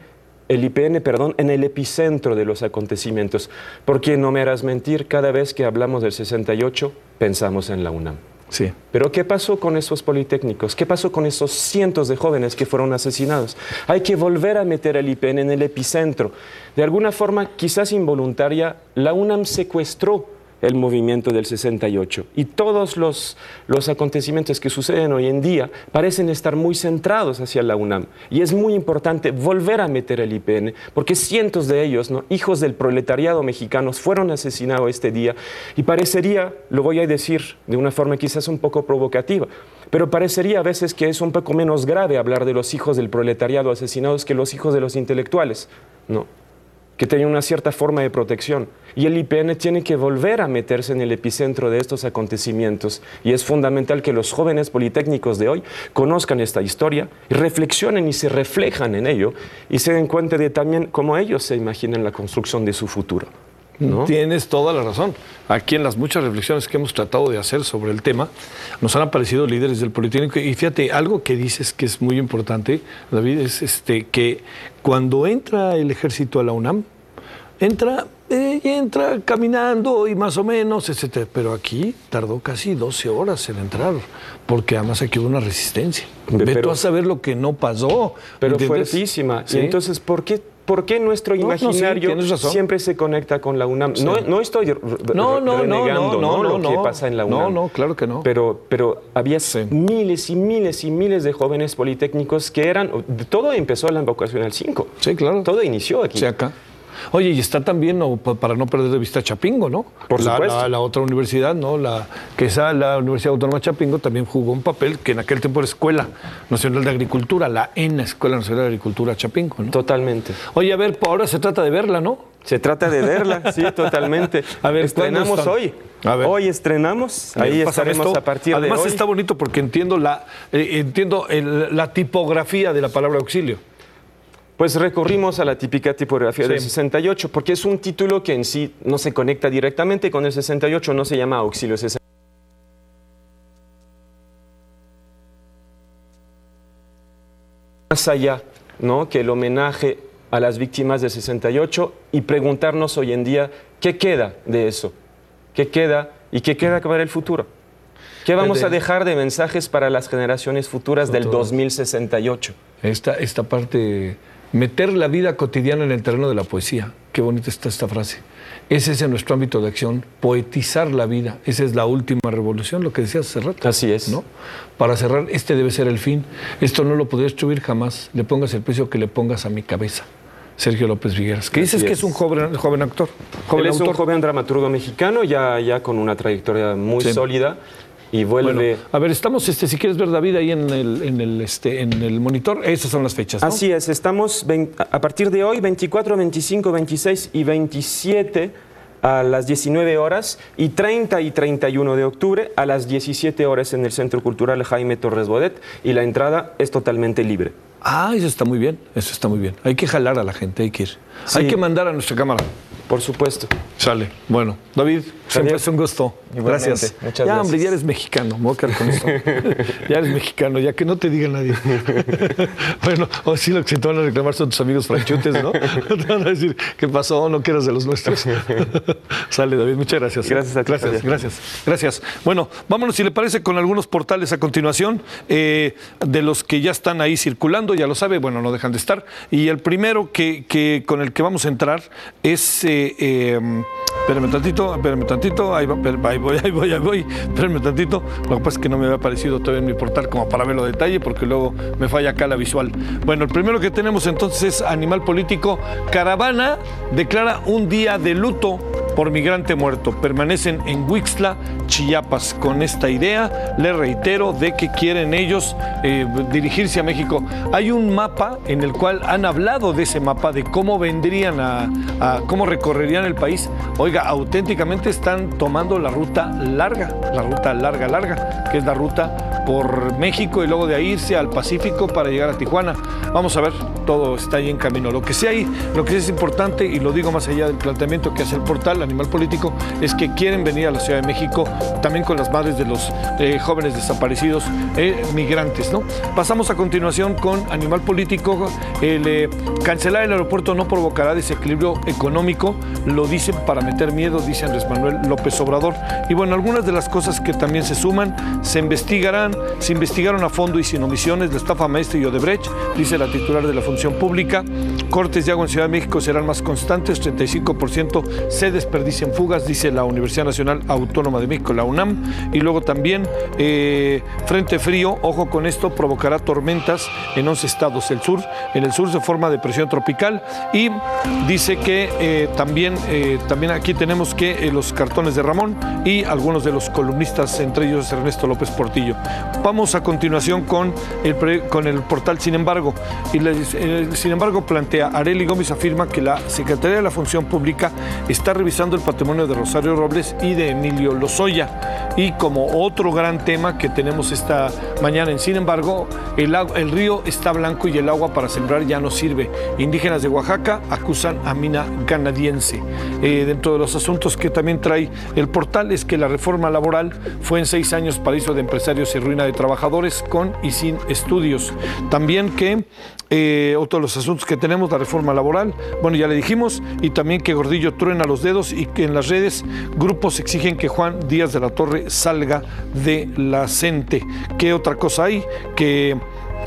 en el epicentro de los acontecimientos. Porque no me harás mentir, cada vez que hablamos del 68, pensamos en la UNAM. Sí. Pero ¿qué pasó con esos politécnicos? ¿Qué pasó con esos cientos de jóvenes que fueron asesinados? Hay que volver a meter al IPN en el epicentro. De alguna forma, quizás involuntaria, la UNAM secuestró el movimiento del 68 y todos los acontecimientos que suceden hoy en día parecen estar muy centrados hacia la UNAM y es muy importante volver a meter el IPN porque cientos de ellos, ¿no?, hijos del proletariado mexicano, fueron asesinados este día y parecería, lo voy a decir de una forma quizás un poco provocativa, pero parecería a veces que es un poco menos grave hablar de los hijos del proletariado asesinados que los hijos de los intelectuales, ¿no?, que tienen una cierta forma de protección. Y el IPN tiene que volver a meterse en el epicentro de estos acontecimientos. Y es fundamental que los jóvenes politécnicos de hoy conozcan esta historia, y reflexionen y se reflejan en ello, y se den cuenta de también cómo ellos se imaginan la construcción de su futuro, ¿no? Tienes toda la razón. Aquí en las muchas reflexiones que hemos tratado de hacer sobre el tema, nos han aparecido líderes del Politécnico. Y fíjate, algo que dices que es muy importante, David, es que cuando entra el ejército a la UNAM, entra caminando y más o menos, etcétera. Pero aquí tardó casi 12 horas en entrar, porque además aquí hubo una resistencia. Vete a saber lo que no pasó. Pero ¿entiendes? Fuertísima. ¿Sí? Y entonces, ¿por qué por qué nuestro imaginario siempre se conecta con la UNAM. Sí. No estoy renegando lo que pasa en la UNAM. No, claro que no. Pero había miles y miles y miles de jóvenes politécnicos que eran... Todo empezó en la vocacional 5. Sí, claro. Todo inició aquí. Sí, acá. Oye, y está también, para no perder de vista, Chapingo, ¿no? Por supuesto. La otra universidad, ¿no? La Universidad Autónoma de Chapingo también jugó un papel que en aquel tiempo era Escuela Nacional de Agricultura, la ENA, Escuela Nacional de Agricultura Chapingo, ¿no? Totalmente. Oye, a ver, ahora se trata de verla, ¿no? Se trata de verla, sí, totalmente. A ver, estrenamos hoy. Hoy estrenamos, ahí estaremos a partir de hoy. Además está bonito porque entiendo la tipografía de la palabra auxilio. Pues recurrimos a la típica tipografía del 68, porque es un título que en sí no se conecta directamente con el 68, no se llama Auxilio 68. Más allá, ¿no?, que el homenaje a las víctimas del 68 y preguntarnos hoy en día qué queda de eso, qué queda y qué queda para el futuro. ¿Qué vamos a dejar de mensajes para las generaciones futuras del 2068? Esta parte... Meter la vida cotidiana en el terreno de la poesía. Qué bonita está esta frase. Ese es nuestro ámbito de acción, poetizar la vida. Esa es la última revolución, lo que decías hace rato. Así es. ¿No? Para cerrar, este debe ser el fin. Esto no lo podré destruir jamás. Le pongas el precio que le pongas a mi cabeza. Sergio López Vigueras. ¿Qué dices que es un joven actor? Él es un joven dramaturgo mexicano, ya con una trayectoria muy sólida. Y vuelve... Bueno, a ver, estamos, si quieres ver, David, ahí en el monitor, esas son las fechas, ¿no? Así es, estamos a partir de hoy, 24, 25, 26 y 27 a las 19 horas y 30 y 31 de octubre a las 17 horas en el Centro Cultural Jaime Torres Bodet, y la entrada es totalmente libre. Ah, eso está muy bien, Hay que jalar a la gente, hay que ir. Sí. Hay que mandar a nuestra cámara. Por supuesto. Sale. Bueno, David, siempre es un gusto. Igualmente. Gracias. Muchas gracias. Hombre, ya eres mexicano. Me voy a quedar con esto. Ya eres mexicano, ya que no te diga nadie. Bueno, o sí, lo que te van a reclamar son tus amigos franchutes, ¿no? Te van a decir, ¿qué pasó? No quieras de los nuestros. Sale, David. Muchas gracias. Gracias a ti. Gracias. Bueno, vámonos, si le parece, con algunos portales a continuación, de los que ya están ahí circulando, ya lo sabe, bueno, no dejan de estar. Y el primero con el que vamos a entrar es... espérame tantito, ahí voy, espérame tantito. Lo que pasa es que no me había aparecido todavía en mi portal como para verlo a detalle, porque luego me falla acá la visual. Bueno, el primero que tenemos entonces es Animal Político. Caravana declara un día de luto por migrante muerto. Permanecen en Huixtla, Chiapas, con esta idea, les reitero, de que quieren ellos dirigirse a México. Hay un mapa en el cual han hablado de ese mapa, de cómo vendrían cómo recorrerían el país. Oiga, auténticamente están tomando la ruta larga, que es la ruta por México y luego de ahí irse al Pacífico para llegar a Tijuana. Vamos a ver, todo está ahí en camino. Lo que sí es importante, y lo digo más allá del planteamiento que hace el portal Animal Político, es que quieren venir a la Ciudad de México también con las madres de los jóvenes desaparecidos migrantes, ¿no? Pasamos a continuación con Animal Político. Cancelar el aeropuerto no provocará desequilibrio económico, lo dicen para meter miedo, dice Andrés Manuel López Obrador. Y bueno, algunas de las cosas que también se suman, se investigaron a fondo y sin omisiones la estafa maestra y Odebrecht, dice la titular de la Función Pública. Cortes de agua en Ciudad de México serán más constantes, 35% se desperdician fugas, dice la Universidad Nacional Autónoma de México, la UNAM. Y luego también frente frío, ojo con esto, provocará tormentas en 11 estados. En el sur se forma depresión tropical, y dice que también aquí tenemos que los cartones de Ramón y algunos de los columnistas, entre ellos Ernesto López Portillo. Vamos a continuación con el portal Sin Embargo. Sin Embargo, plantea, Arely Gómez afirma que la Secretaría de la Función Pública está revisando el patrimonio de Rosario Robles y de Emilio Lozoya. Y como otro gran tema que tenemos esta mañana en Sin Embargo, el río está blanco y el agua para sembrar ya no sirve. Indígenas de Oaxaca acusan a mina canadiense. Dentro de los asuntos que también trae el portal es que la reforma laboral fue en 6 años paraíso de empresarios y ruina de trabajadores con y sin estudios. También que otro de los asuntos que tenemos, la reforma laboral, bueno, ya le dijimos, y también que Gordillo truena los dedos y que en las redes grupos exigen que Juan Díaz de la Torre salga de la CENTE. ¿Qué otra cosa hay? Que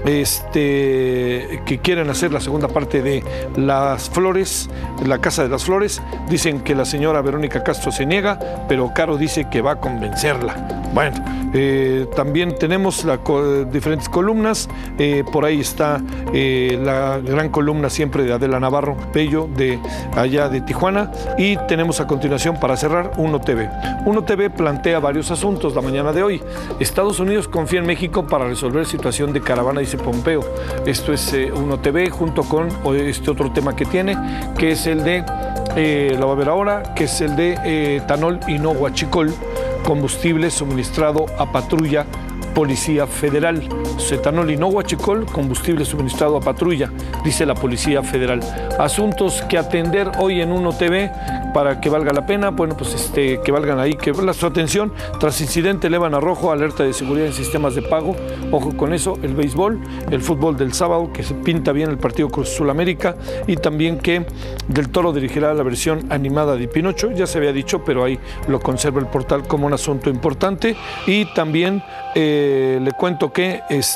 que quieren hacer la segunda parte de Las Flores, la Casa de las Flores. Dicen que la señora Verónica Castro se niega, pero Caro dice que va a convencerla. Bueno, también tenemos diferentes columnas. Por ahí está la gran columna siempre de Adela Navarro Bello, de allá de Tijuana. Y tenemos a continuación, para cerrar, Uno TV. Uno TV plantea varios asuntos la mañana de hoy. Estados Unidos confía en México para resolver situación de caravana, dice Pompeo. Esto es Uno TV, junto con este otro tema que tiene, que es el de, lo va a ver ahora, que es el de etanol y no huachicol, combustible suministrado a patrulla Policía Federal. Etanol y no huachicol, combustible suministrado a patrulla, dice la Policía Federal. Asuntos que atender hoy en Uno TV para que valga la pena. Bueno, pues que valgan ahí, que su atención. Tras incidente elevan a rojo, alerta de seguridad en sistemas de pago. Ojo con eso, el béisbol, el fútbol del sábado, que se pinta bien el partido Cruz Azul América, y también que Del Toro dirigirá la versión animada de Pinocho. Ya se había dicho, pero ahí lo conserva el portal como un asunto importante. Y también le cuento que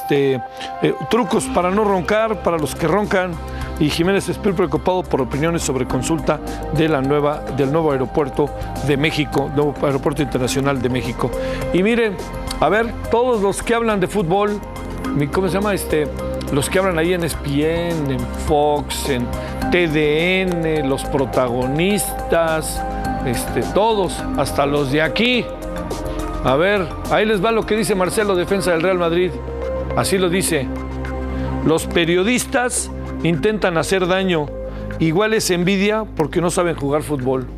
trucos para no roncar, para los que roncan. Y Jiménez Espriu preocupado por opiniones sobre consulta del nuevo aeropuerto de México, nuevo aeropuerto internacional de México. Y miren, a ver, todos los que hablan de fútbol, ¿cómo se llama? Los que hablan ahí en ESPN, en Fox, en TDN, los protagonistas, todos, hasta los de aquí. A ver, ahí les va lo que dice Marcelo, defensa del Real Madrid. Así lo dice. Los periodistas intentan hacer daño. Igual es envidia porque no saben jugar fútbol.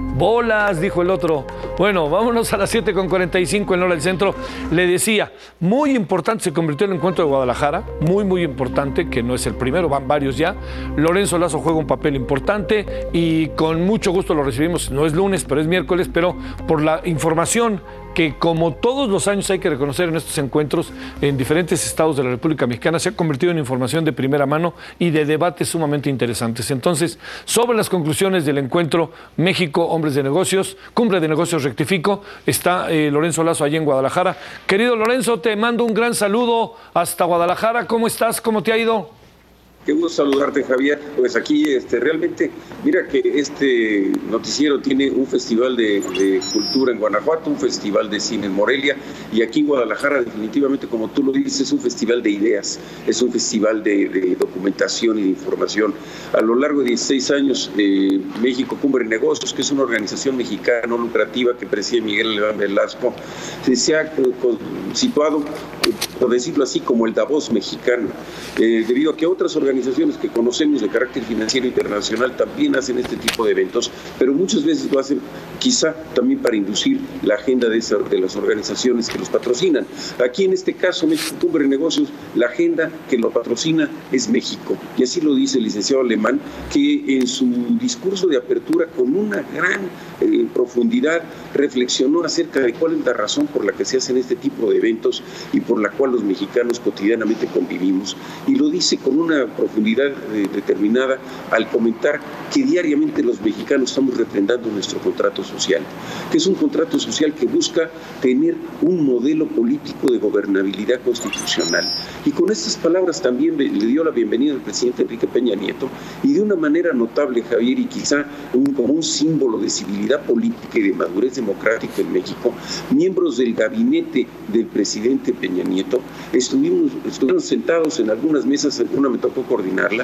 Bolas, dijo el otro. Bueno, vámonos a las 7:45 en hora del centro. Le decía, muy importante se convirtió en el encuentro de Guadalajara, muy importante, que no es el primero, van varios ya. Lorenzo Lazo juega un papel importante y con mucho gusto lo recibimos. No es lunes, pero es miércoles, pero por la información que, como todos los años hay que reconocer en estos encuentros en diferentes estados de la República Mexicana, se ha convertido en información de primera mano y de debates sumamente interesantes. Entonces, sobre las conclusiones del encuentro México, Hombres de Negocios, Cumbre de Negocios Rectifico, está Lorenzo Lazo allí en Guadalajara. Querido Lorenzo, te mando un gran saludo hasta Guadalajara. ¿Cómo estás? ¿Cómo te ha ido? Qué gusto saludarte, Javier. Pues aquí realmente, mira que este noticiero tiene un festival de cultura en Guanajuato, un festival de cine en Morelia, y aquí en Guadalajara definitivamente, como tú lo dices, es un festival de ideas, es un festival de documentación y de información. A lo largo de 16 años, México Cumbre de Negocios, que es una organización mexicana no lucrativa que preside Miguel León Velasco, se ha situado, por decirlo así, como el Davos mexicano, debido a que otras organizaciones que conocemos de carácter financiero internacional también hacen este tipo de eventos, pero muchas veces lo hacen quizá también para inducir la agenda de las organizaciones que los patrocinan. Aquí en este caso, México Cumbre de Negocios, la agenda que lo patrocina es México, y así lo dice el licenciado Alemán, que en su discurso de apertura con una gran profundidad reflexionó acerca de cuál es la razón por la que se hacen este tipo de eventos y por la cual los mexicanos cotidianamente convivimos, y lo dice con una profundidad determinada al comentar que diariamente los mexicanos estamos refrendando nuestro contrato social, que es un contrato social que busca tener un modelo político de gobernabilidad constitucional. Y con estas palabras también le dio la bienvenida al presidente Enrique Peña Nieto, y de una manera notable, Javier, y quizá como un símbolo de civilidad política y de madurez democrática en México, miembros del gabinete del presidente Peña Nieto estuvieron sentados en algunas mesas, una me tocó coordinarla,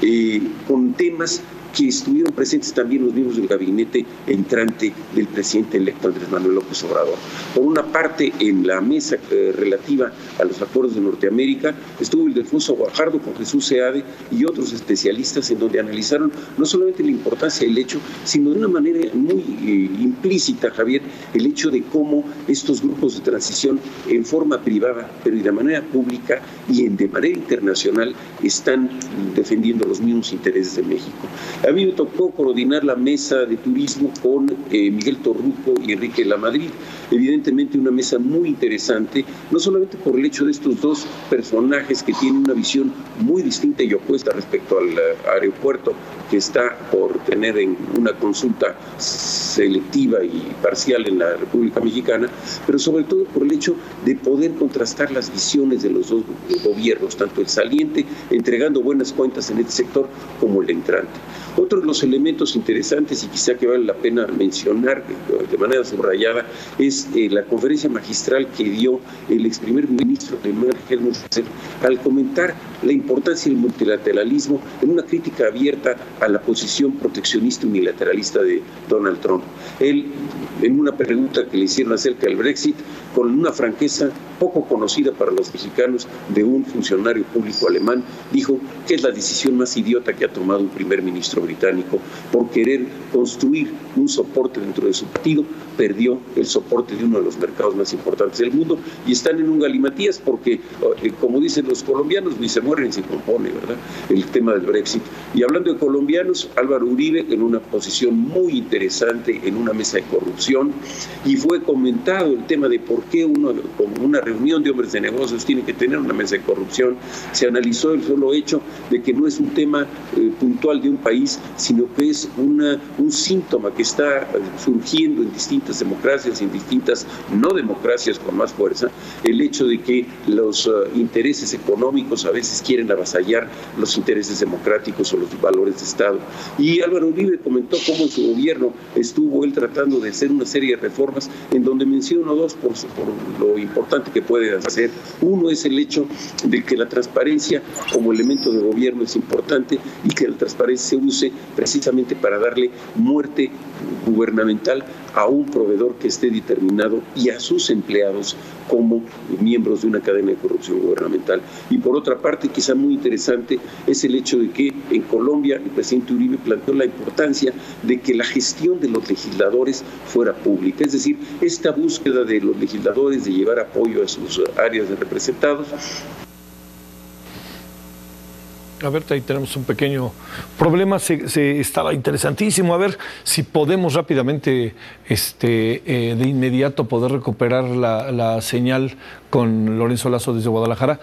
con temas que estuvieron presentes también los miembros del gabinete entrante del presidente electo Andrés Manuel López Obrador. Por una parte, en la mesa relativa a los acuerdos de Norteamérica, estuvo Ildefonso Guajardo con Jesús Seade y otros especialistas, en donde analizaron no solamente la importancia del hecho, sino de una manera muy implícita, Javier, el hecho de cómo estos grupos de transición en forma privada, pero de manera pública y de manera internacional, están defendiendo los mismos intereses de México. A mí me tocó coordinar la mesa de turismo con Miguel Torruco y Enrique Lamadrid. Evidentemente una mesa muy interesante, no solamente por el hecho de estos dos personajes que tienen una visión muy distinta y opuesta respecto al aeropuerto que está por tener en una consulta selectiva y parcial en la República Mexicana, pero sobre todo por el hecho de poder contrastar las visiones de los dos gobiernos, tanto el saliente entregando buenas cuentas en este sector como el entrante. Otro de los elementos interesantes y quizá que vale la pena mencionar de manera subrayada es la conferencia magistral que dio el ex primer ministro Helmut Schmidt al comentar la importancia del multilateralismo en una crítica abierta a la posición proteccionista unilateralista de Donald Trump. Él, en una pregunta que le hicieron acerca del Brexit, con una franqueza poco conocida para los mexicanos de un funcionario público alemán, dijo que es la decisión más idiota que ha tomado un primer ministro británico por querer construir un soporte dentro de su partido. Perdió el soporte de uno de los mercados más importantes del mundo y están en un galimatías porque, como dicen los colombianos, ni se muere ni se compone, ¿verdad?, el tema del Brexit. Y hablando de colombianos, Álvaro Uribe en una posición muy interesante en una mesa de corrupción, y fue comentado el tema de por qué como una reunión de hombres de negocios tiene que tener una mesa de corrupción. Se analizó el solo hecho de que no es un tema puntual de un país, sino que es un síntoma que está surgiendo en distintas democracias y en distintas no democracias con más fuerza, el hecho de que los intereses económicos a veces quieren avasallar los intereses democráticos o los valores de Estado. Y Álvaro Uribe comentó cómo en su gobierno estuvo él tratando de hacer una serie de reformas, en donde menciono dos por lo importante que puede hacer. Uno es el hecho de que la transparencia como elemento de gobierno es importante y que la transparencia se use precisamente para darle muerte gubernamental a un proveedor que esté determinado y a sus empleados como miembros de una cadena de corrupción gubernamental. Y por otra parte, quizá muy interesante, es el hecho de que en Colombia el presidente Uribe planteó la importancia de que la gestión de los legisladores fuera pública, es decir, esta búsqueda de los legisladores de llevar apoyo a sus áreas de representados. A ver, ahí tenemos un pequeño problema, se estaba interesantísimo. A ver si podemos rápidamente, de inmediato poder recuperar la señal con Lorenzo Lazo desde Guadalajara.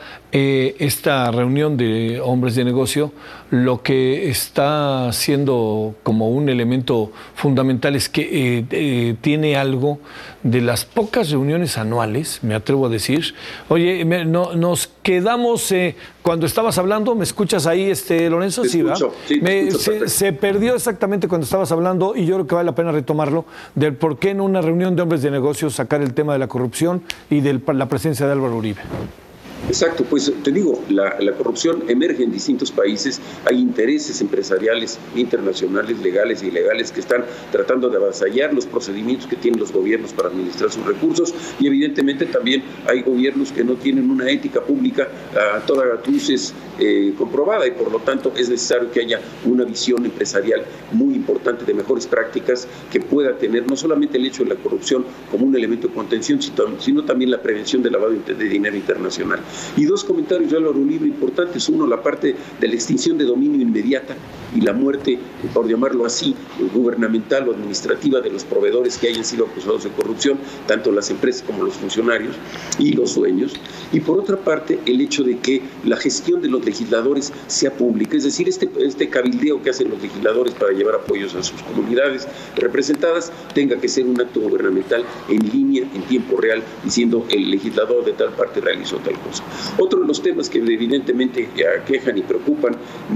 Esta reunión de hombres de negocio, lo que está siendo como un elemento fundamental es que tiene algo de las pocas reuniones anuales, me atrevo a decir. Oye, nos quedamos cuando estabas hablando, ¿me escuchas ahí, Lorenzo? Sí, ¿verdad? Sí, se perdió exactamente cuando estabas hablando, y yo creo que vale la pena retomarlo, del por qué en una reunión de hombres de negocios sacar el tema de la corrupción y de la presencia de Álvaro Uribe. Exacto, pues te digo, la corrupción emerge en distintos países, hay intereses empresariales, internacionales, legales e ilegales que están tratando de avasallar los procedimientos que tienen los gobiernos para administrar sus recursos, y evidentemente también hay gobiernos que no tienen una ética pública a todas luces comprobada, y por lo tanto es necesario que haya una visión empresarial muy importante de mejores prácticas que pueda tener no solamente el hecho de la corrupción como un elemento de contención, sino también la prevención del lavado de dinero internacional. Y dos comentarios de Álvaro Uribe importantes. Uno, la parte de la extinción de dominio inmediata y la muerte, por llamarlo así, gubernamental o administrativa de los proveedores que hayan sido acusados de corrupción, tanto las empresas como los funcionarios y los dueños. Y por otra parte, el hecho de que la gestión de los legisladores sea pública, es decir, este cabildeo que hacen los legisladores para llevar apoyos a sus comunidades representadas tenga que ser un acto gubernamental en línea, en tiempo real, diciendo el legislador de tal parte realizó tal cosa. Otro de los temas que evidentemente aquejan y preocupan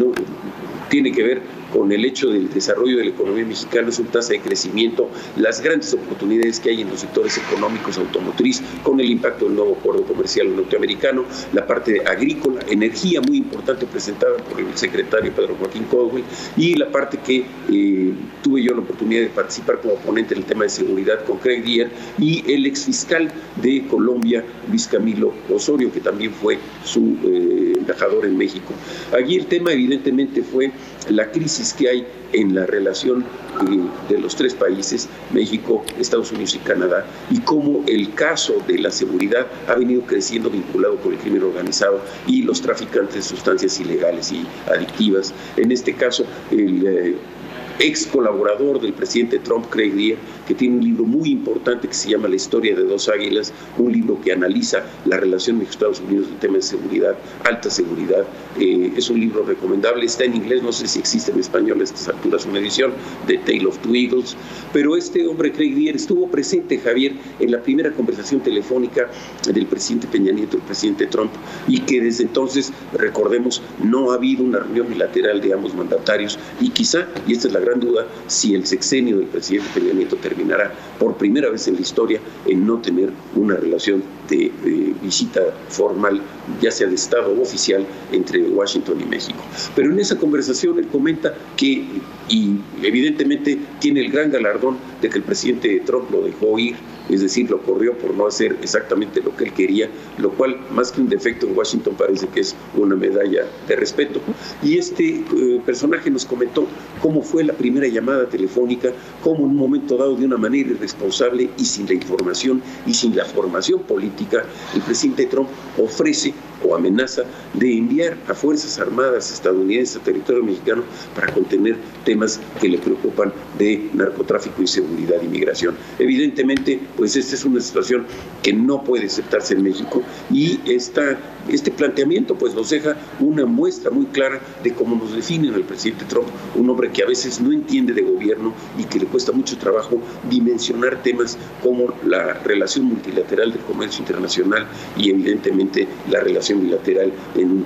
tiene que ver con el hecho del desarrollo de la economía mexicana, es una tasa de crecimiento, las grandes oportunidades que hay en los sectores económicos, automotriz, con el impacto del nuevo acuerdo comercial norteamericano, la parte agrícola, energía muy importante presentada por el secretario Pedro Joaquín Caldwell, y la parte que tuve yo la oportunidad de participar como ponente en el tema de seguridad con Craig Deer y el exfiscal de Colombia, Luis Camilo Osorio, que también fue su embajador en México. Allí el tema evidentemente fue la crisis que hay en la relación de los tres países, México, Estados Unidos y Canadá, y cómo el caso de la seguridad ha venido creciendo vinculado con el crimen organizado y los traficantes de sustancias ilegales y adictivas. En este caso, el ex colaborador del presidente Trump, Craig Deer, que tiene un libro muy importante que se llama La historia de dos águilas, un libro que analiza la relación de Estados Unidos en temas de seguridad, alta seguridad. Es un libro recomendable, está en inglés, no sé si existe en español a estas alturas una edición, The Tale of Two Eagles, pero este hombre, Craig Deer, estuvo presente, Javier, en la primera conversación telefónica del presidente Peña Nieto, el presidente Trump, y que desde entonces, recordemos, no ha habido una reunión bilateral de ambos mandatarios, y quizá, y esta es la gran duda, si el sexenio del presidente Peña Nieto terminará por primera vez en la historia en no tener una relación de visita formal, ya sea de Estado o oficial, entre Washington y México. Pero en esa conversación él comenta que, y evidentemente tiene el gran galardón de que el presidente Trump lo dejó ir, es decir, lo corrió por no hacer exactamente lo que él quería, lo cual, más que un defecto en Washington, parece que es una medalla de respeto. Y este personaje nos comentó cómo fue la primera llamada telefónica, cómo en un momento dado, de una manera irresponsable y sin la información y sin la formación política, el presidente Trump ofrece o amenaza de enviar a Fuerzas Armadas estadounidenses a territorio mexicano para contener temas que le preocupan de narcotráfico, inseguridad y migración. Evidentemente, pues esta es una situación que no puede aceptarse en México, y este planteamiento pues nos deja una muestra muy clara de cómo nos definen al presidente Trump, un hombre que a veces no entiende de gobierno y que le cuesta mucho trabajo dimensionar temas como la relación multilateral del comercio internacional y evidentemente la relación bilateral en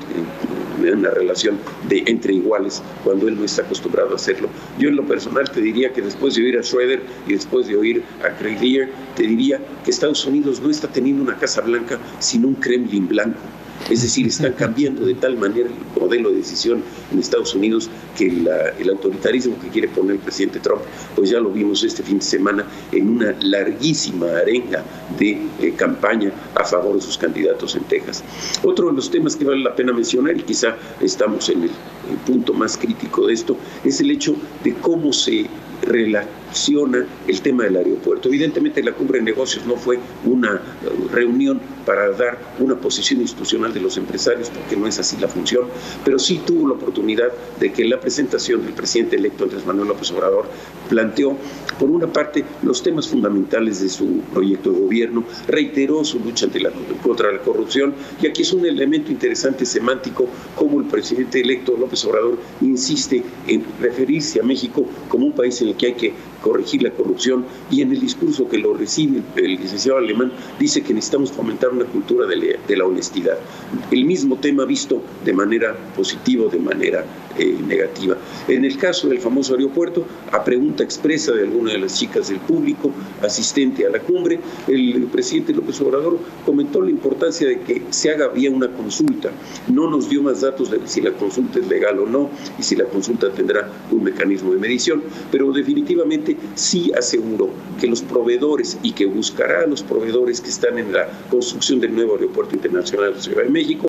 una relación entre iguales, cuando él no está acostumbrado a hacerlo. Yo en lo personal te diría que después de oír a Schroeder y después de oír a Craig Deer, te diría que Estados Unidos no está teniendo una Casa Blanca, sino un Kremlin blanco. Es decir, están cambiando de tal manera el modelo de decisión en Estados Unidos que el autoritarismo que quiere poner el presidente Trump, pues ya lo vimos este fin de semana en una larguísima arenga de campaña a favor de sus candidatos en Texas. Otro de los temas que vale la pena mencionar, y quizá estamos en el punto más crítico de esto, es el hecho de cómo se relaciona el tema del aeropuerto. Evidentemente la cumbre de negocios no fue una reunión para dar una posición institucional de los empresarios, porque no es así la función, pero sí tuvo la oportunidad de que la presentación del presidente electo Andrés Manuel López Obrador planteó, por una parte, los temas fundamentales de su proyecto de gobierno, reiteró su lucha contra la corrupción, y aquí es un elemento interesante semántico, como el presidente electo López Obrador insiste en referirse a México como un país en el que hay que corregir la corrupción, y en el discurso que lo recibe el licenciado Alemán dice que necesitamos fomentar una cultura de la honestidad. El mismo tema visto de manera positiva o de manera negativa. En el caso del famoso aeropuerto, a pregunta expresa de alguna de las chicas del público asistente a la cumbre, el presidente López Obrador comentó la importancia de que se haga vía una consulta. No nos dio más datos de si la consulta es legal o no y si la consulta tendrá un mecanismo de medición, pero definitivamente sí aseguró que los proveedores, y que buscará a los proveedores que están en la construcción del nuevo aeropuerto internacional de la Ciudad de México,